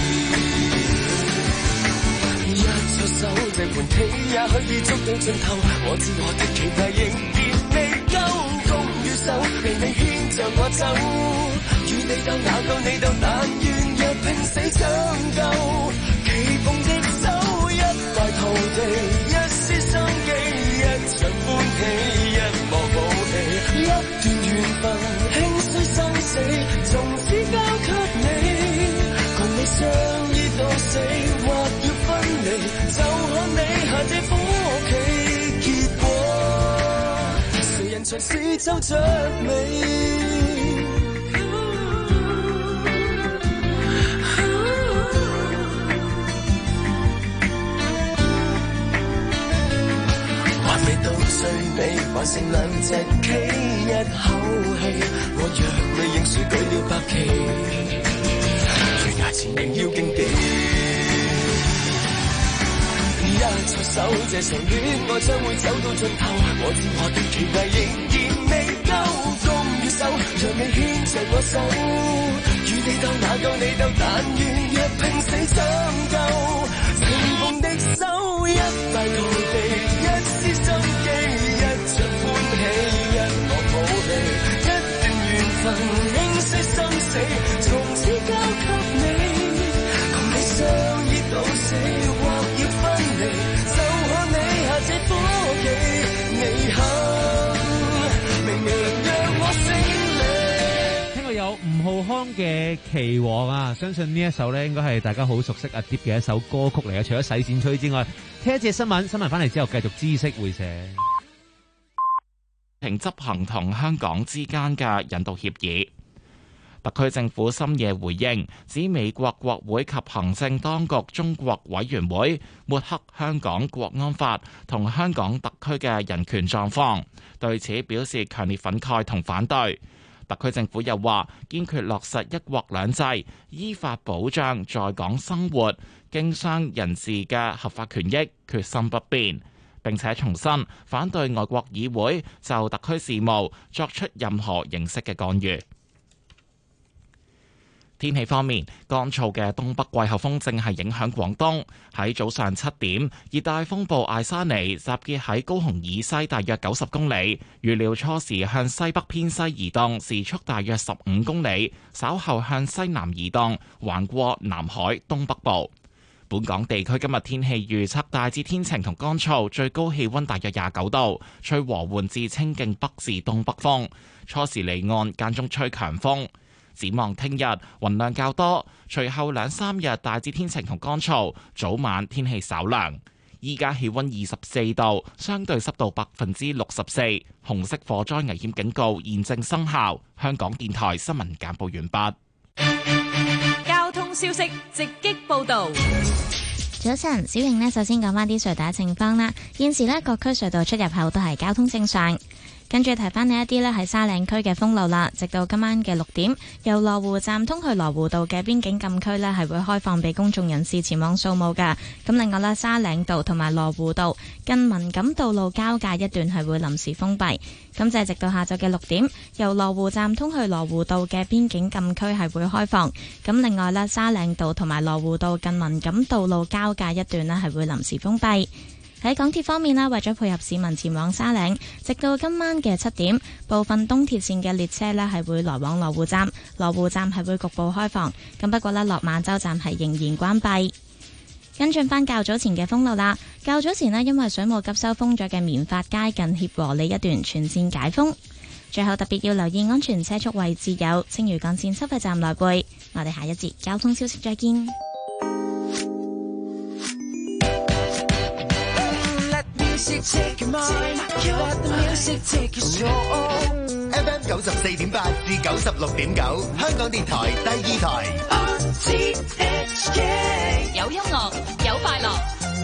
Speaker 10: 一出手這盤棋也許已捉到盡頭，我知我的棋藝仍未夠，攻與守，命令牽着我走。與你鬥，哪夠你鬥，但願若拼死搶救。棋逢敵手，一敗塗地，一絲心機，一場歡喜，一幕武戲，一段緣分，輕衰生死，從此交給你。共你相依到死，或要分離，就看你下這火棋。才是皺着眉，還未到最尾，還剩兩隻棋一口氣。我若你認輸舉了白旗，懸崖前仍要競技。一出手，這場戀愛將會走到盡頭。我知我的棋藝仍然未夠，攻與守，讓你牽着我手。與你鬥，哪夠你鬥，但願若拼死搶救。情逢敵手，一敗塗地，一絲心機，一場歡喜，一幕武戲，一段緣分，輕衰生死，從此交給你。
Speaker 5: 康嘅期王啊，相信呢一首咧應該係大家好熟悉阿 Deep 嘅一首歌曲嚟嘅。除咗洗剪吹之外，聽一節新聞，新聞翻嚟之後繼續知識會社。
Speaker 18: 停執行同香港之間嘅引渡協議。特區政府深夜回應，指美國國會及行政當局中國委員會抹黑香港國安法同香港特區嘅人權狀況，對此表示強烈憤慨同反對。特區政府又話，堅決落實一國兩制，依法保障在港生活、經商人士嘅合法權益，決心不變。並且重申反對外國議會就特區事務作出任何形式嘅干預。天氣方面，乾燥嘅東北季候風正係影響廣東。喺早上七點，熱帶風暴艾莎尼集結喺高雄以西大約九十公里，預料初時向西北偏西移動，時速大約十五公里，稍後向西南移動，橫過南海東北部。本港地區今日天氣預測大致天晴同乾燥，最高氣溫大約廿九度，吹和緩至清勁北至東北風，初時離岸間中吹強風。展望聽日雲量較多，隨後兩三日大致天晴同乾燥，早晚天氣稍涼。依家氣溫二十四度，相對濕度百分之六十四，紅色火災危險警告現正生效。香港電台新聞簡報完畢。
Speaker 2: 交通消息直擊報道。
Speaker 1: 早晨，小瑩呢，首先講翻啲隧道情況啦。現時呢，各區隧道出入口都係交通正常。跟住提翻你一啲呢，係沙嶺區嘅封路啦。直到今晚嘅六點，由羅湖站通去羅湖道嘅邊境禁區呢，係會開放俾公眾人士前往掃墓噶。咁另外呢，沙嶺道同埋羅湖道近文錦道路交界一段係會臨時封閉。咁就係直到下晝嘅六點，由羅湖站通去羅湖道嘅邊境禁區係會開放。咁另外呢，沙嶺道同埋羅湖道近文錦道路交界一段呢，係會臨時封閉。喺港鐵方面啦，為咗配合市民前往沙嶺，直到今晚嘅七點，部分東鐵線嘅列車呢係會來往羅湖站，羅湖站係會局部開放。咁不過呢，落馬洲站係仍然關閉。跟進翻較早前嘅封路啦，較早前呢，因為水務急收封咗嘅棉發街近協和里一段全線解封。最後特別要留意安全車速位置有青嶼幹線收費站內背。我哋下一節交通消息再見。
Speaker 8: F M 九十四點八至九十六點九，香港電台第二台。
Speaker 2: 有音樂，有快樂。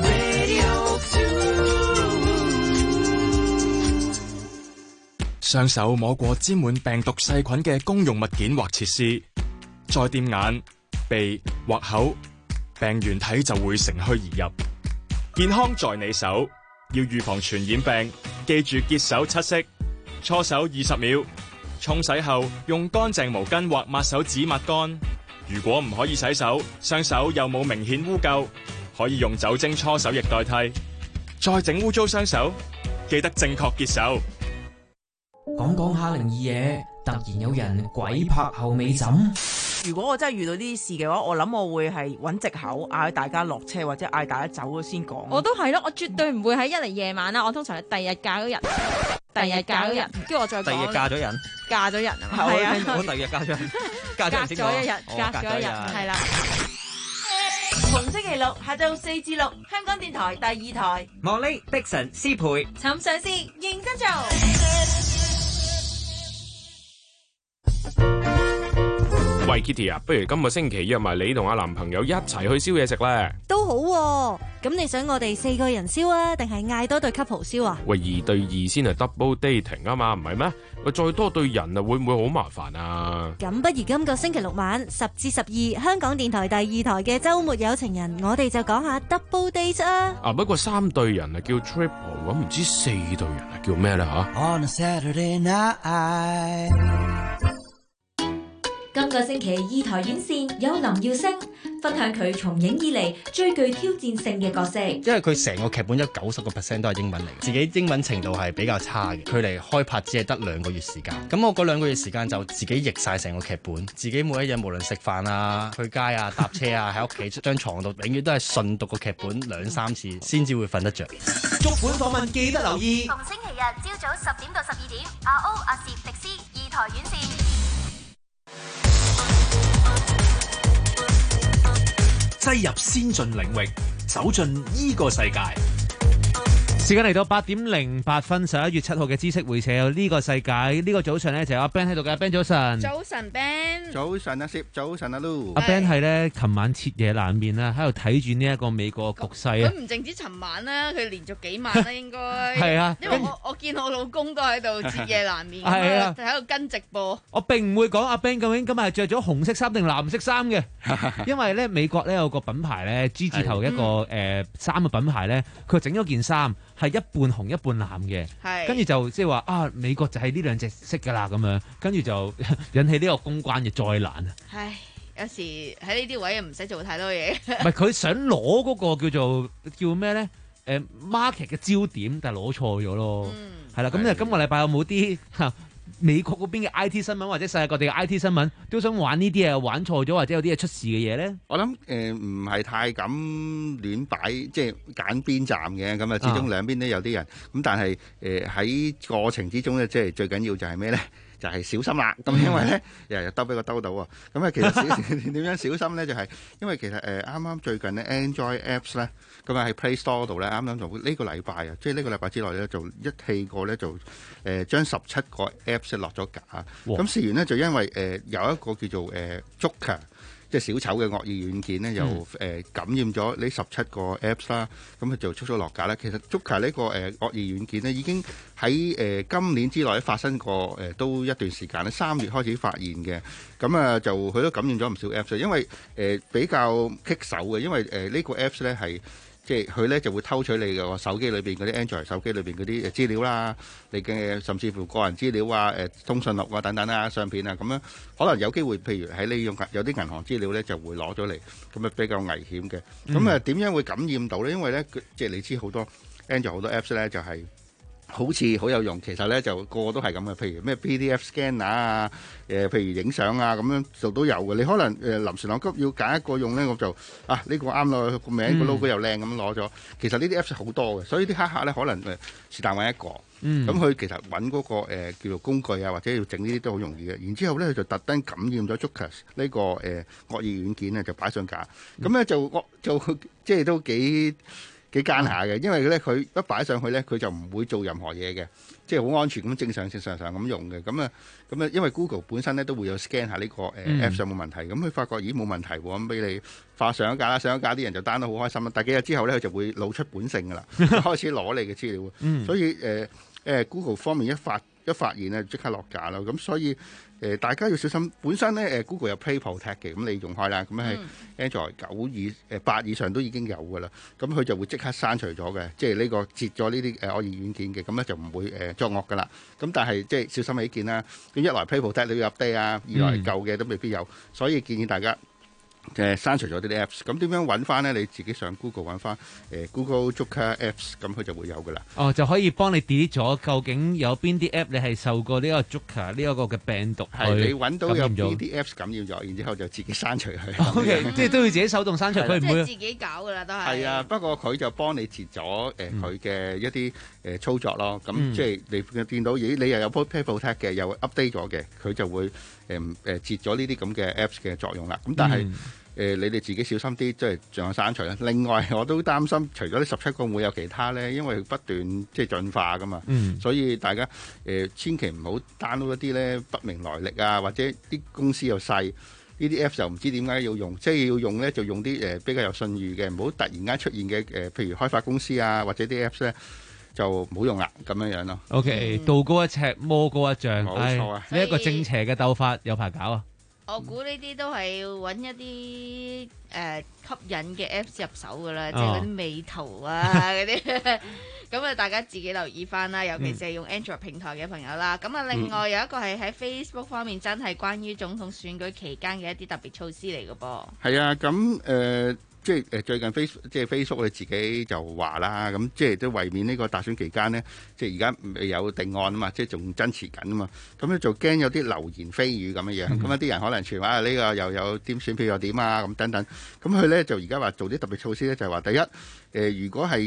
Speaker 9: 雙手摸過沾滿病毒細菌嘅公用物件或設施，再掂眼、鼻或口，病原體就會乘虛而入。健康在你手。要預防傳染病，記住潔手七式：搓手二十秒，沖洗後用乾淨毛巾或抹手紙抹乾。如果唔可以洗手，雙手又冇明顯污垢，可以用酒精搓手液代替。再整污糟雙手，記得正確潔手。
Speaker 12: 講講下靈異嘢，突然有人鬼拍後尾枕。
Speaker 23: 如果我真係遇到呢啲事嘅話，我諗我會係揾藉口嗌大家落車或者嗌大家走咗先講。
Speaker 26: 我都係咯，我絕對唔會喺一嚟夜晚啦。我通常係第二日嫁咗人，第二日嫁咗人，跟住我再講。
Speaker 7: 第二日嫁咗人，
Speaker 26: 嫁咗人啊嘛，
Speaker 7: 係啊，
Speaker 26: 我
Speaker 7: 第二日嫁咗人，嫁咗人
Speaker 26: 咗一日，嫁咗一日，係啦。
Speaker 23: 逢星期六下晝四至六，香港電台第二台。
Speaker 7: 莫呢碧神師培，
Speaker 23: 尋嘗試認真做。
Speaker 27: 喂 Kitty 啊，不如今個星期約埋你同阿男朋友一齊去燒嘢食咧。
Speaker 28: 都好喎，咁你想我哋四個人燒啊，定係嗌多對 couple 燒啊？
Speaker 27: 喂，二對二先係 double dating 啊嘛，唔係咩？喂，再多對人啊，會唔會好麻煩啊？
Speaker 28: 咁不如今個星期六晚十至十二，香港電台第二台嘅周末有情人，我哋就講下 double date 啊。
Speaker 27: 啊，不過三對人啊叫 triple，咁唔知四對人啊叫咩咧吓？
Speaker 10: On a Saturday night。
Speaker 24: 今個星期二台院線有林耀星分享佢從影以嚟最具挑戰性嘅角色。
Speaker 29: 因為佢成個劇本有九十個 percent 都係英文嚟，自己英文程度係比較差嘅。佢離開拍只係得兩個月時間，咁我嗰兩個月時間就自己譯晒成個劇本，自己每一日無論食飯啊、去街啊、搭車啊、喺屋企張床度，永遠都係順讀個劇本兩三次先至會瞓得着。
Speaker 20: 足本訪問記得留意，
Speaker 19: 逢星期日朝早十點到十二點，阿歐、阿攝、迪斯二台院線。
Speaker 3: 擠入先進領域，走進呢個世界。
Speaker 5: 時間嚟到八點零八分，十一月七號嘅知識會社有呢個世界，呢、這個早上咧就有阿 Ben 喺度嘅，阿 Ben 早晨。
Speaker 16: 早晨 Ben。
Speaker 4: 早晨阿 Sir，早晨阿 Lu。
Speaker 5: 阿 Ben 係咧，琴晚徹夜難眠啦，喺度睇住呢一個美國局勢啊。
Speaker 16: 佢唔淨止尋晚啦，佢連續幾晚啦應該。
Speaker 5: 係啊，
Speaker 16: 因為我我見我老公都喺度徹夜難眠，
Speaker 5: 係啊，
Speaker 16: 喺度跟直播。
Speaker 5: 我並唔會講阿 Ben 究竟今日係着咗紅色衫定藍色衫嘅，因為咧美國咧有個品牌咧 G 字頭一個誒衫嘅品牌咧，佢整咗件衫。係一半紅一半藍嘅，跟住就即係話啊，美國就係呢兩隻色㗎啦咁樣，跟住就引起呢個公關嘅災難啊！
Speaker 16: 唉，有時喺呢啲位唔使做太多嘢。
Speaker 5: 唔係佢想攞嗰個叫做叫咩咧？誒、呃、market 嘅焦點，但係攞錯咗咯。係啦、嗯，咁就今個禮拜有冇啲美國嗰邊嘅 I T 新聞或者世界各地嘅 I T 新聞都想玩呢啲嘢，玩錯咗或者有啲嘢出事嘅嘢咧？
Speaker 4: 我諗誒唔係太敢亂擺，即係揀邊站嘅。咁啊，始終兩邊都有啲人。咁但係誒喺過程之中咧，即係最緊要就係咩咧？就係小心啦。咁因為咧，日日兜俾個兜到喎。咁啊，其實點樣小心咧？就係因為其實誒啱啱最近咧 Android Apps 咧，咁啊喺 Play Store 度咧，啱啱就呢個禮拜啊，即係呢個禮拜之內咧，就一氣過咧就誒將十七個 Apps 落咗架。咁事緣咧就因為誒有一個叫做誒 Joker。即係小丑嘅惡意軟件咧，又誒、呃、感染咗呢十七個 Apps 啦，咁佢就速速落架啦。其實 Joker 呢個誒、呃、惡意軟件咧，已經喺誒、呃、今年之內發生過誒、呃、都一段時間咧，三月開始發現嘅。咁啊就佢都感染咗唔少 Apps，因為誒、呃、比較棘手嘅，因為誒、呃這個、呢個 Apps 咧係。即係佢咧就會偷取你個手機裏邊嗰啲 Android 手機裏邊嗰啲資料啦，你嘅甚至乎個人資料啊、誒通訊錄啊等等啊、相片啊咁樣，可能有機會，譬如喺你用有啲銀行資料咧就會攞咗嚟，咁啊比較危險嘅。咁啊點樣會感染到咧？因為咧即係你知好多 Android 好多 Apps 咧就係、是。好似好有用，其實咧就個個都係咁嘅。譬如咩 P D F scanner 啊，誒，譬如影相啊，咁樣就都有嘅。你可能誒臨時臨急要揀一個用咧，我就啊呢、呢個啱咯，個名個 logo 又靚咁攞咗。其實呢啲 apps 好多嘅，所以啲黑客咧可能誒是但揾一個。咁佢、嗯、其實揾嗰、嗰個、呃、叫做工具啊，或者要整呢啲都好容易嘅。然之後咧，佢就特登感染咗 Joker 呢個誒、呃、惡意軟件咧，就擺上架。咁咧、嗯、就我就即係都幾。幾艱下嘅，因為咧佢一擺上去咧，佢就唔會做任何嘢嘅，即係好安全咁正常正常常咁用嘅。咁啊咁啊，因為 Google 本身咧都會有 scan 下呢個誒 App 上冇問題，咁佢、嗯、發覺咦冇問題喎，咁俾你發上一架啦，上一架啲人就 down 得好開心啦。但幾日之後咧，佢就會露出本性噶啦，開始攞你嘅資料。嗯、所以誒誒、呃、Google 方面一發一發現咧，即刻落架啦。咁所以。誒、呃、大家要小心，本身咧誒 Google 有 Play Protect 嘅，咁你用開啦，咁係 Android 九以誒八以上都已經有㗎啦，咁佢就會即刻刪除咗嘅，即係呢個截咗呢啲誒惡意軟件嘅，咁咧就唔會誒、呃、作惡㗎啦。咁但係即係小心起見啦，咁一來 Play Protect 你要 update 啊，二來舊嘅都未必有，所以建議大家。誒刪除咗啲 apps，咁點樣揾翻咧？你自己上 Google 揾翻誒 Google Joker Apps，咁佢就會有噶啦。哦，就可以幫你 delete 咗。究竟有邊啲 app 你係受過呢個 Joker 呢一個嘅病毒？係你揾到有邊啲 apps 感染咗，然之後就自己刪除佢。O K，即係都要自己手動刪除，佢唔會
Speaker 16: 自己搞噶啦，都係。
Speaker 4: 係啊，不過佢就幫你截咗誒佢嘅一啲誒操作咯。咁、嗯、即係你見到咦，你又有 Play Protect 嘅，又 update 咗嘅，佢就會誒誒、呃、截咗呢啲咁嘅 apps 嘅作用啦。咁但係。嗯誒、呃，你哋自己小心啲，即係盡量刪除啦。另外，我都擔心，除咗呢十七個會有其他咧，因為不斷即係進化噶嘛，嗯、所以大家誒、呃、千祈唔好 download 一啲咧不明來歷啊，或者啲公司又細，呢啲 app 就唔知點解要用，即係要用咧就用啲誒、呃、比較有信譽嘅，唔好突然間出現嘅誒、呃，譬如開發公司啊，或者啲 apps 咧就唔好用啦，咁樣樣咯。
Speaker 5: O K，道高一尺，魔高一丈，
Speaker 4: 冇錯啊！
Speaker 5: 呢一個正邪嘅鬥法有排搞啊！
Speaker 16: 我估呢啲都係要揾一啲誒、呃、吸引嘅 Apps 入手噶啦，哦、即係嗰啲美圖啊嗰啲，咁啊大家自己留意翻啦，尤其是係用 Android 平台嘅朋友啦。咁啊、嗯，另外有一個係喺 Facebook 方面，真係關於總統選舉期間嘅一啲特別措施嚟嘅噃。係
Speaker 4: 啊，咁誒。呃即係誒最近 face 即係 Facebook 你自己就話啦，咁即係都為免呢個大選期間呢，即係而家未有定案啊嘛，即係仲爭持緊啊嘛，咁咧就驚有啲流言蜚語咁樣樣，咁一啲人可能傳話啊呢個又有點選票又點啊咁等等，咁佢咧就而家話做啲特別措施咧，就係話第一誒、呃，如果係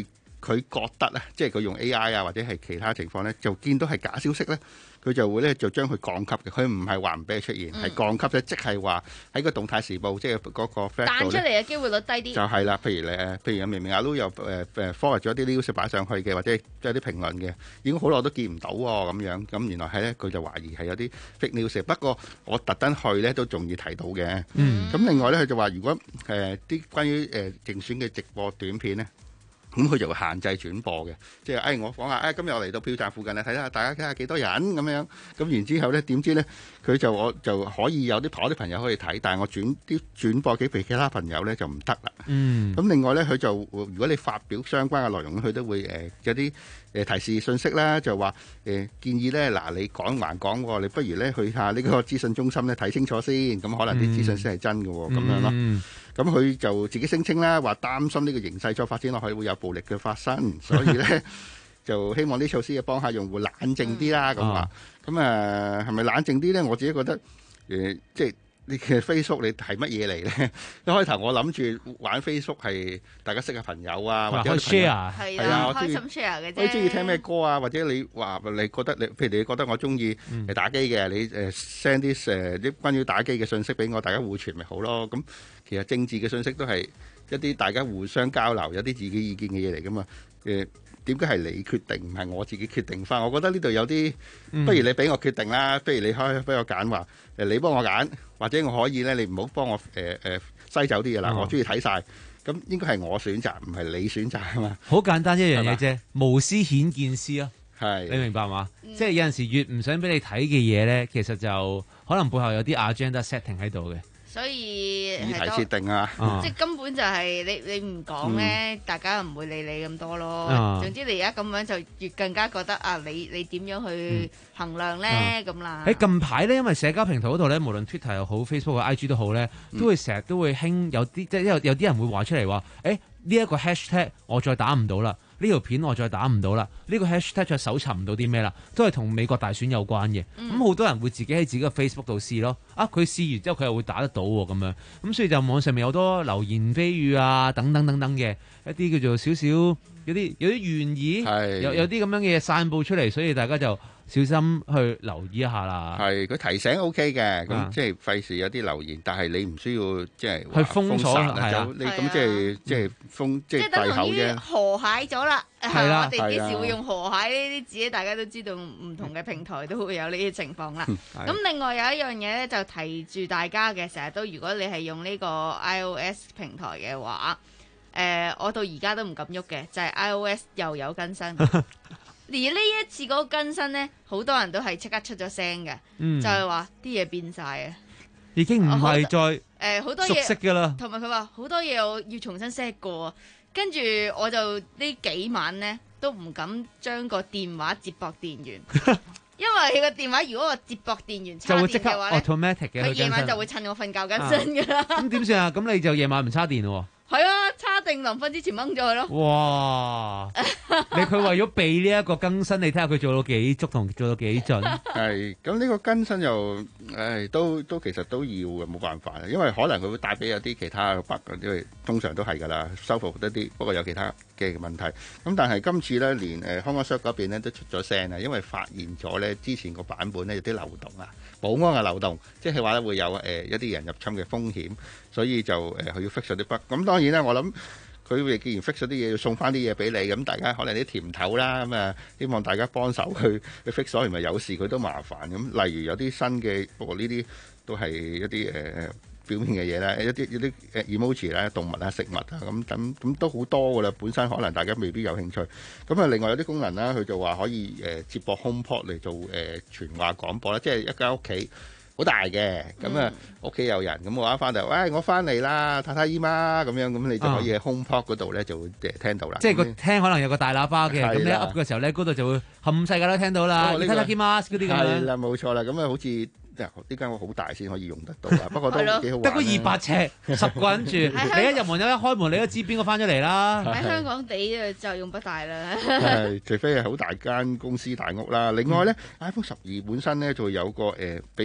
Speaker 4: 佢覺得咧，即係佢用 A I 啊或者係其他情況咧，就見到係假消息咧，佢就會咧就將佢降級嘅。佢唔係話唔俾佢出現，係、嗯、降級咧，即係話喺個動態時報，即係嗰個 flag
Speaker 16: 彈出嚟嘅機會率低啲。
Speaker 4: 就係啦，譬如誒，譬如明明阿 Lu 又誒誒 forward 咗啲 news 擺上去嘅，或者即係啲評論嘅，已經好耐都見唔到喎咁樣。咁原來係咧，佢就懷疑係有啲 fake news。不過我特登去咧都仲要提到嘅。咁、嗯、另外咧，佢就話如果誒啲、呃、關於誒、呃、競選嘅直播短片咧。咁佢就會限制轉播嘅，即係誒、哎、我講下誒、哎、今日我嚟到票站附近咧，睇下大家睇下幾多人咁樣，咁然之後咧點知咧佢就我就可以有啲我啲朋友可以睇，但係我轉啲轉播幾俾其他朋友咧就唔得啦。嗯，咁另外咧佢就如果你發表相關嘅內容，佢都會誒、呃、有啲誒提示信息啦，就話誒、呃、建議咧嗱你講還講喎，你不如咧去下呢個資訊中心咧睇清楚先，咁可能啲資訊先係真嘅喎，咁、嗯、樣咯。嗯咁佢就自己聲稱啦，話擔心呢個形勢再發展落去會有暴力嘅發生，所以咧就希望啲措施嘅幫下用戶冷靜啲啦。咁話咁誒係咪冷靜啲咧？我自己覺得誒、呃，即係你嘅 Facebook 你係乜嘢嚟咧？一開頭我諗住玩 Facebook 係大家識嘅朋友啊，或者 share 係啊，開心 share 嘅啫。我中意聽咩歌啊？或者你話你覺得你譬如你覺得我中意誒打機嘅，你誒 send 啲誒啲關於打機嘅信息俾我，大家互傳咪好咯。咁其實政治嘅信息都係一啲大家互相交流，有啲自己意見嘅嘢嚟噶嘛。誒點解係你決定，唔係我自己決定翻？我覺得呢度有啲，不如你俾我決定啦。不如你可以俾我揀話，誒你幫我揀，或者我可以咧，你唔好幫我誒誒篩走啲嘢啦。我中意睇晒，咁應該係我選擇，唔係你選擇啊嘛。
Speaker 5: 好簡單一樣嘢啫，無私顯見私啊。
Speaker 4: 係，
Speaker 5: 你明白嘛？嗯、即係有陣時越唔想俾你睇嘅嘢咧，其實就可能背後有啲 agenda setting 喺度嘅。
Speaker 16: 所以
Speaker 4: 議題設定啊，
Speaker 16: 即係根本就係你你唔講咧，嗯、大家唔會理你咁多咯。
Speaker 5: 啊、
Speaker 16: 總之你而家咁樣就越更加覺得啊，你你點樣去衡量咧咁、嗯、啦。
Speaker 5: 喺近排咧，因為社交平台嗰度咧，無論 Twitter 又好 Facebook 啊 I G 都好咧，都會成日都會興有啲即係有有啲人會話出嚟話，誒呢一個 hashtag 我再打唔到啦。呢條片我再打唔到啦，呢、這個 hashtag 再搜尋唔到啲咩啦，都係同美國大選有關嘅。咁好、嗯、多人會自己喺自己嘅 Facebook 度試咯。啊，佢試完之後佢又會打得到喎，咁樣咁所以就網上面有好多流言蜚語啊，等等等等嘅一啲叫做少少有啲有啲寓意，有有啲咁樣嘅嘢散佈出嚟，所以大家就小心去留意一下啦。
Speaker 4: 係佢提醒 O K 嘅，咁、啊、即係費事有啲留言，但係你唔需要即係
Speaker 5: 去封鎖
Speaker 4: 啊，就你咁即係即係封即係閉口啫。
Speaker 16: 河蟹咗啦，
Speaker 5: 係啦，
Speaker 16: 我哋幾時會用河蟹呢啲字咧？大家都知道，唔同嘅平台都會有呢啲情況啦。咁另外有一樣嘢咧，就提住大家嘅，成日都如果你係用呢個 iOS 平台嘅話，誒、呃，我到而家都唔敢喐嘅，就係、是、iOS 又有更新。而呢一次嗰個更新咧，好多人都係即刻出咗聲嘅，嗯、就係話啲嘢變晒啊，
Speaker 5: 已經唔係再
Speaker 16: 誒好多嘢熟悉㗎啦。同埋佢話好多嘢我要重新 set 過，跟住我就呢幾晚咧都唔敢將個電話接駁電源，因為個電話如果我接駁電源插電嘅話咧，佢夜晚就會趁我瞓覺更新㗎啦。
Speaker 5: 咁點算啊？咁你就夜晚唔插電咯喎？
Speaker 16: 係啊，叉定臨瞓之前掹咗佢咯。
Speaker 5: 哇！你佢為咗避呢一個更新，你睇下佢做到幾足同做到幾盡。
Speaker 4: 係咁呢個更新又，唉，都都其實都要嘅，冇辦法啊。因為可能佢會帶俾有啲其他嘅 bug，因為通常都係㗎啦，修復得啲，不過有其他嘅問題。咁但係今次咧，連誒 HKSERT嗰邊咧都出咗聲啊，因為發現咗咧之前個版本咧有啲漏洞啊，保安嘅漏洞，即係話咧會有誒、呃、一啲人入侵嘅風險，所以就誒佢、呃、要 fix 咗啲 bug。咁當然啦，我諗佢哋既然 fix 咗啲嘢，要送翻啲嘢俾你，咁大家可能啲甜頭啦，咁啊希望大家幫手去去 fix 咗，原來有事佢都麻煩。咁例如有啲新嘅，不過呢啲都係一啲誒、呃、表面嘅嘢啦，一啲一啲誒 emoji 啦，動物啊、食物啊，咁咁咁都好多噶啦。本身可能大家未必有興趣。咁啊，另外有啲功能啦，佢就話可以誒、呃、接駁 HomePod 嚟做誒、呃、傳話廣播啦，即係一間屋企。好大嘅，咁啊屋企有人，咁我一翻嚟，喂我翻嚟啦，太太姨媽咁樣，咁你就可以喺 HomePod 嗰度咧就會誒聽到啦。
Speaker 5: 即係個廳可能有個大喇叭嘅，咁你 up 嘅時候咧，嗰度就會冚世界都聽到啦。太太姨媽嗰啲咁樣。係啦，
Speaker 4: 冇錯啦，咁啊好似呢間屋好大先可以用得到啦，不過都幾好玩。
Speaker 5: 得個二百尺，十個人住，你一入門有一開門，你都知邊個翻咗嚟啦。
Speaker 16: 喺香港地啊就用不大啦。
Speaker 4: 係，除非係好大間公司大屋啦。另外咧，iPhone 十二本身咧就有個誒俾。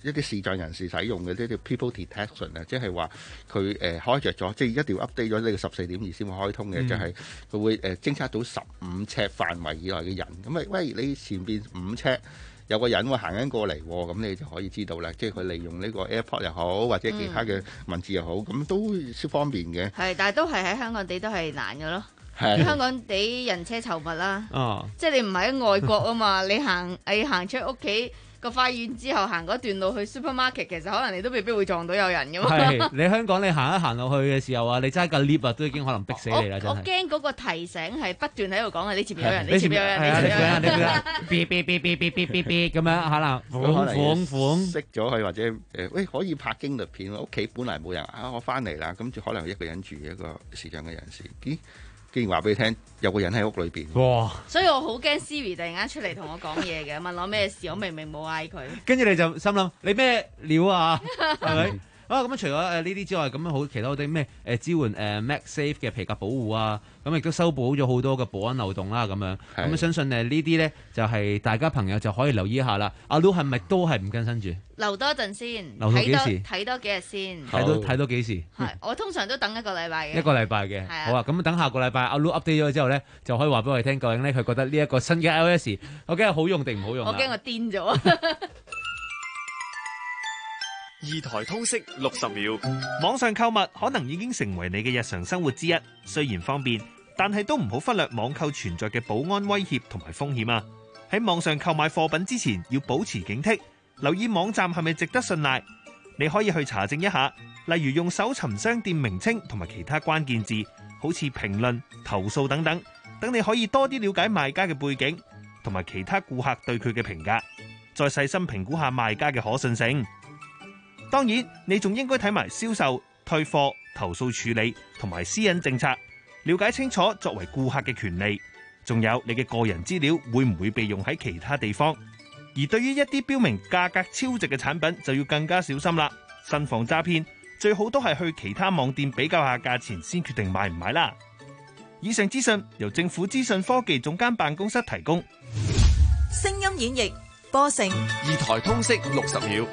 Speaker 4: 一啲視障人士使用嘅呢啲 people detection 啊，即係話佢誒開着咗，即係一定要 update 咗呢個十四點二先會開通嘅，
Speaker 6: 嗯、
Speaker 4: 就係佢會誒偵測到十五尺範圍以內嘅人。咁啊，喂，你前邊五尺有個人喎行緊過嚟，咁你就可以知道啦。即係佢利用呢個 AirPod 又好，或者其他嘅文字又好，咁、嗯、都超方便嘅。
Speaker 16: 係，但係都係喺香港地都係難嘅咯。香港地人車稠密啦，
Speaker 5: 哦、
Speaker 16: 即係你唔係喺外國啊嘛，你行你行出屋企個花園之後行嗰段路去 supermarket， 其實可能你都未必會撞到有人噶嘛。
Speaker 5: 係你香港你行一行落去嘅時候啊，你揸架 lift 啊，都已經可能逼死你啦，真係。
Speaker 16: 我驚嗰個提醒係不斷喺度講嘅，你前面有人，你前面有人，你前面有人，
Speaker 5: 你前面有人，嗶嗶嗶嗶嗶嗶嗶嗶咁樣，可能晃晃晃
Speaker 4: 熄咗佢，或者誒喂可以拍驚慄片，屋企本來冇人啊，我翻嚟啦，咁就可能一個人住一個視障嘅人士，咦？既然話俾你聽，有個人喺屋裏邊。哇！
Speaker 16: 所以我好驚 Siri 突然間出嚟同我講嘢嘅，問我咩事，我明明冇嗌佢。
Speaker 5: 跟住你就心諗你咩料啊？係咪？啊咁除咗誒呢啲之外，咁樣好其他嗰啲咩誒支援誒、呃、MagSafe 嘅皮革保護啊，咁亦都修補咗好多嘅保安漏洞啦，咁樣咁相信誒呢啲咧就係、是、大家朋友就可以留意一下啦。阿 Lu 係咪都係唔更新住？
Speaker 16: 留多陣先，
Speaker 5: 留到幾時？
Speaker 16: 睇多幾日先。
Speaker 5: 睇到睇到幾時？
Speaker 16: 係我通常都等一個禮拜嘅。
Speaker 5: 一個禮拜嘅，好啊！咁等下個禮拜阿 Lu update 咗之後咧，就可以話俾我哋聽，究竟咧佢覺得呢一個新嘅 iOS 究竟係好用定唔好用啊？
Speaker 16: 我驚我癲咗。
Speaker 6: 二台通識六十秒，網上購物可能已經成為你嘅日常生活之一。雖然方便，但係都唔好忽略網購存在嘅保安威脅同埋風險啊！喺網上購買貨品之前，要保持警惕，留意網站係咪值得信賴。你可以去查證一下，例如用搜尋商店名稱同埋其他關鍵字，好似評論、投訴等等，等你可以多啲了解賣家嘅背景同埋其他顧客對佢嘅評價，再細心評估下賣家嘅可信性。當然，你仲應該睇埋銷售、退貨、投訴處理同埋私隱政策，了解清楚作為顧客嘅權利。仲有你嘅個人資料會唔會被用喺其他地方？而對於一啲標明價格超值嘅產品，就要更加小心啦。慎防詐騙，最好都係去其他網店比較下價錢先決定買唔買啦。以上資訊由政府資訊科技總監辦公室提供。
Speaker 2: 聲音演繹波成
Speaker 20: 二台通識六十秒。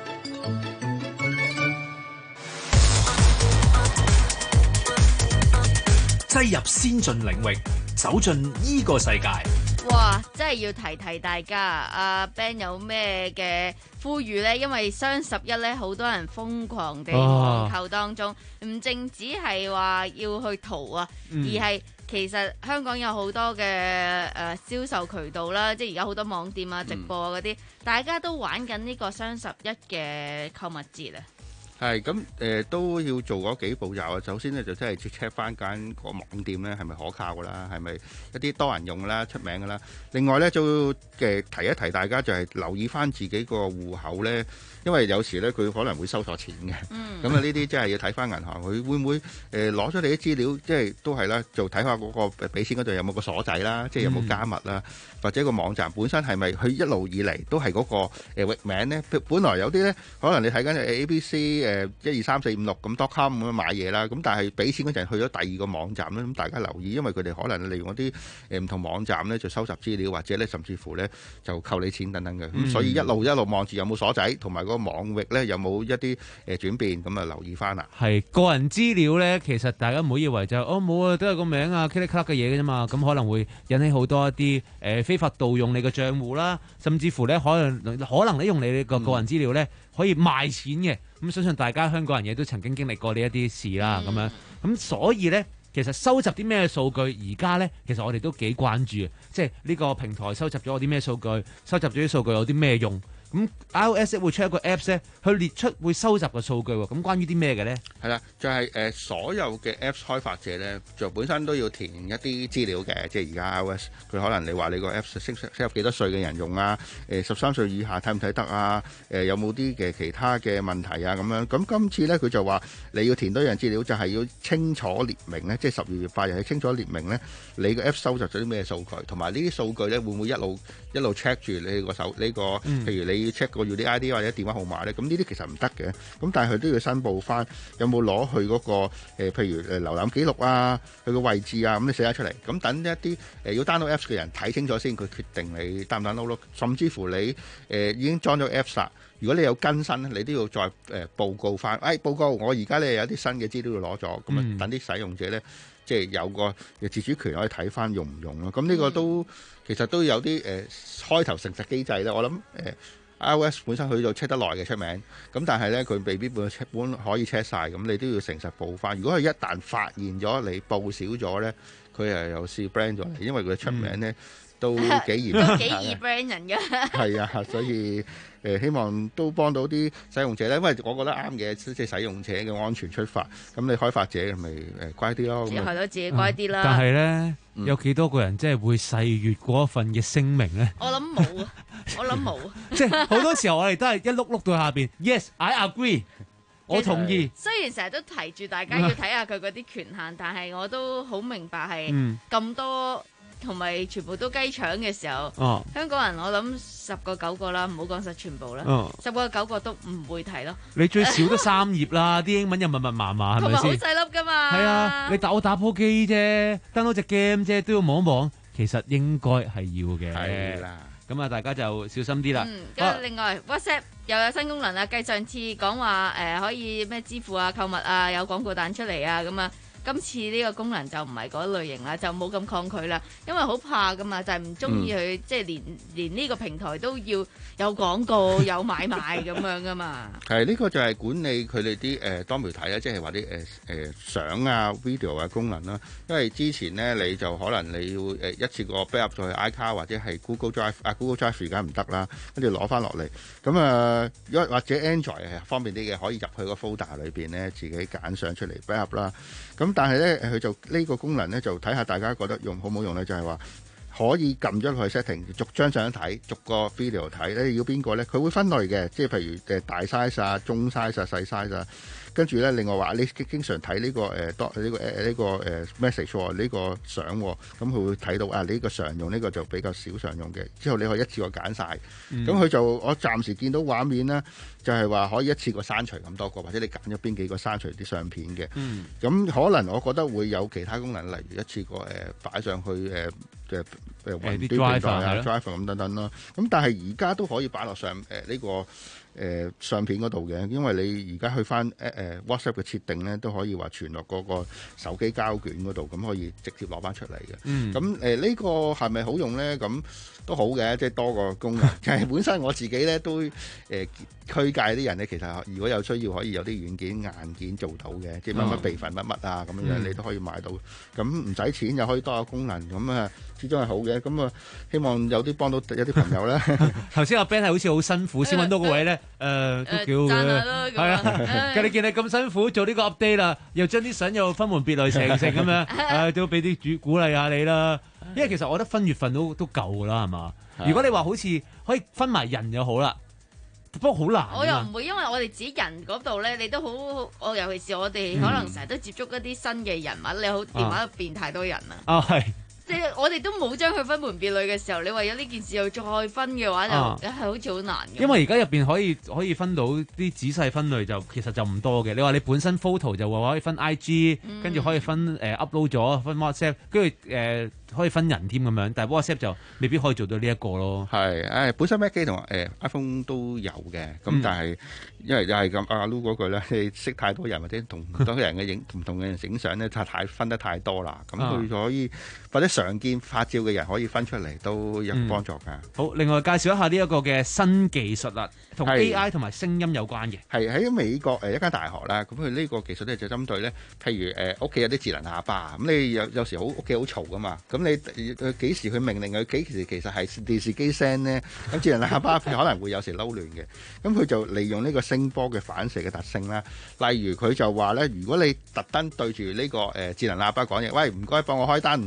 Speaker 3: 擠入先進領域，走進依個世界。
Speaker 16: 哇！真係要提提大家，阿 Ben 有咩嘅呼籲呢？因為雙十一咧，好多人瘋狂地網購當中，唔淨止係話要去淘啊，
Speaker 5: 嗯、
Speaker 16: 而係其實香港有好多嘅誒銷售渠道啦，即係而家好多網店啊、直播啊嗰啲，嗯、大家都玩緊呢個雙十一嘅購物節啊！
Speaker 4: 係咁誒，都要做嗰幾步驟啊。首先咧就真係 check 翻間個網店咧係咪可靠噶啦，係咪一啲多人用啦、出名噶啦。另外咧就嘅提一提大家就係留意翻自己個戶口咧，因為有時咧佢可能會收錯錢嘅。咁啊呢啲真係要睇翻銀行，佢會唔會誒攞咗你啲資料，即係都係啦，就睇下嗰個俾錢嗰度有冇個鎖仔啦，即係有冇加密啦，或者個網站本身係咪佢一路以嚟都係嗰個誒域名咧？本來有啲咧可能你睇緊 A B C。誒一二三四五六咁 dotcom 咁樣買嘢啦，咁但係俾錢嗰陣去咗第二個網站咧，咁大家留意，因為佢哋可能利用嗰啲誒唔同網站咧就收集資料，或者咧甚至乎咧就扣你錢等等嘅，咁、嗯、所以一路一路望住有冇鎖仔，同埋個網域咧有冇一啲誒轉變，咁啊留意翻啦。
Speaker 5: 係個人資料咧，其實大家唔好以為就哦冇啊，都係個名啊 click click 嘅嘢嘅啫嘛，咁可能會引起好多一啲誒、呃、非法盜用你嘅帳戶啦，甚至乎咧可能可能咧用你個個人資料咧可以賣錢嘅。咁相信大家香港人亦都曾經經歷過呢一啲事啦，咁樣咁所以呢，其實收集啲咩數據，而家呢，其實我哋都幾關注，即係呢個平台收集咗我啲咩數據，收集咗啲數據有啲咩用？咁 iOS 會出一個 Apps 咧，去列出會收集嘅數據喎。咁關於啲咩嘅咧？
Speaker 4: 係啦，就係、是、誒、呃、所有嘅 Apps 開發者咧，就本身都要填一啲資料嘅。即係而家 iOS 佢可能你話你個 Apps 適適合幾多歲嘅人用啊？誒十三歲以下睇唔睇得啊？誒、呃、有冇啲嘅其他嘅問題啊？咁樣咁今次咧佢就話你要填多樣資料，就係、是、要清楚列明咧，即係十二月八日係清楚列明咧，你個 Apps 收集咗啲咩數據，同埋呢啲數據咧會唔會一路一路 check 住你個手呢、這個？譬如你你要 check 個 U D I D 或者電話號碼咧，咁呢啲其實唔得嘅。咁但係佢都要申報翻有冇攞去嗰個、呃、譬如誒瀏覽記錄啊，佢個位置啊，咁你寫得出嚟。咁等一啲誒、呃、要 download Apps 嘅人睇清楚先，佢決定你 down 唔 download 咯。甚至乎你誒、呃、已經裝咗 Apps 啦，如果你有更新咧，你都要再誒、呃、報告翻。誒、哎、報告我而家咧有啲新嘅資料要攞咗，咁啊等啲使用者咧。即係有個自主權可以睇翻用唔用咯，咁呢個都、嗯、其實都有啲誒、呃、開頭誠實機制咧。我諗誒、呃、iOS 本身去到 check 得耐嘅出名，咁但係咧佢未必本本可以 check 晒，咁你都要誠實報翻。如果佢一旦發現咗你報少咗咧，佢又又試 brand 咗你，因為佢出名咧、嗯、都幾嚴，
Speaker 16: 都幾易 brand 人嘅。係
Speaker 4: 啊，所以。誒希望都幫到啲使用者咧，因為我覺得啱嘅，即係使用者嘅安全出發。咁你開發者咪誒乖啲咯，
Speaker 16: 係咯，自己乖啲啦。
Speaker 11: 但係咧，有幾多個人即係會細閱嗰一份嘅聲明咧？
Speaker 16: 我諗冇啊，我諗冇啊。
Speaker 11: 即係好多時候我哋都係一碌碌到下邊 ，Yes I agree， 我同意。
Speaker 16: 雖然成日都提住大家要睇下佢嗰啲權限，但係我都好明白係咁多。同埋全部都雞腸嘅時候，哦、香港人我諗十個九個啦，唔好講實全部啦，哦、十個九個都唔會睇咯。
Speaker 11: 你最少都三頁啦，啲英文又密密麻麻，係咪先？
Speaker 16: 同埋好細粒噶嘛。
Speaker 11: 係啊，你打我打波機啫，download隻 game 啫，都要望一望。其實應該係要嘅。係啦，咁啊，大家就小心啲啦。
Speaker 16: 嗯，咁另外 WhatsApp 又有新功能啦，繼上次講話誒可以咩支付啊、購物啊，有廣告彈出嚟啊，咁啊。今次呢個功能就唔係嗰類型啦，就冇咁抗拒啦，因為好怕噶嘛，就係唔中意佢即係連連呢個平台都要有廣告有買賣咁樣噶嘛。
Speaker 4: 係呢、呢個就係管理佢哋啲誒多媒體啦，即係話啲誒誒相啊、video 啊功能啦。因為之前呢，你就可能你要誒一次過 backup 咗去 iCloud 或者係 Google Drive 啊 Google Drive 而家唔得啦，跟住攞翻落嚟。咁啊，或或者 Android 係方便啲嘅，可以入去個 folder 裏邊咧，自己揀相出嚟 backup 啦。咁但係咧，佢就呢、呢個功能咧，就睇下大家覺得用好唔好用咧，就係、是、話可以撳咗落去 setting，逐張相睇，逐個 video 睇咧，你要邊個咧？佢會分類嘅，即係譬如誒大 size 啊、中 size 啊、細 size 啊。跟住咧，另外話你經常睇呢、呢個誒多呢個誒呢、呢個誒 message 喎，呢個相喎，咁佢會睇到啊，呢個常用，呢、呢個就比較少常用嘅。之後你可以一次過揀晒。咁佢、嗯、就我暫時見到畫面咧，就係、是、話可以一次過刪除咁多個，或者你揀咗邊幾個刪除啲相片嘅。咁、嗯、可能我覺得會有其他功能，例如一次過誒擺、呃、上去誒誒誒雲端平台啊、drive 咁等等咯。咁但係而家都可以擺落上誒呢、呃呢個。誒、呃、相片嗰度嘅，因為你而家去翻誒誒 WhatsApp 嘅設定咧，都可以話傳落嗰個手機膠卷嗰度，咁可以直接攞翻出嚟嘅。咁誒呢個係咪好用咧？咁都好嘅，即係多個功能。就係本身我自己咧都誒、呃、推介啲人咧，其實如果有需要，可以有啲軟件硬件做到嘅，即係乜乜備份乜乜啊咁樣樣，嗯、你都可以買到。咁唔使錢又可以多個功能，咁啊始終係好嘅。咁啊希望有啲幫到有啲朋友啦。頭先阿 Ben 係好似好辛苦先揾到個位咧。誒、呃、都幾好嘅，係啊！你見你咁辛苦做呢個 update 啦，又將啲相又分門別類成成咁樣，誒、呃、都俾啲主鼓勵下你啦。因為其實我覺得分月份都都夠噶啦，係嘛？如果你話好似可以分埋人就好啦，不過好難。我又唔會，因為我哋自己人嗰度咧，你都好，我尤其是我哋可能成日都接觸一啲新嘅人物，嗯、你好電話入邊太多人啦。啊，係。即係我哋都冇將佢分門別類嘅時候，你為咗呢件事又再分嘅話，就係、啊、好似好難嘅。因為而家入邊可以可以分到啲仔細分類就，就其實就唔多嘅。你話你本身 photo 就話可以分 I G，跟住、嗯、可以分誒、呃、upload 咗分 WhatsApp，跟住誒可以分人添咁樣。但係 WhatsApp 就未必可以做到呢一個咯。係誒、哎，本身 Mac 機同誒 iPhone 都有嘅，咁、嗯、但係因為又係咁阿 Lu 嗰句咧，你識太多人或者同唔同人嘅影唔同嘅人影相咧，太太分得太多啦。咁佢可以、啊、或者常見發照嘅人可以分出嚟都有幫助㗎、嗯。好，另外介紹一下呢一個嘅新技術啦，同 A I 同埋聲音有關嘅。係喺美國誒一間大學啦，咁佢呢個技術咧就針對咧，譬如誒屋企有啲智能喇叭，咁你有有時好屋企好嘈㗎嘛，咁你佢幾時去命令佢幾時其實係電視機聲咧？咁智能喇叭可能會有時撈亂嘅，咁佢就利用呢個聲波嘅反射嘅特性啦。例如佢就話咧，如果你特登對住呢個誒智能喇叭講嘢，喂，唔該幫我開燈。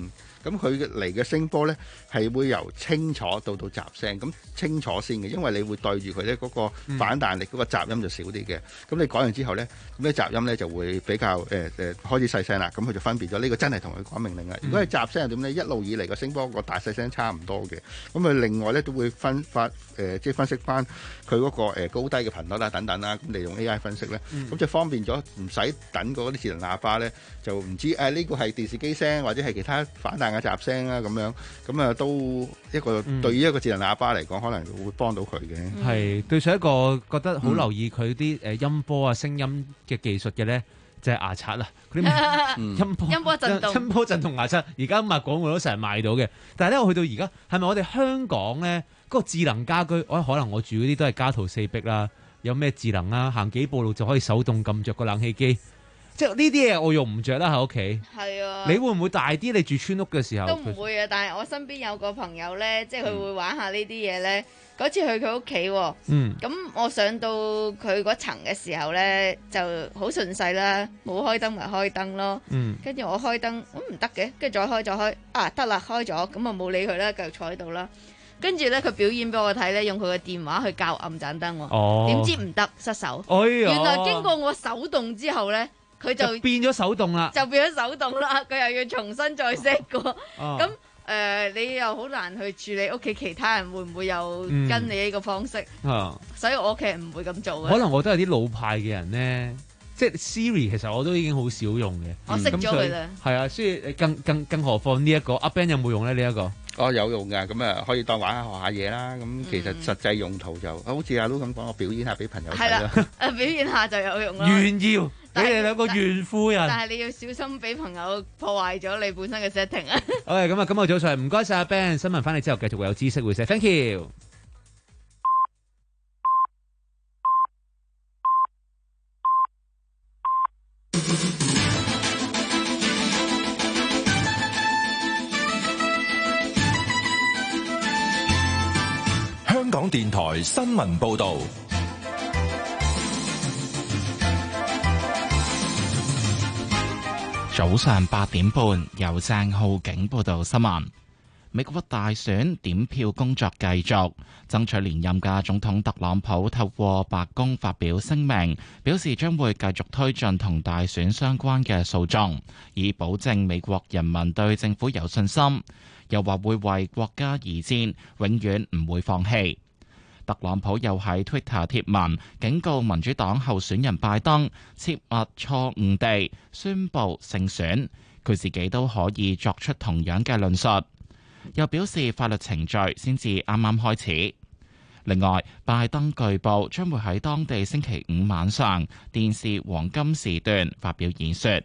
Speaker 4: 咁佢嚟嘅聲波咧係會由清楚到到雜聲，咁清楚先嘅，因為你會對住佢咧嗰個反彈力嗰個雜音就少啲嘅。咁你講完之後咧，咁啲雜音咧就會比較誒誒、呃、開始細聲啦。咁佢就分別咗呢個真係同佢講命令啦。如果係雜聲係點咧？一路以嚟個聲波個大細聲差唔多嘅。咁佢另外咧都會分發誒、呃，即係分析翻佢嗰個誒高低嘅頻率啦等等啦。咁利用 A I 分析咧，咁、嗯、就方便咗唔使等嗰啲智能喇叭咧，就唔知誒呢個係電視機聲或者係其他反彈嘅雜聲啦咁樣。咁啊都一個、嗯、對於一個智能喇叭嚟講，可能會幫到佢嘅。
Speaker 11: 係、嗯、對上一個覺得好留意佢啲誒音波啊聲音嘅技術嘅咧，就係、是、牙刷啦。嗰啲音波、
Speaker 26: 音波震動、
Speaker 11: 音波震動牙刷，而家賣廣告都成日賣到嘅。但係咧，我去到而家係咪我哋香港咧嗰、那個智能家居？我可能我住嗰啲都係家徒四壁啦，有咩智能啊？行幾步路就可以手動撳着個冷氣機。即係呢啲嘢我用唔着啦喺屋企。
Speaker 16: 係啊。你
Speaker 11: 會唔會大啲？你住村屋嘅時候
Speaker 16: 都唔會啊！但係我身邊有個朋友咧，即係佢會玩下呢啲嘢咧。嗰、嗯、次去佢屋企喎，嗯，咁我上到佢嗰層嘅時候咧，就好順勢啦，冇開燈咪開燈咯，嗯，跟住我開燈，咁唔得嘅，跟住再開再開，啊得啦，開咗，咁啊冇理佢啦，繼續坐喺度啦。跟住咧，佢表演俾我睇咧，用佢嘅電話去校暗盞燈喎，哦，點知唔得失手，哎呀，原來經過我手動之後咧。佢就，就變咗手動啦，就變咗手動啦。佢又要重新再 set 過，咁、哦、誒、呃、你又好難去處理屋企其他人會唔會又跟你呢個方式，嗯、所以我屋企人唔會咁做嘅。可能我都係啲老派嘅人咧，即係 Siri 其實我都已經好少用嘅。我識咗佢啦。係啊，所以更更更何況呢一個阿 Ben 有冇用咧？呢、這、一個？
Speaker 4: 哦，有用㗎，咁啊可以當玩下學下嘢啦。咁其實實際用途就、嗯、好似阿 Lu 咁講，我表演下俾朋友睇啦。
Speaker 16: 誒表演下就有用啦。
Speaker 11: 炫耀。你哋兩個炫夫人，
Speaker 16: 但係你要小心俾朋友破壞咗你本身嘅 setting 啊。
Speaker 11: 好嘅，咁啊，今日早上唔該晒阿 Ben， 新聞翻嚟之後繼續會有知識會寫 ，thank you。
Speaker 1: 香港電台新聞報導。
Speaker 13: 早上八點半，由鄭浩景報道新聞。美國大選點票工作繼續，爭取連任嘅總統特朗普透過白宮發表聲明，表示將會繼續推進同大選相關嘅訴訟，以保證美國人民對政府有信心。又話會為國家而戰，永遠唔會放棄。特朗普又喺 Twitter 貼文警告民主黨候選人拜登切勿錯誤地宣佈勝選，佢自己都可以作出同樣嘅論述。又表示法律程序先至啱啱開始。另外，拜登據報將會喺當地星期五晚上電視黃金時段發表演說。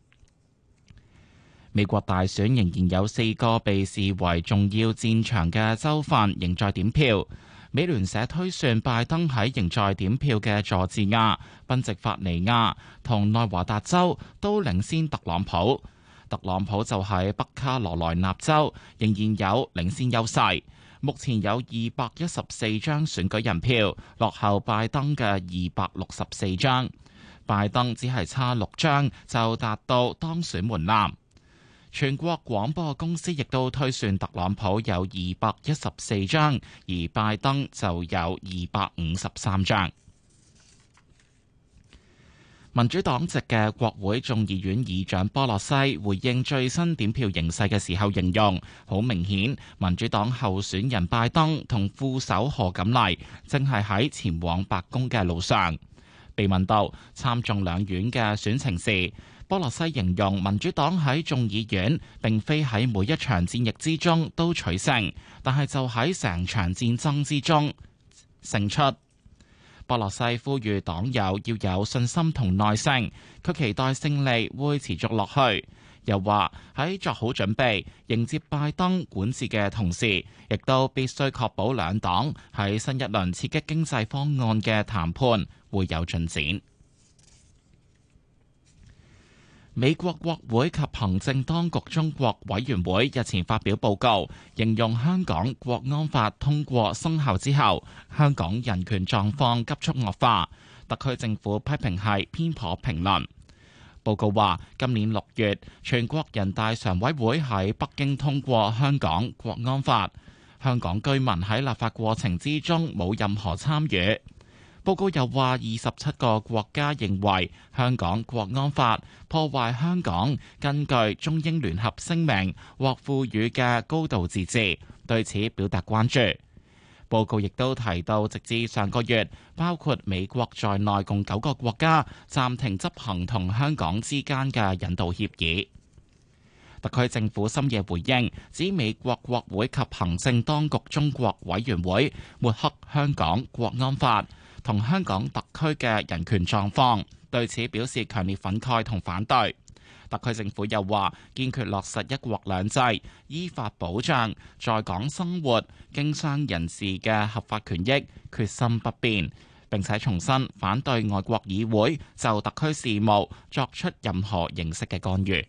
Speaker 13: 美國大選仍然有四個被視為重要戰場嘅州份仍在點票。美聯社推算拜登喺仍在點票嘅佐治亞、賓夕法尼亞同內華達州都領先特朗普，特朗普就喺北卡羅來納州仍然有領先優勢，目前有二百一十四張選舉人票，落後拜登嘅二百六十四張，拜登只係差六張就達到當選門檻。全國廣播公司亦都推算特朗普有二百一十四張，而拜登就有二百五十三張。民主黨籍嘅國會眾議院議長波洛西回應最新點票形勢嘅時候形容，好明顯民主黨候選人拜登同副手賀錦麗正係喺前往白宮嘅路上。被問到參眾兩院嘅選情時，波洛西形容民主黨喺眾議院並非喺每一場戰役之中都取勝，但係就喺成場戰爭之中勝出。波洛西呼籲黨友要有信心同耐性，佢期待勝利會持續落去。又話喺作好準備迎接拜登管治嘅同時，亦都必須確保兩黨喺新一輪刺激經濟方案嘅談判會有進展。美國國會及行政當局中國委員會日前發表報告，形容香港國安法通過生效之後，香港人權狀況急速惡化，特區政府批評係偏頗評論。 報告話，今年六月，全國人大常委會喺北京通過香港國安法，香港居民喺立法過程之中冇任何參與。報告又話，二十七個國家認為香港國安法破壞香港根據中英聯合聲明獲賦予嘅高度自治，對此表達關注。報告亦都提到，直至上個月，包括美國在內共九個國家暫停執行同香港之間嘅引渡協議。特區政府深夜回應，指美國國會及行政當局中國委員會抹黑香港國安法同香港特區嘅人權狀況，對此表示強烈憤慨同反對。特區政府又話，堅決落實一國兩制，依法保障在港生活經商人士嘅合法權益，決心不變。並且重申反對外國議會就特區事務作出任何形式嘅干預。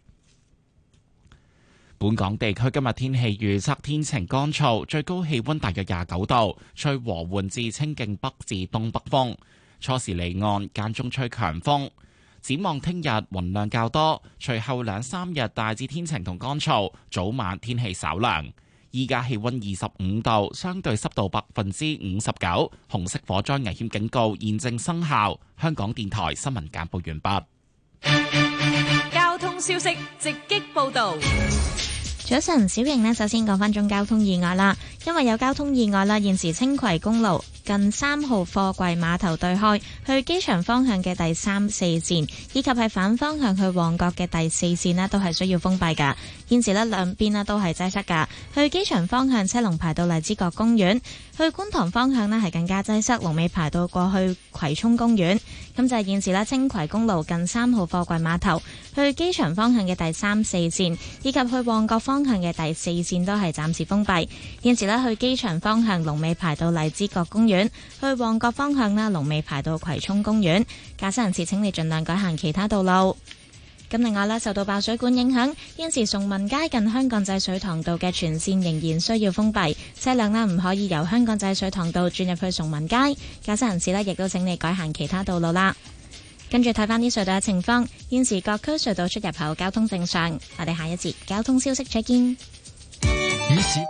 Speaker 13: 本港地區今日天氣預測，天晴乾燥，最高氣溫大約廿九度，吹和緩至清勁北至東北風，初時離岸，間中吹強風。展望聽日雲量較多，隨後兩三日大致天晴同乾燥，早晚天氣稍涼。依家氣溫二十五度，相對濕度百分之五十九，紅色火災危險警告現正生效。香港電台新聞簡報完畢。
Speaker 2: 交通消息直擊報道。
Speaker 8: 早晨，小瑩呢，首先講翻宗交通意外啦。因為有交通意外啦，現時青葵公路近三號貨櫃碼頭對開去機場方向嘅第三四線，以及係反方向去旺角嘅第四線呢，都係需要封閉噶。現時呢，兩邊呢都係擠塞噶。去機場方向車龍排到荔枝角公園，去觀塘方向呢係更加擠塞，龍尾排到過去葵涌公園。咁就係現時呢，青葵公路近三號貨櫃碼頭去機場方向嘅第三四線，以及去旺角方向嘅第四線都係暫時封閉。現時呢，去機場方向龍尾排到荔枝角公園，去旺角方向呢龍尾排到葵涌公園。駕駛人士請你盡量改行其他道路。咁另外呢，受到爆水管影響，現時崇文街近香港仔水塘道嘅全線仍然需要封閉，車輛呢唔可以由香港仔水塘道轉入去崇文街。駕駛人士呢亦都請你改行其他道路啦。跟住睇翻啲隧道嘅情況，現時各區隧道出入口交通正常。我哋下一節交通消息再見。
Speaker 1: 以市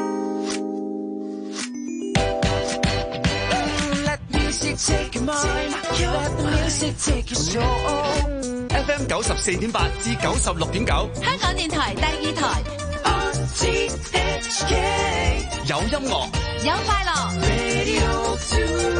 Speaker 20: F M 九十四點八至九十六點九，
Speaker 24: 香港電台第二台。
Speaker 20: 有音樂，
Speaker 24: 有快樂。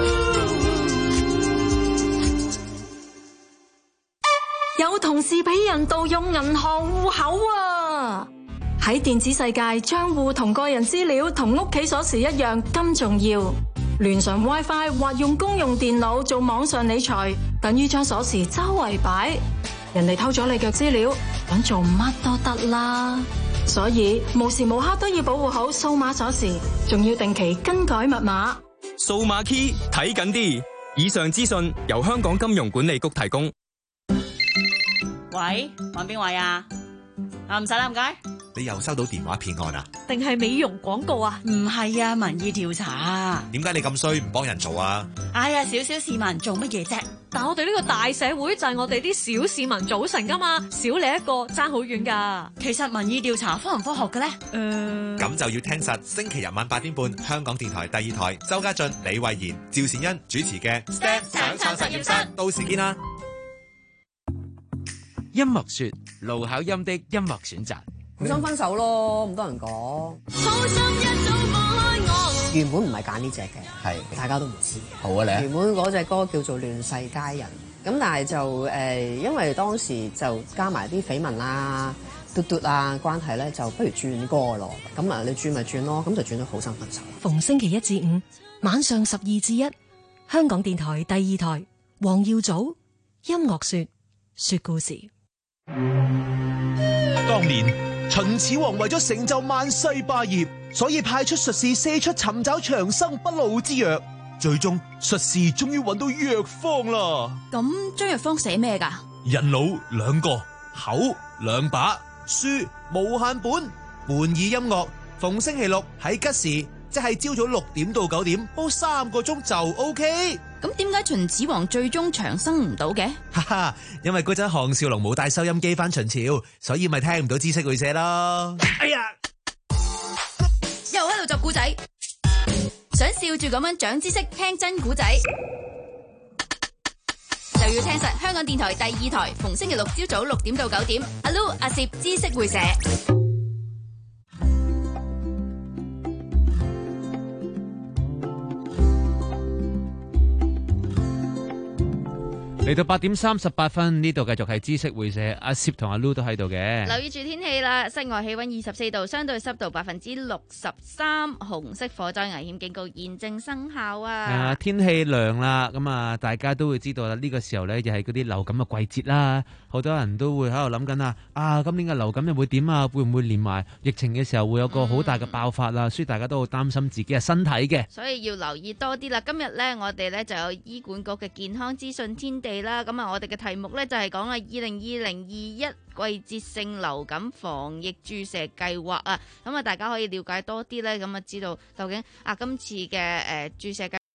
Speaker 9: 有同事俾人盜用銀行戶口啊！喺電子世界，賬戶同個人資料同屋企鎖匙一樣咁重要。連上 WiFi 或用公用電腦做網上理財，等於將鎖匙周圍擺。人哋偷咗你嘅資料，搵做乜都得啦。所以無時無刻都要保護好數碼鎖匙，仲要定期更改密碼。
Speaker 14: 數碼 key 睇緊啲。以上資訊由香港金融管理局提供。
Speaker 15: 喂，揾邊位啊？啊，唔使啦，唔該。
Speaker 17: 你又收到電話騙案啊？
Speaker 15: 定係美容廣告啊？唔係啊，民意調查啊。
Speaker 17: 點解你咁衰唔幫人做啊？
Speaker 15: 哎呀，小小市民做乜嘢啫？
Speaker 26: 但我哋呢個大社會就係我哋啲小市民組成噶嘛，少你一個爭好遠噶。
Speaker 15: 其實民意調查科唔科學嘅咧？誒、
Speaker 17: 呃，咁就要聽實星期日晚八點半，香港電台第二台，周家俊、李慧賢、趙善恩主持嘅 STEM 想創實驗室，到時見啦。
Speaker 5: 音樂說，盧巧音的音樂選擇。
Speaker 18: 好想分手咯，咁多人講。原本唔係揀呢隻嘅，係大家都唔知。好啊，你原本嗰隻歌叫做《亂世佳人》，咁但係就誒、呃，因為當時就加埋啲緋聞啦、嘟嘟啊關係咧，就不如轉歌咯。咁啊，你轉咪轉咯，咁就轉到好想分手。
Speaker 21: 逢星期一至五晚上十二至一，香港電台第二台，黃耀祖音樂說說故事。
Speaker 22: 當年秦始皇為咗成就萬世霸業，所以派出術士四出尋找長生不老之藥。最終術士終於揾到藥方啦。
Speaker 24: 咁張藥方寫咩噶？
Speaker 22: 人腦兩個，口兩把，書無限本，伴以音樂。逢星期六喺吉時，即係朝早六點到九點，煲三個鐘就 OK。
Speaker 24: 咁點解秦始皇最終長生唔到嘅？
Speaker 22: 哈哈，因為嗰陣項少龍冇帶收音機返秦朝，所以咪聽唔到知識會社咯。哎呀，
Speaker 24: 又喺度作古仔，想笑住咁樣長知識，聽真古仔，就要聽實香港電台第二台，逢星期六朝早六點到九點，阿 Lu 阿攝知識會社。
Speaker 11: 嚟到八點三十八分，呢度繼續係知識會社，阿攝同阿 Lu 都喺度嘅。
Speaker 16: 留意住天氣啦，室外氣溫二十四度，相對濕度百分之六十三，紅色火災危險警告現正生效啊！
Speaker 11: 啊，天氣涼啦，咁啊，大家都會知道啦，呢個時候呢，就係嗰啲流感嘅季節啦，好多人都會喺度諗緊啊，啊，今年嘅流感又會點啊？會唔會連埋疫情嘅時候會有個好大嘅爆發啊？嗯、所以大家都好擔心自己嘅身體嘅。
Speaker 16: 所以要留意多啲啦。今日呢，我哋呢就有醫管局嘅健康資訊天地啦。咁啊，我哋嘅題目呢就係講啊，二零二零二一季節性流感防疫注射計劃啊。咁啊，大家可以了解多啲呢，咁啊，知道究竟啊今次嘅誒、呃、注射計劃，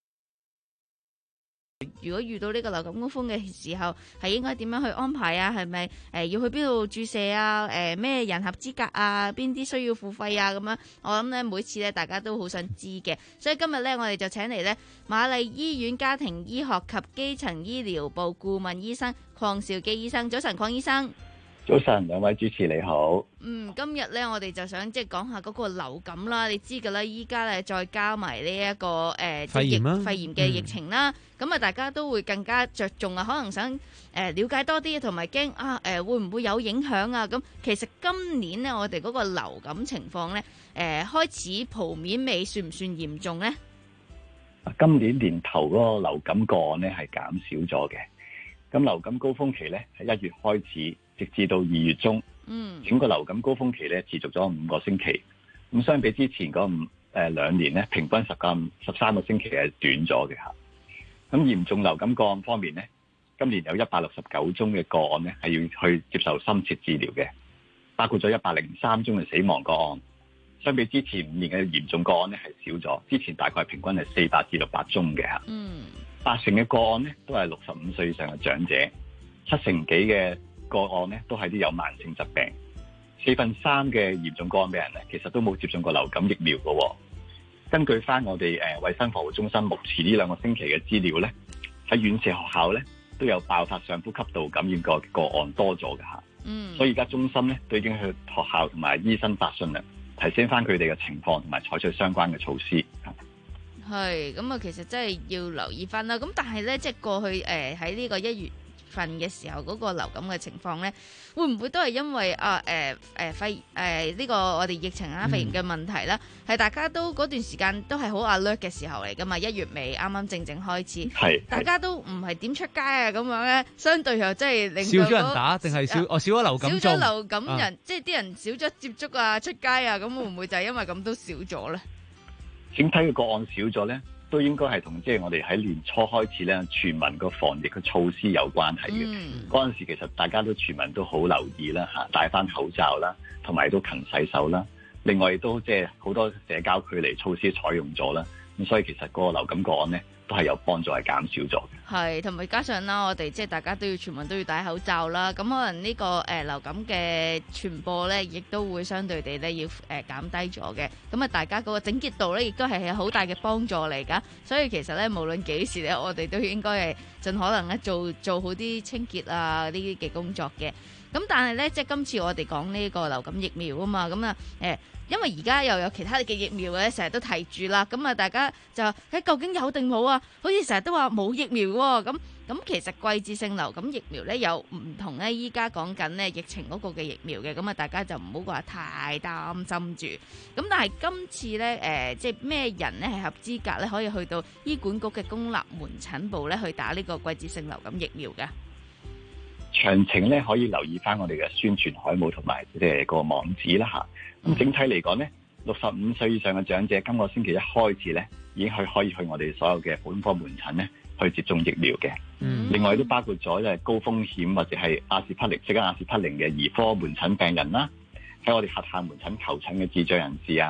Speaker 16: 如果遇到呢個流感高峰嘅時候，係應該點樣去安排啊？係咪誒要去邊度注射啊？誒、呃、咩人合資格啊？邊啲需要付費啊？咁樣我諗咧，每次咧大家都好想知嘅，所以今日咧我哋就請嚟咧瑪麗醫院家庭醫學及基層醫療部顧問醫生鄺兆基醫生。早晨，鄺醫生。
Speaker 7: 早晨，兩位主持你好。
Speaker 16: 嗯，今日咧我哋就想即係講下嗰個流感啦，你知噶啦，依家咧再加埋呢一個誒、呃、肺炎啦，肺炎嘅疫情啦，咁啊、嗯、大家都會更加着重啊，可能想誒、呃、了解多啲，同埋驚啊誒、呃、會唔會有影響啊？咁其實今年咧我哋嗰個流感情況咧誒、呃、開始蒲面尾，算唔算嚴重咧？
Speaker 7: 今年年頭嗰個流感個案咧係減少咗嘅，咁流感高峰期咧係一月開始，直至到二月中，嗯，整個流感高峰期咧持續咗五個星期。咁相比之前嗰五誒兩年咧，平均十個十三個星期係短咗嘅嚇。咁嚴重流感個案方面咧，今年有一百六十九宗嘅個案咧係要去接受深切治療嘅，包括咗一百零三宗嘅死亡個案。相比之前五年嘅嚴重個案咧係少咗，之前大概平均係四百至六百宗嘅嚇。嗯，八成嘅個案咧都係六十五歲以上嘅長者，七成幾嘅個案咧都係啲有慢性疾病，四分三嘅嚴重個案病人咧，其實都冇接種過流感疫苗嘅、哦。根據翻我哋誒衛生防護中心目前呢兩個星期嘅資料咧，喺院舍學校咧都有爆發上呼吸道感染個個案多咗嘅嚇。嗯，所以而家中心咧都已經去學校同埋醫生發信啦，提醒翻佢哋嘅情況同埋採取相關嘅措施。
Speaker 16: 係咁啊，其實真係要留意翻啦。咁但係咧，即係過去誒喺呢個一月份嘅時候嗰個流感嘅情況咧，會唔會都係因為啊誒誒肺誒呢個我哋疫情啊肺炎嘅問題啦？係、嗯、大家都嗰段時間都係好 alert 嘅時候嚟噶嘛？一月尾啱啱正正開始，係大家都唔係點出街啊咁樣咧，相對又真係令到少咗人打，定係少哦少咗流感，少咗流感人，啊、即係啲人少咗接觸啊出街啊，咁會唔會就係因為咁都少咗咧？
Speaker 7: 整體嘅個案少咗咧，都應該係同即係我哋喺年初開始咧，全民個防疫嘅措施有關係嘅。嗰陣、嗯、時其實大家都全民都好留意啦，嚇戴翻口罩啦，同埋都勤洗手啦。另外亦都即係好多社交距離措施採用咗啦。咁所以其實個流感個案咧都係有幫助，係減少咗嘅。係，同埋加上啦，我哋即係大家都要全民都要戴口罩啦。咁可能呢、這個誒、呃、流感嘅傳播咧，亦都會相對地咧要誒、呃、減低咗嘅。咁啊，大家嗰個整潔度咧，亦都係有好大嘅幫助嚟㗎。所以其實咧，無論幾時咧，我哋都應該係盡可能咧做做好啲清潔啊呢啲嘅工作嘅。咁但係咧，即係今次我哋講呢個流感疫苗啊嘛，咁啊誒。因為而家又有其他嘅疫苗咧，成日都提住啦，咁啊大家就誒、欸、究竟有定冇啊？好似成日都話冇疫苗喎，咁咁其實季節性流感疫苗咧有唔同咧，依家講緊咧疫情嗰個嘅疫苗嘅，咁啊大家就唔好話太擔心住。咁但係今次咧誒、呃，即係咩人咧係合資格咧，可以去到醫管局嘅公立門診部咧去打呢個季節性流感疫苗嘅？詳情咧可以留意翻我哋嘅宣傳海報同埋即係個網址啦嚇。咁整體嚟講咧，六十五歲以上嘅長者，今個星期一開始咧，已經去可以去我哋所有嘅普通科門診咧去接種疫苗嘅。嗯。另外都包括咗咧高風險或者係阿士匹靈、即係阿士匹靈嘅兒科門診病人啦，喺我哋轄下門診求診嘅智障人士啊，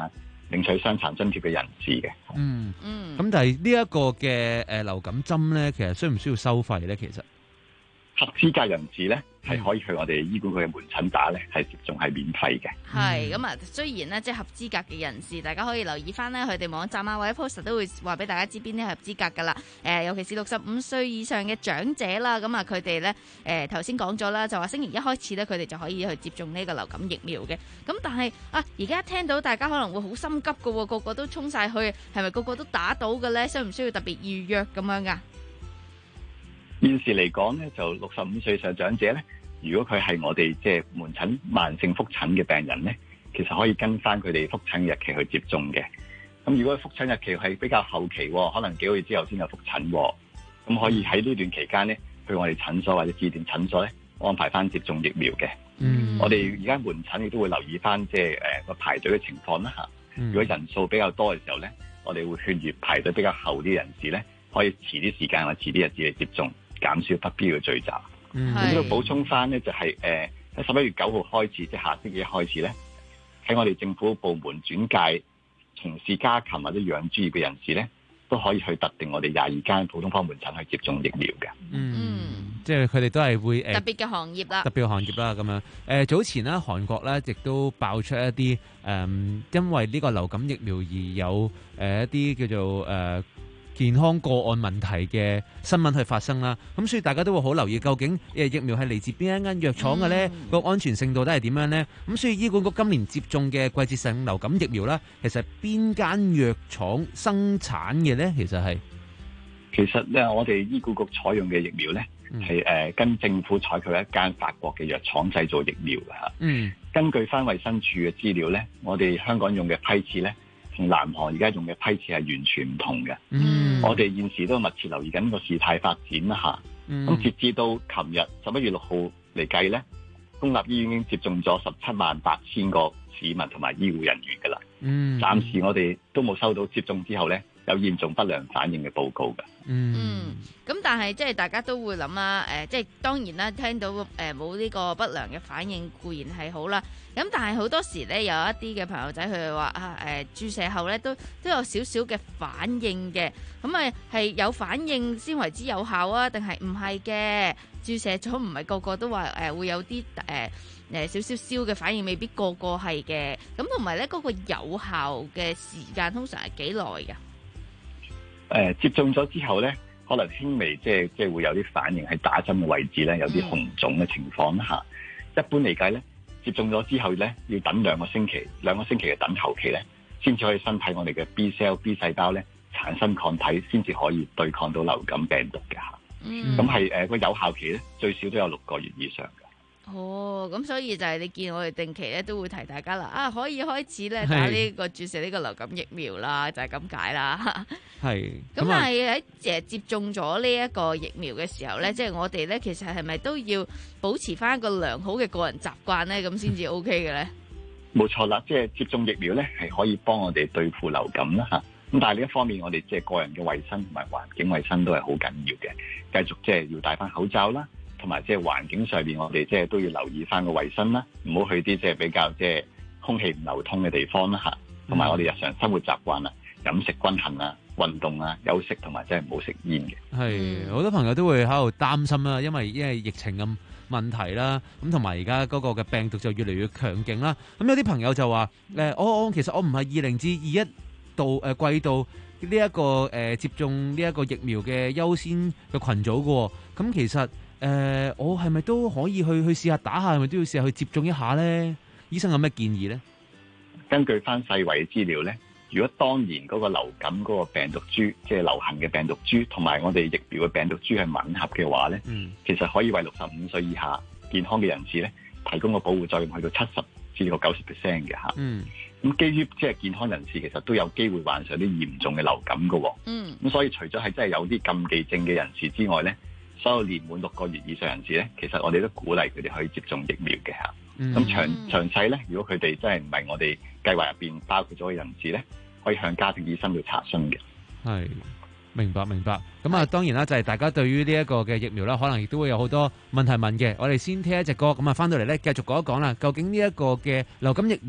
Speaker 7: 領取傷殘津貼嘅人士嘅。
Speaker 11: 嗯嗯。咁但係呢一個嘅誒流感針咧，其實需唔需要收費咧？其實
Speaker 7: 合資格人士咧係可以去我哋醫管局嘅門診打咧，係接種係免費嘅。
Speaker 16: 係咁啊，雖然咧即係合資格嘅人士，大家可以留意翻咧佢哋網站啊或者 post 都會話俾大家知邊啲係合資格噶啦。誒、呃，尤其是六十五歲以上嘅長者啦，咁啊佢哋咧誒頭先講咗啦，就話星期一開始咧佢哋就可以去接種呢個流感疫苗嘅。咁但係啊，而家聽到大家可能會好心急嘅喎，個個都衝晒去，係咪個個都打到嘅咧？需唔需要特別預約咁樣噶？
Speaker 7: 現時嚟講咧，就六十五歲以上長者咧，如果佢係我哋即係門診慢性覆診嘅病人咧，其實可以跟翻佢哋覆診日期去接種嘅。咁如果覆診日期係比較後期，可能幾個月之後先有覆診，咁可以喺呢段期間咧，去我哋診所或者指定診所咧安排翻接種疫苗嘅。嗯，我哋而家門診亦都會留意翻即係誒個排隊嘅情況啦嚇。如果人數比較多嘅時候咧，我哋會勸喻排隊比較後啲人士咧，可以遲啲時間或遲啲日子嚟接種，減少不必要嘅聚集。咁呢度補充翻咧，就係誒喺十一月九號開始，即係下星期一開始咧，喺我哋政府部門轉介從事家禽或者養豬業嘅人士咧，都可以去特定我哋廿二間普通科門診去接種疫苗嘅。
Speaker 11: 嗯，即係佢哋都係會誒
Speaker 16: 特別嘅行業啦，
Speaker 11: 特別嘅行業啦咁樣。誒、呃、早前咧，韓國咧亦都爆出一啲誒、呃，因為呢個流感疫苗而有誒、呃、一啲叫做誒。呃健康個案問題嘅新聞去發生啦，咁所以大家都會好留意究竟誒疫苗係嚟自邊一間藥廠嘅呢？個、嗯、安全性到底係點樣呢？咁所以醫管局今年接種嘅季節性流感疫苗啦，其實邊間藥廠生產嘅呢？其實係
Speaker 7: 其實咧，我哋醫管局採用嘅疫苗呢，係誒、嗯、跟政府採購一間法國嘅藥廠製造疫苗嘅嚇。嗯，根據翻衛生署嘅資料呢，我哋香港用嘅批次呢，同南韓而家用嘅批次係完全唔同嘅。嗯，我哋現時都密切留意緊個事態發展啦嚇。咁、嗯、截至到琴日十一月六號嚟計咧，公立醫院已經接種咗十七萬八千個市民同埋醫護人員㗎啦。嗯，暫時我哋都冇收到接種之後咧有嚴重不良反應嘅報告㗎。
Speaker 16: 嗯，咁、嗯、但係即係大家都會諗啦，誒、呃，即係當然啦，聽到誒冇呢個不良嘅反應固然係好啦。咁但係好多時咧，有一啲嘅朋友仔佢哋話啊，誒、呃、注射後咧都都有少少嘅反應嘅，咁啊係有反應先為之有效啊，定係唔係嘅？注射咗唔係個個都話誒、呃、會有啲誒誒少少燒嘅反應，未必個個係嘅。咁同埋咧嗰個有效嘅時間通常係幾耐㗎？誒、
Speaker 7: 呃、接種咗之後咧，可能輕微即係即係會有啲反應喺打針嘅位置咧，有啲紅腫嘅情況啦嚇。一般嚟計咧，接種咗之後咧，要等兩個星期，兩個星期嘅等候期咧，先至可以身體我哋嘅 B cell B 細胞咧產生抗體，先至可以對抗到流感病毒嘅嚇。咁係誒個有效期咧，最少都有六個月以上嘅。
Speaker 16: 哦，咁所以就係你見我哋定期咧都會提大家啦，啊可以開始咧打呢個注射呢個流感疫苗啦，就係咁解啦。係。咁但係喺誒接種咗呢一個疫苗嘅時候咧，即係我哋咧其實係咪都要保持翻一個良好嘅個人習慣咧，咁先至 O K 嘅咧？
Speaker 7: 冇錯啦，即係接種疫苗咧係可以幫我哋對付流感啦嚇。咁但係另一方面，我哋即係個人嘅衛生同埋環境衛生都係好緊要嘅，繼續即係要戴翻口罩啦。同埋即係環境上邊，我哋即係都要留意翻個衞生啦，唔好去啲即係比較即係空氣唔流通嘅地方啦嚇。同埋我哋日常生活習慣啦，飲食均衡啊、運動啊、休息同埋即係唔好食煙嘅。係
Speaker 11: 好多朋友都會喺度擔心啦，因為因為疫情咁問題啦，咁同埋而家嗰個嘅病毒就越嚟越強勁啦。咁有啲朋友就話誒，我我其實我唔係二零至二一度誒季度呢一個誒接種呢一個疫苗嘅優先嘅群組嘅喎，咁其實。誒、呃，我係咪都可以去去試下打下？係咪都要試下去接種一下咧？醫生有咩建議咧？
Speaker 7: 根據翻世衛嘅資料咧，如果當年嗰個流感嗰個病毒株，即係流行嘅病毒株，同埋我哋疫苗嘅病毒株係吻合嘅話咧，嗯，其實可以為六十五歲以下健康嘅人士咧提供個保護作用去到七十至到九十 percent 嘅嚇。嗯，咁基於即係健康人士，其實都有機會患上啲嚴重嘅流感嘅喎。嗯，咁所以除咗係真係有啲禁忌症嘅人士之外咧，所有年滿六個月以上人士咧，其實我哋都鼓勵佢哋去接種疫苗嘅嚇。咁、嗯、詳詳細咧，如果佢哋真係唔係我哋計劃入邊包括咗嘅人士咧，可以向家庭醫生去查詢嘅。係，明白明白。咁啊，當然啦，就係、是、大家對於呢一個嘅疫苗啦，可能亦都會有好多問題問嘅。我哋先聽一隻歌，咁啊，翻到嚟咧繼續講一講啦。究竟呢一個嘅流感疫苗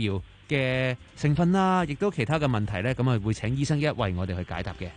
Speaker 11: 嘅成分啦，亦都其他嘅問題咧，咁啊會請醫生一一為我哋去解答嘅。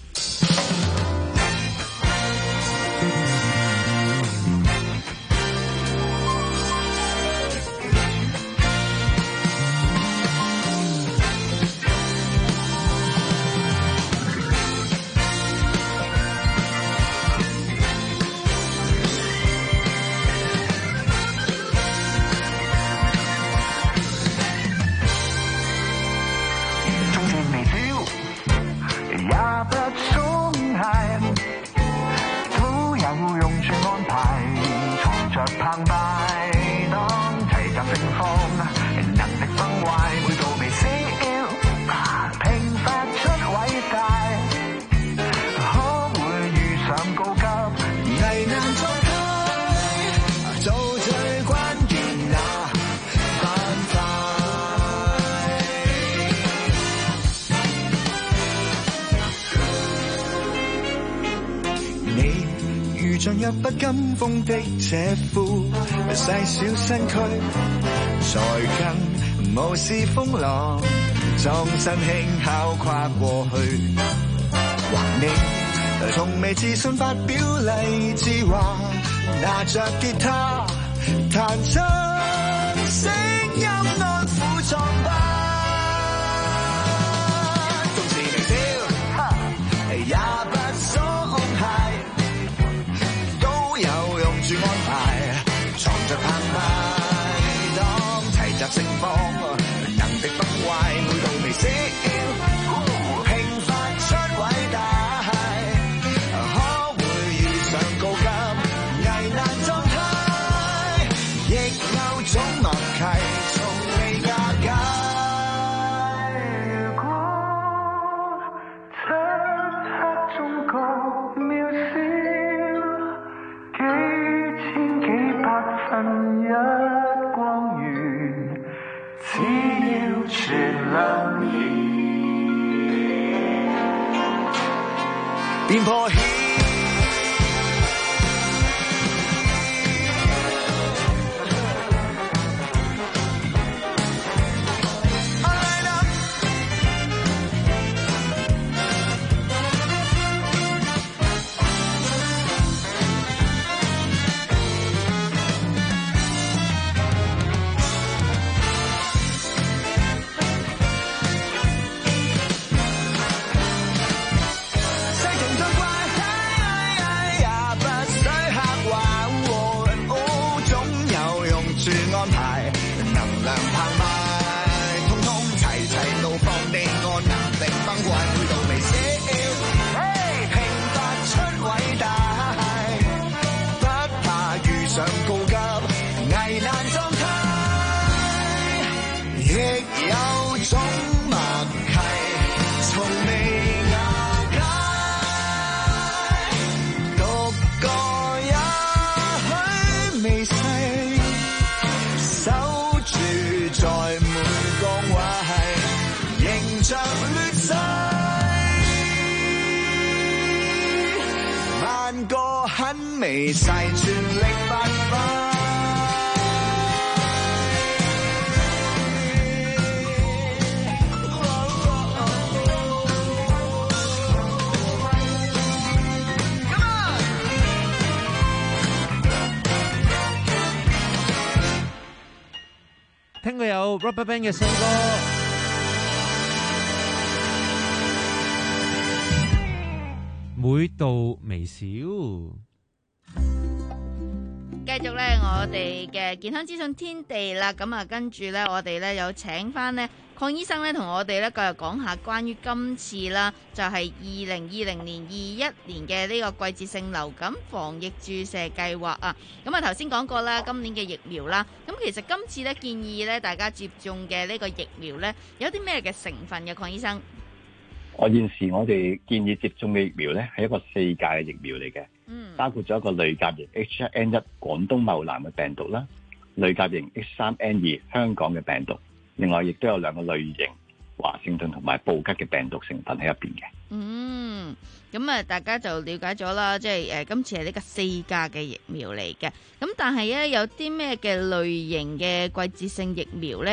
Speaker 6: 像一不甘風的姐夫，細小身軀，才更無視風浪，壯身輕巧跨過去。或你從未自信發表勵志話，拿着吉他彈出聲音安撫創疤。縱是微笑，也不鬆懈。住安排，藏着澎湃，當齊集盛放，能敵崩壞，每道微笑，迸發出偉大，可會遇上告急，危難狀態，亦有種默契，從未假解。如果漆黑中覺渺小，分一光源，只要全亮現，便破曉。微細全力發揮，
Speaker 11: 聽過有 RubberBand 嘅新歌，每道微笑。
Speaker 16: 繼續咧，我哋嘅健康資訊天地啦，咁啊，跟住咧，我哋咧有請翻呢鄺醫生咧，同我哋咧繼續講下關於今次啦，就係二零二零年二一年嘅呢個季節性流感防疫注射計劃啊。咁啊，頭先講過啦，今年嘅疫苗啦，咁其實今次咧建議咧大家接種嘅呢個疫苗咧，有啲咩嘅成分嘅，鄺醫生？
Speaker 7: 我現時我哋建議接種嘅疫苗咧，係一個四價嘅疫苗嚟嘅，嗯，包括咗一個類甲型 H 一 N 一廣東茂南嘅病毒啦，類甲型 H 三 N 二香港嘅病毒，另外亦都有兩個類型華盛頓同埋布吉嘅病毒成分喺入邊嘅。
Speaker 16: 嗯，咁啊，大家就了解咗啦，即係誒，今次係呢個四價嘅疫苗嚟嘅，咁但係咧有啲咩嘅類型嘅季節性疫苗咧？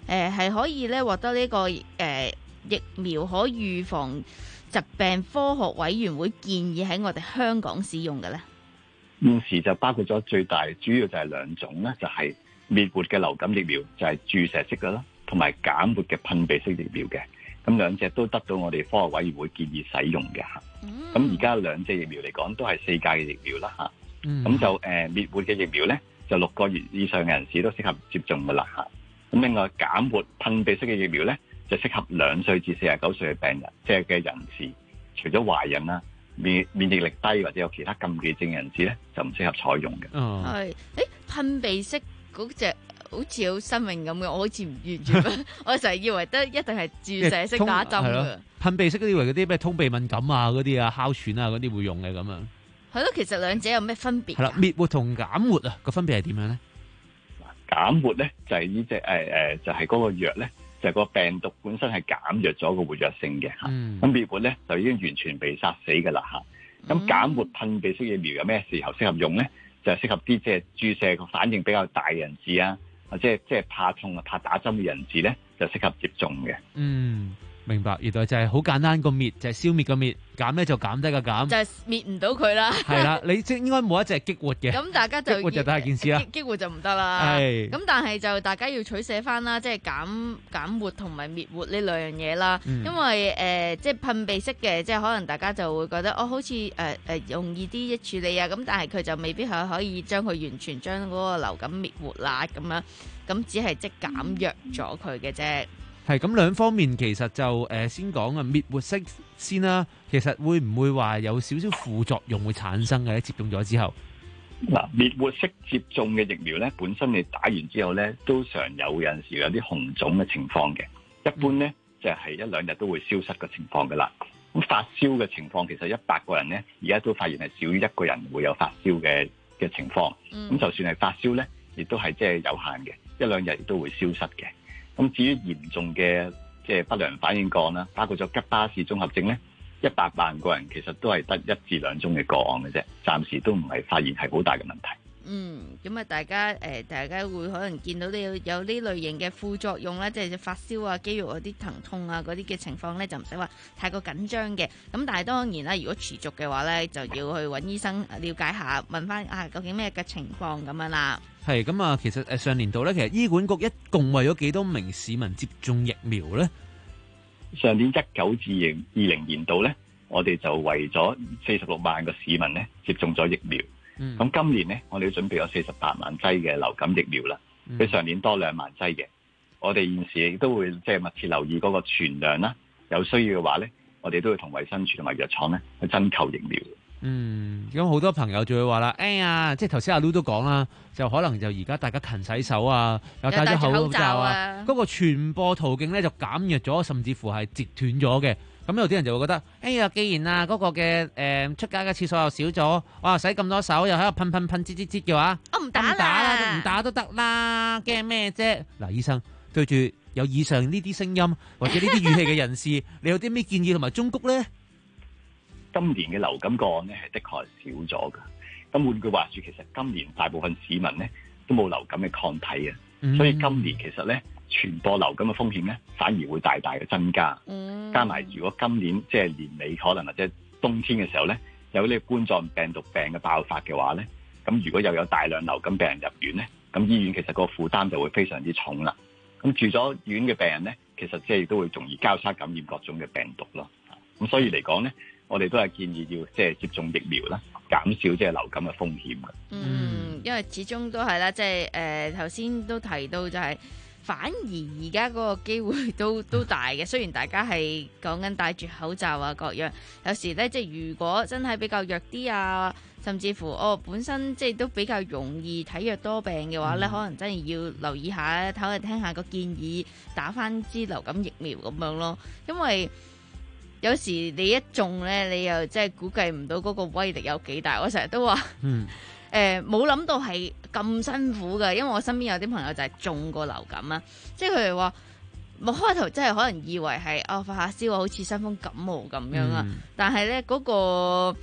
Speaker 16: 誒係可以咧獲得呢、這個誒、呃、疫苗可預防疾病科學委員會建議喺我哋香港使用嘅咧？
Speaker 7: 現時就包括咗最大主要就係兩種咧，就係、是、滅活嘅流感疫苗，就係、是、注射式嘅啦，同埋減活嘅噴鼻式疫苗嘅。咁兩隻都得到我哋科學委員會建議使用嘅嚇。咁而家兩隻疫苗嚟講都係四價嘅疫苗啦嚇。咁、嗯、就誒、呃、滅活嘅疫苗咧，就六個月以上嘅人士都適合接種嘅啦嚇。咁另外減活噴鼻式嘅疫苗咧，就適合兩歲至四十九歲嘅病人，即係嘅人士，除咗懷孕啦、免免疫力低或者有其他禁忌症人士咧，就唔適合採用嘅。
Speaker 16: 哦，係，誒噴鼻式嗰隻好似好新穎咁嘅，我好似唔完全，我成日以為得一定係注射式打針嘅。
Speaker 11: 噴鼻式嗰啲以為嗰啲咩通鼻敏感啊、嗰啲啊、哮喘啊嗰啲會用嘅咁啊。
Speaker 16: 係咯，其實兩者有咩分別？
Speaker 11: 係啦，滅活同減活啊個分別係點樣咧？
Speaker 7: 減活咧就係呢隻誒誒，就係、是、嗰個藥咧，就係、是、個病毒本身係減弱咗個活躍性嘅嚇。咁滅活咧就已經完全被殺死㗎啦嚇。咁減活噴鼻式疫苗有咩時候適合用咧？就係、是、適合啲即係注射個反應比較大嘅人士啊，或者即係怕痛啊、怕打針嘅人士咧，就適合接種嘅。
Speaker 11: 嗯。明白，原來就係好簡單個滅，就係、是、消滅個滅，減咧就減低個減，
Speaker 16: 就係滅唔到佢啦。
Speaker 11: 係啦，你即係應該冇一隻激活嘅。
Speaker 16: 咁大家就
Speaker 11: 激活就第一件事啦，
Speaker 16: 激活就唔得啦。
Speaker 11: 係。
Speaker 16: 咁但係就大家要取捨翻啦，即係減減活同埋滅活呢兩樣嘢啦。嗯、因為誒、呃，即係噴鼻式嘅，即係可能大家就會覺得哦，好似誒誒容易啲處理啊。咁但係佢就未必係可以將佢完全將嗰個流感滅活啦咁樣，咁只係即係減弱咗佢嘅啫。
Speaker 11: 係咁兩方面，其實就誒、呃、先講啊滅活式先啦。其實會唔會話有少少副作用會產生嘅？接種咗之後，
Speaker 7: 嗱滅活式接種嘅疫苗咧，本身你打完之後咧，都常有有陣時有啲紅腫嘅情況嘅。一般咧就係、是、一兩日都會消失嘅情況噶啦。咁發燒嘅情況，其實一百個人咧，而家都發現係少於一個人會有發燒嘅嘅情況。咁、嗯、就算係發燒咧，亦都係即係有限嘅，一兩日亦都會消失嘅。咁至於嚴重嘅即係不良反應個案啦，包括咗吉巴氏綜合症咧，一百萬個人其實都係得一至兩宗嘅個案嘅啫，暫時都唔係發現係好大嘅問題。
Speaker 16: 嗯，咁啊，大家誒、呃，大家會可能見到你有有呢類型嘅副作用咧，即係發燒啊、肌肉嗰啲疼痛啊嗰啲嘅情況咧，就唔使話太過緊張嘅。咁但係當然啦，如果持續嘅話咧，就要去揾醫生了解下，問翻啊究竟咩嘅情況咁樣啦。
Speaker 11: 係咁啊，其實誒上年度咧，其實醫管局一共為咗幾多名市民接種疫苗咧？
Speaker 7: 上年一九至二零年度咧，我哋就為咗四十六萬個市民咧接種咗疫苗。咁、嗯、今年咧，我哋都準備有四十八萬劑嘅流感疫苗啦，比、嗯、上年多兩萬劑嘅。我哋現時亦都會即係密切留意嗰個存量啦，有需要嘅話咧，我哋都會同衛生署同埋藥廠咧去增購疫苗。
Speaker 11: 嗯，咁好多朋友就會話啦，哎呀，即係頭先阿 Lu 都講啦，就可能就而家大家勤洗手啊，又戴咗口罩啊，嗰、嗰個傳播途徑咧就減弱咗，甚至乎係截斷咗嘅。咁有啲人就會覺得，哎呀，既然啊嗰個嘅誒、呃、出街嘅廁所又少咗，哇洗咁多手又喺度噴噴噴擠擠擠嘅話，
Speaker 16: 我唔打啦，
Speaker 11: 唔打都得啦，驚咩啫？嗱，醫生對住有以上呢啲聲音或者呢啲語氣嘅人士，你有啲咩建議同埋忠告咧？
Speaker 7: 今年嘅流感個案咧係的確係少咗㗎。咁換句話說，其實今年大部分市民咧都冇流感嘅抗體嘅、嗯，所以今年其實咧傳播流感嘅風險咧反而會大大嘅增加。嗯、加埋如果今年即係年尾可能或者冬天嘅時候咧有呢個冠狀病毒病嘅爆發嘅話咧，咁如果又有大量流感病人入院咧，咁醫院其實個負擔就會非常之重啦。咁住咗院嘅病人咧，其實即係都會容易交叉感染各種嘅病毒咯。咁所以嚟講咧，我哋都係建議要即係接種疫苗啦，減少即係流感嘅風險嘅。
Speaker 16: 嗯，因為始終都係啦，即係誒頭先都提到就係、是，反而而家嗰個機會都都大嘅。雖然大家係講緊戴住口罩啊各樣，有時咧即係如果真係比較弱啲啊，甚至乎哦本身即係都比較容易體弱多病嘅話咧、嗯，可能真係要留意下，睇下聽下個建議，打返支流感疫苗咁樣咯，因為有時你一中咧，你又即係估計唔到嗰個威力有幾大。我成日都話，誒冇諗到係咁辛苦㗎，因為我身邊有啲朋友就係中過流感啊，即係佢哋話，我開頭真係可能以為係哦發下燒啊，好似傷風感冒咁樣啊，嗯、但係咧嗰個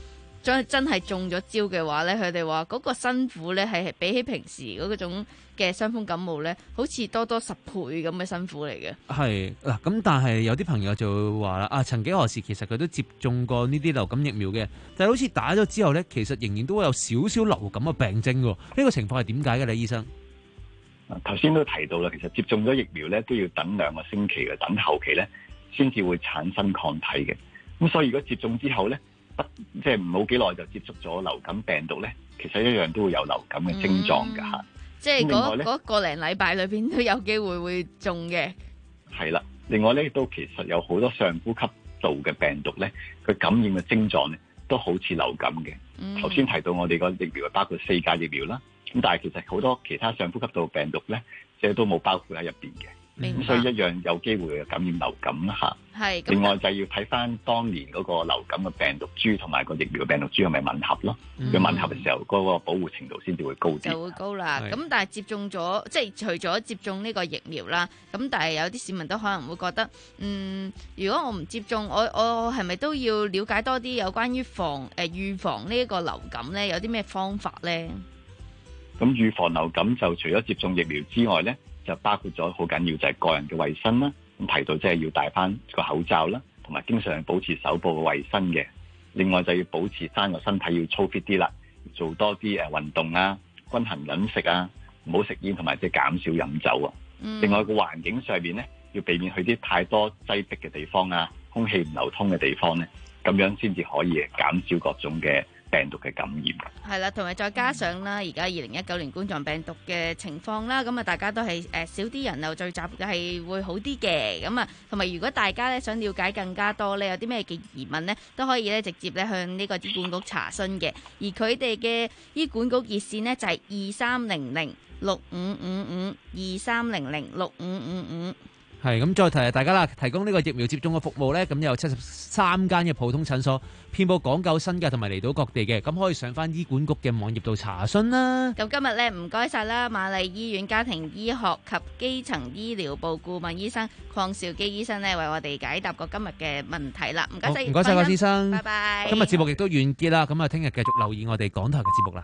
Speaker 16: 真真係中咗招嘅話咧，佢哋話嗰個辛苦咧係比起平時嗰種嘅傷風感冒咧，好似多多十倍咁嘅辛苦嚟嘅。
Speaker 11: 係嗱，咁但係有啲朋友就話啦，啊，曾幾何時其實佢都接種過呢啲流感疫苗嘅，但係好似打咗之後咧，其實仍然都會有少少流感嘅病徵喎。呢個情況係點解嘅咧，醫生？
Speaker 7: 頭先都提到啦，其實接種咗疫苗咧都要等兩個星期嘅等候期咧，先至會產生抗體嘅。咁所以如果接種之後咧，不即係唔好幾耐就接觸咗流感病毒咧，其實一樣都會有流感嘅症狀㗎嚇。
Speaker 16: 即係嗰嗰個零禮拜裏邊都有機會會中嘅。係啦，
Speaker 7: 另外咧都其實有好多上呼吸道嘅病毒咧，佢感染嘅症狀咧都好似流感嘅。頭先、嗯、提到我哋個疫苗包括四價疫苗啦。咁但係其實好多其他上呼吸道病毒咧，即係都冇包括喺入邊嘅，咁所以一樣有機會感染流感啦嚇。係。另外就係要睇翻當年嗰個流感嘅病毒株同埋個疫苗嘅病毒株係咪吻合咯？如果吻合嘅時候，嗰、嗰個保護程度先至會高啲。
Speaker 16: 就會高啦。咁但係接種咗，即係除咗接種呢個疫苗啦，咁但係有啲市民都可能會覺得，嗯，如果我唔接種，我我係咪都要了解多啲有關於防誒、呃、預防呢一個流感咧？有啲咩方法咧？
Speaker 7: 咁預防流感就除咗接種疫苗之外咧，就包括咗好緊要就係個人嘅衛生啦。咁提到即係要戴翻個口罩啦，同埋經常保持手部嘅衛生嘅。另外就要保持翻個身體要操 fit 啲啦，做多啲誒運動啊，均衡飲食啊，唔好食煙同埋即係減少飲酒啊。嗯、另外個環境上面咧，要避免去啲太多擠迫嘅地方啊，空氣唔流通嘅地方咧，咁樣先至可以減少各種嘅病毒嘅感染。
Speaker 16: 係啦，同埋再加上啦，而家二零一九年冠狀病毒嘅情況啦，咁啊大家都係誒少啲人流聚集係會好啲嘅。咁啊，同埋如果大家咧想了解更加多咧，有啲咩嘅疑問咧，都可以咧直接咧向呢個醫管局查詢嘅。而佢哋嘅醫管局熱線呢，就係二三零零六五五五二三零零六五五五。
Speaker 11: 係咁，再提下大家啦，提供呢個疫苗接種嘅服務呢，咁有七十三間嘅普通診所，遍佈港九新界同埋離島各地嘅，咁可以上翻醫管局嘅網頁度查詢啦。
Speaker 16: 咁今日呢，唔該晒啦，瑪麗醫院家庭醫學及基層醫療部顧問醫生鄺兆基醫生呢，為我哋解答過今日嘅問題啦。唔該晒，
Speaker 11: 唔該晒，鄺醫生，
Speaker 16: 拜拜。
Speaker 11: 今日節目亦都完結啦，咁啊，聽日繼續留意我哋港台嘅節目啦。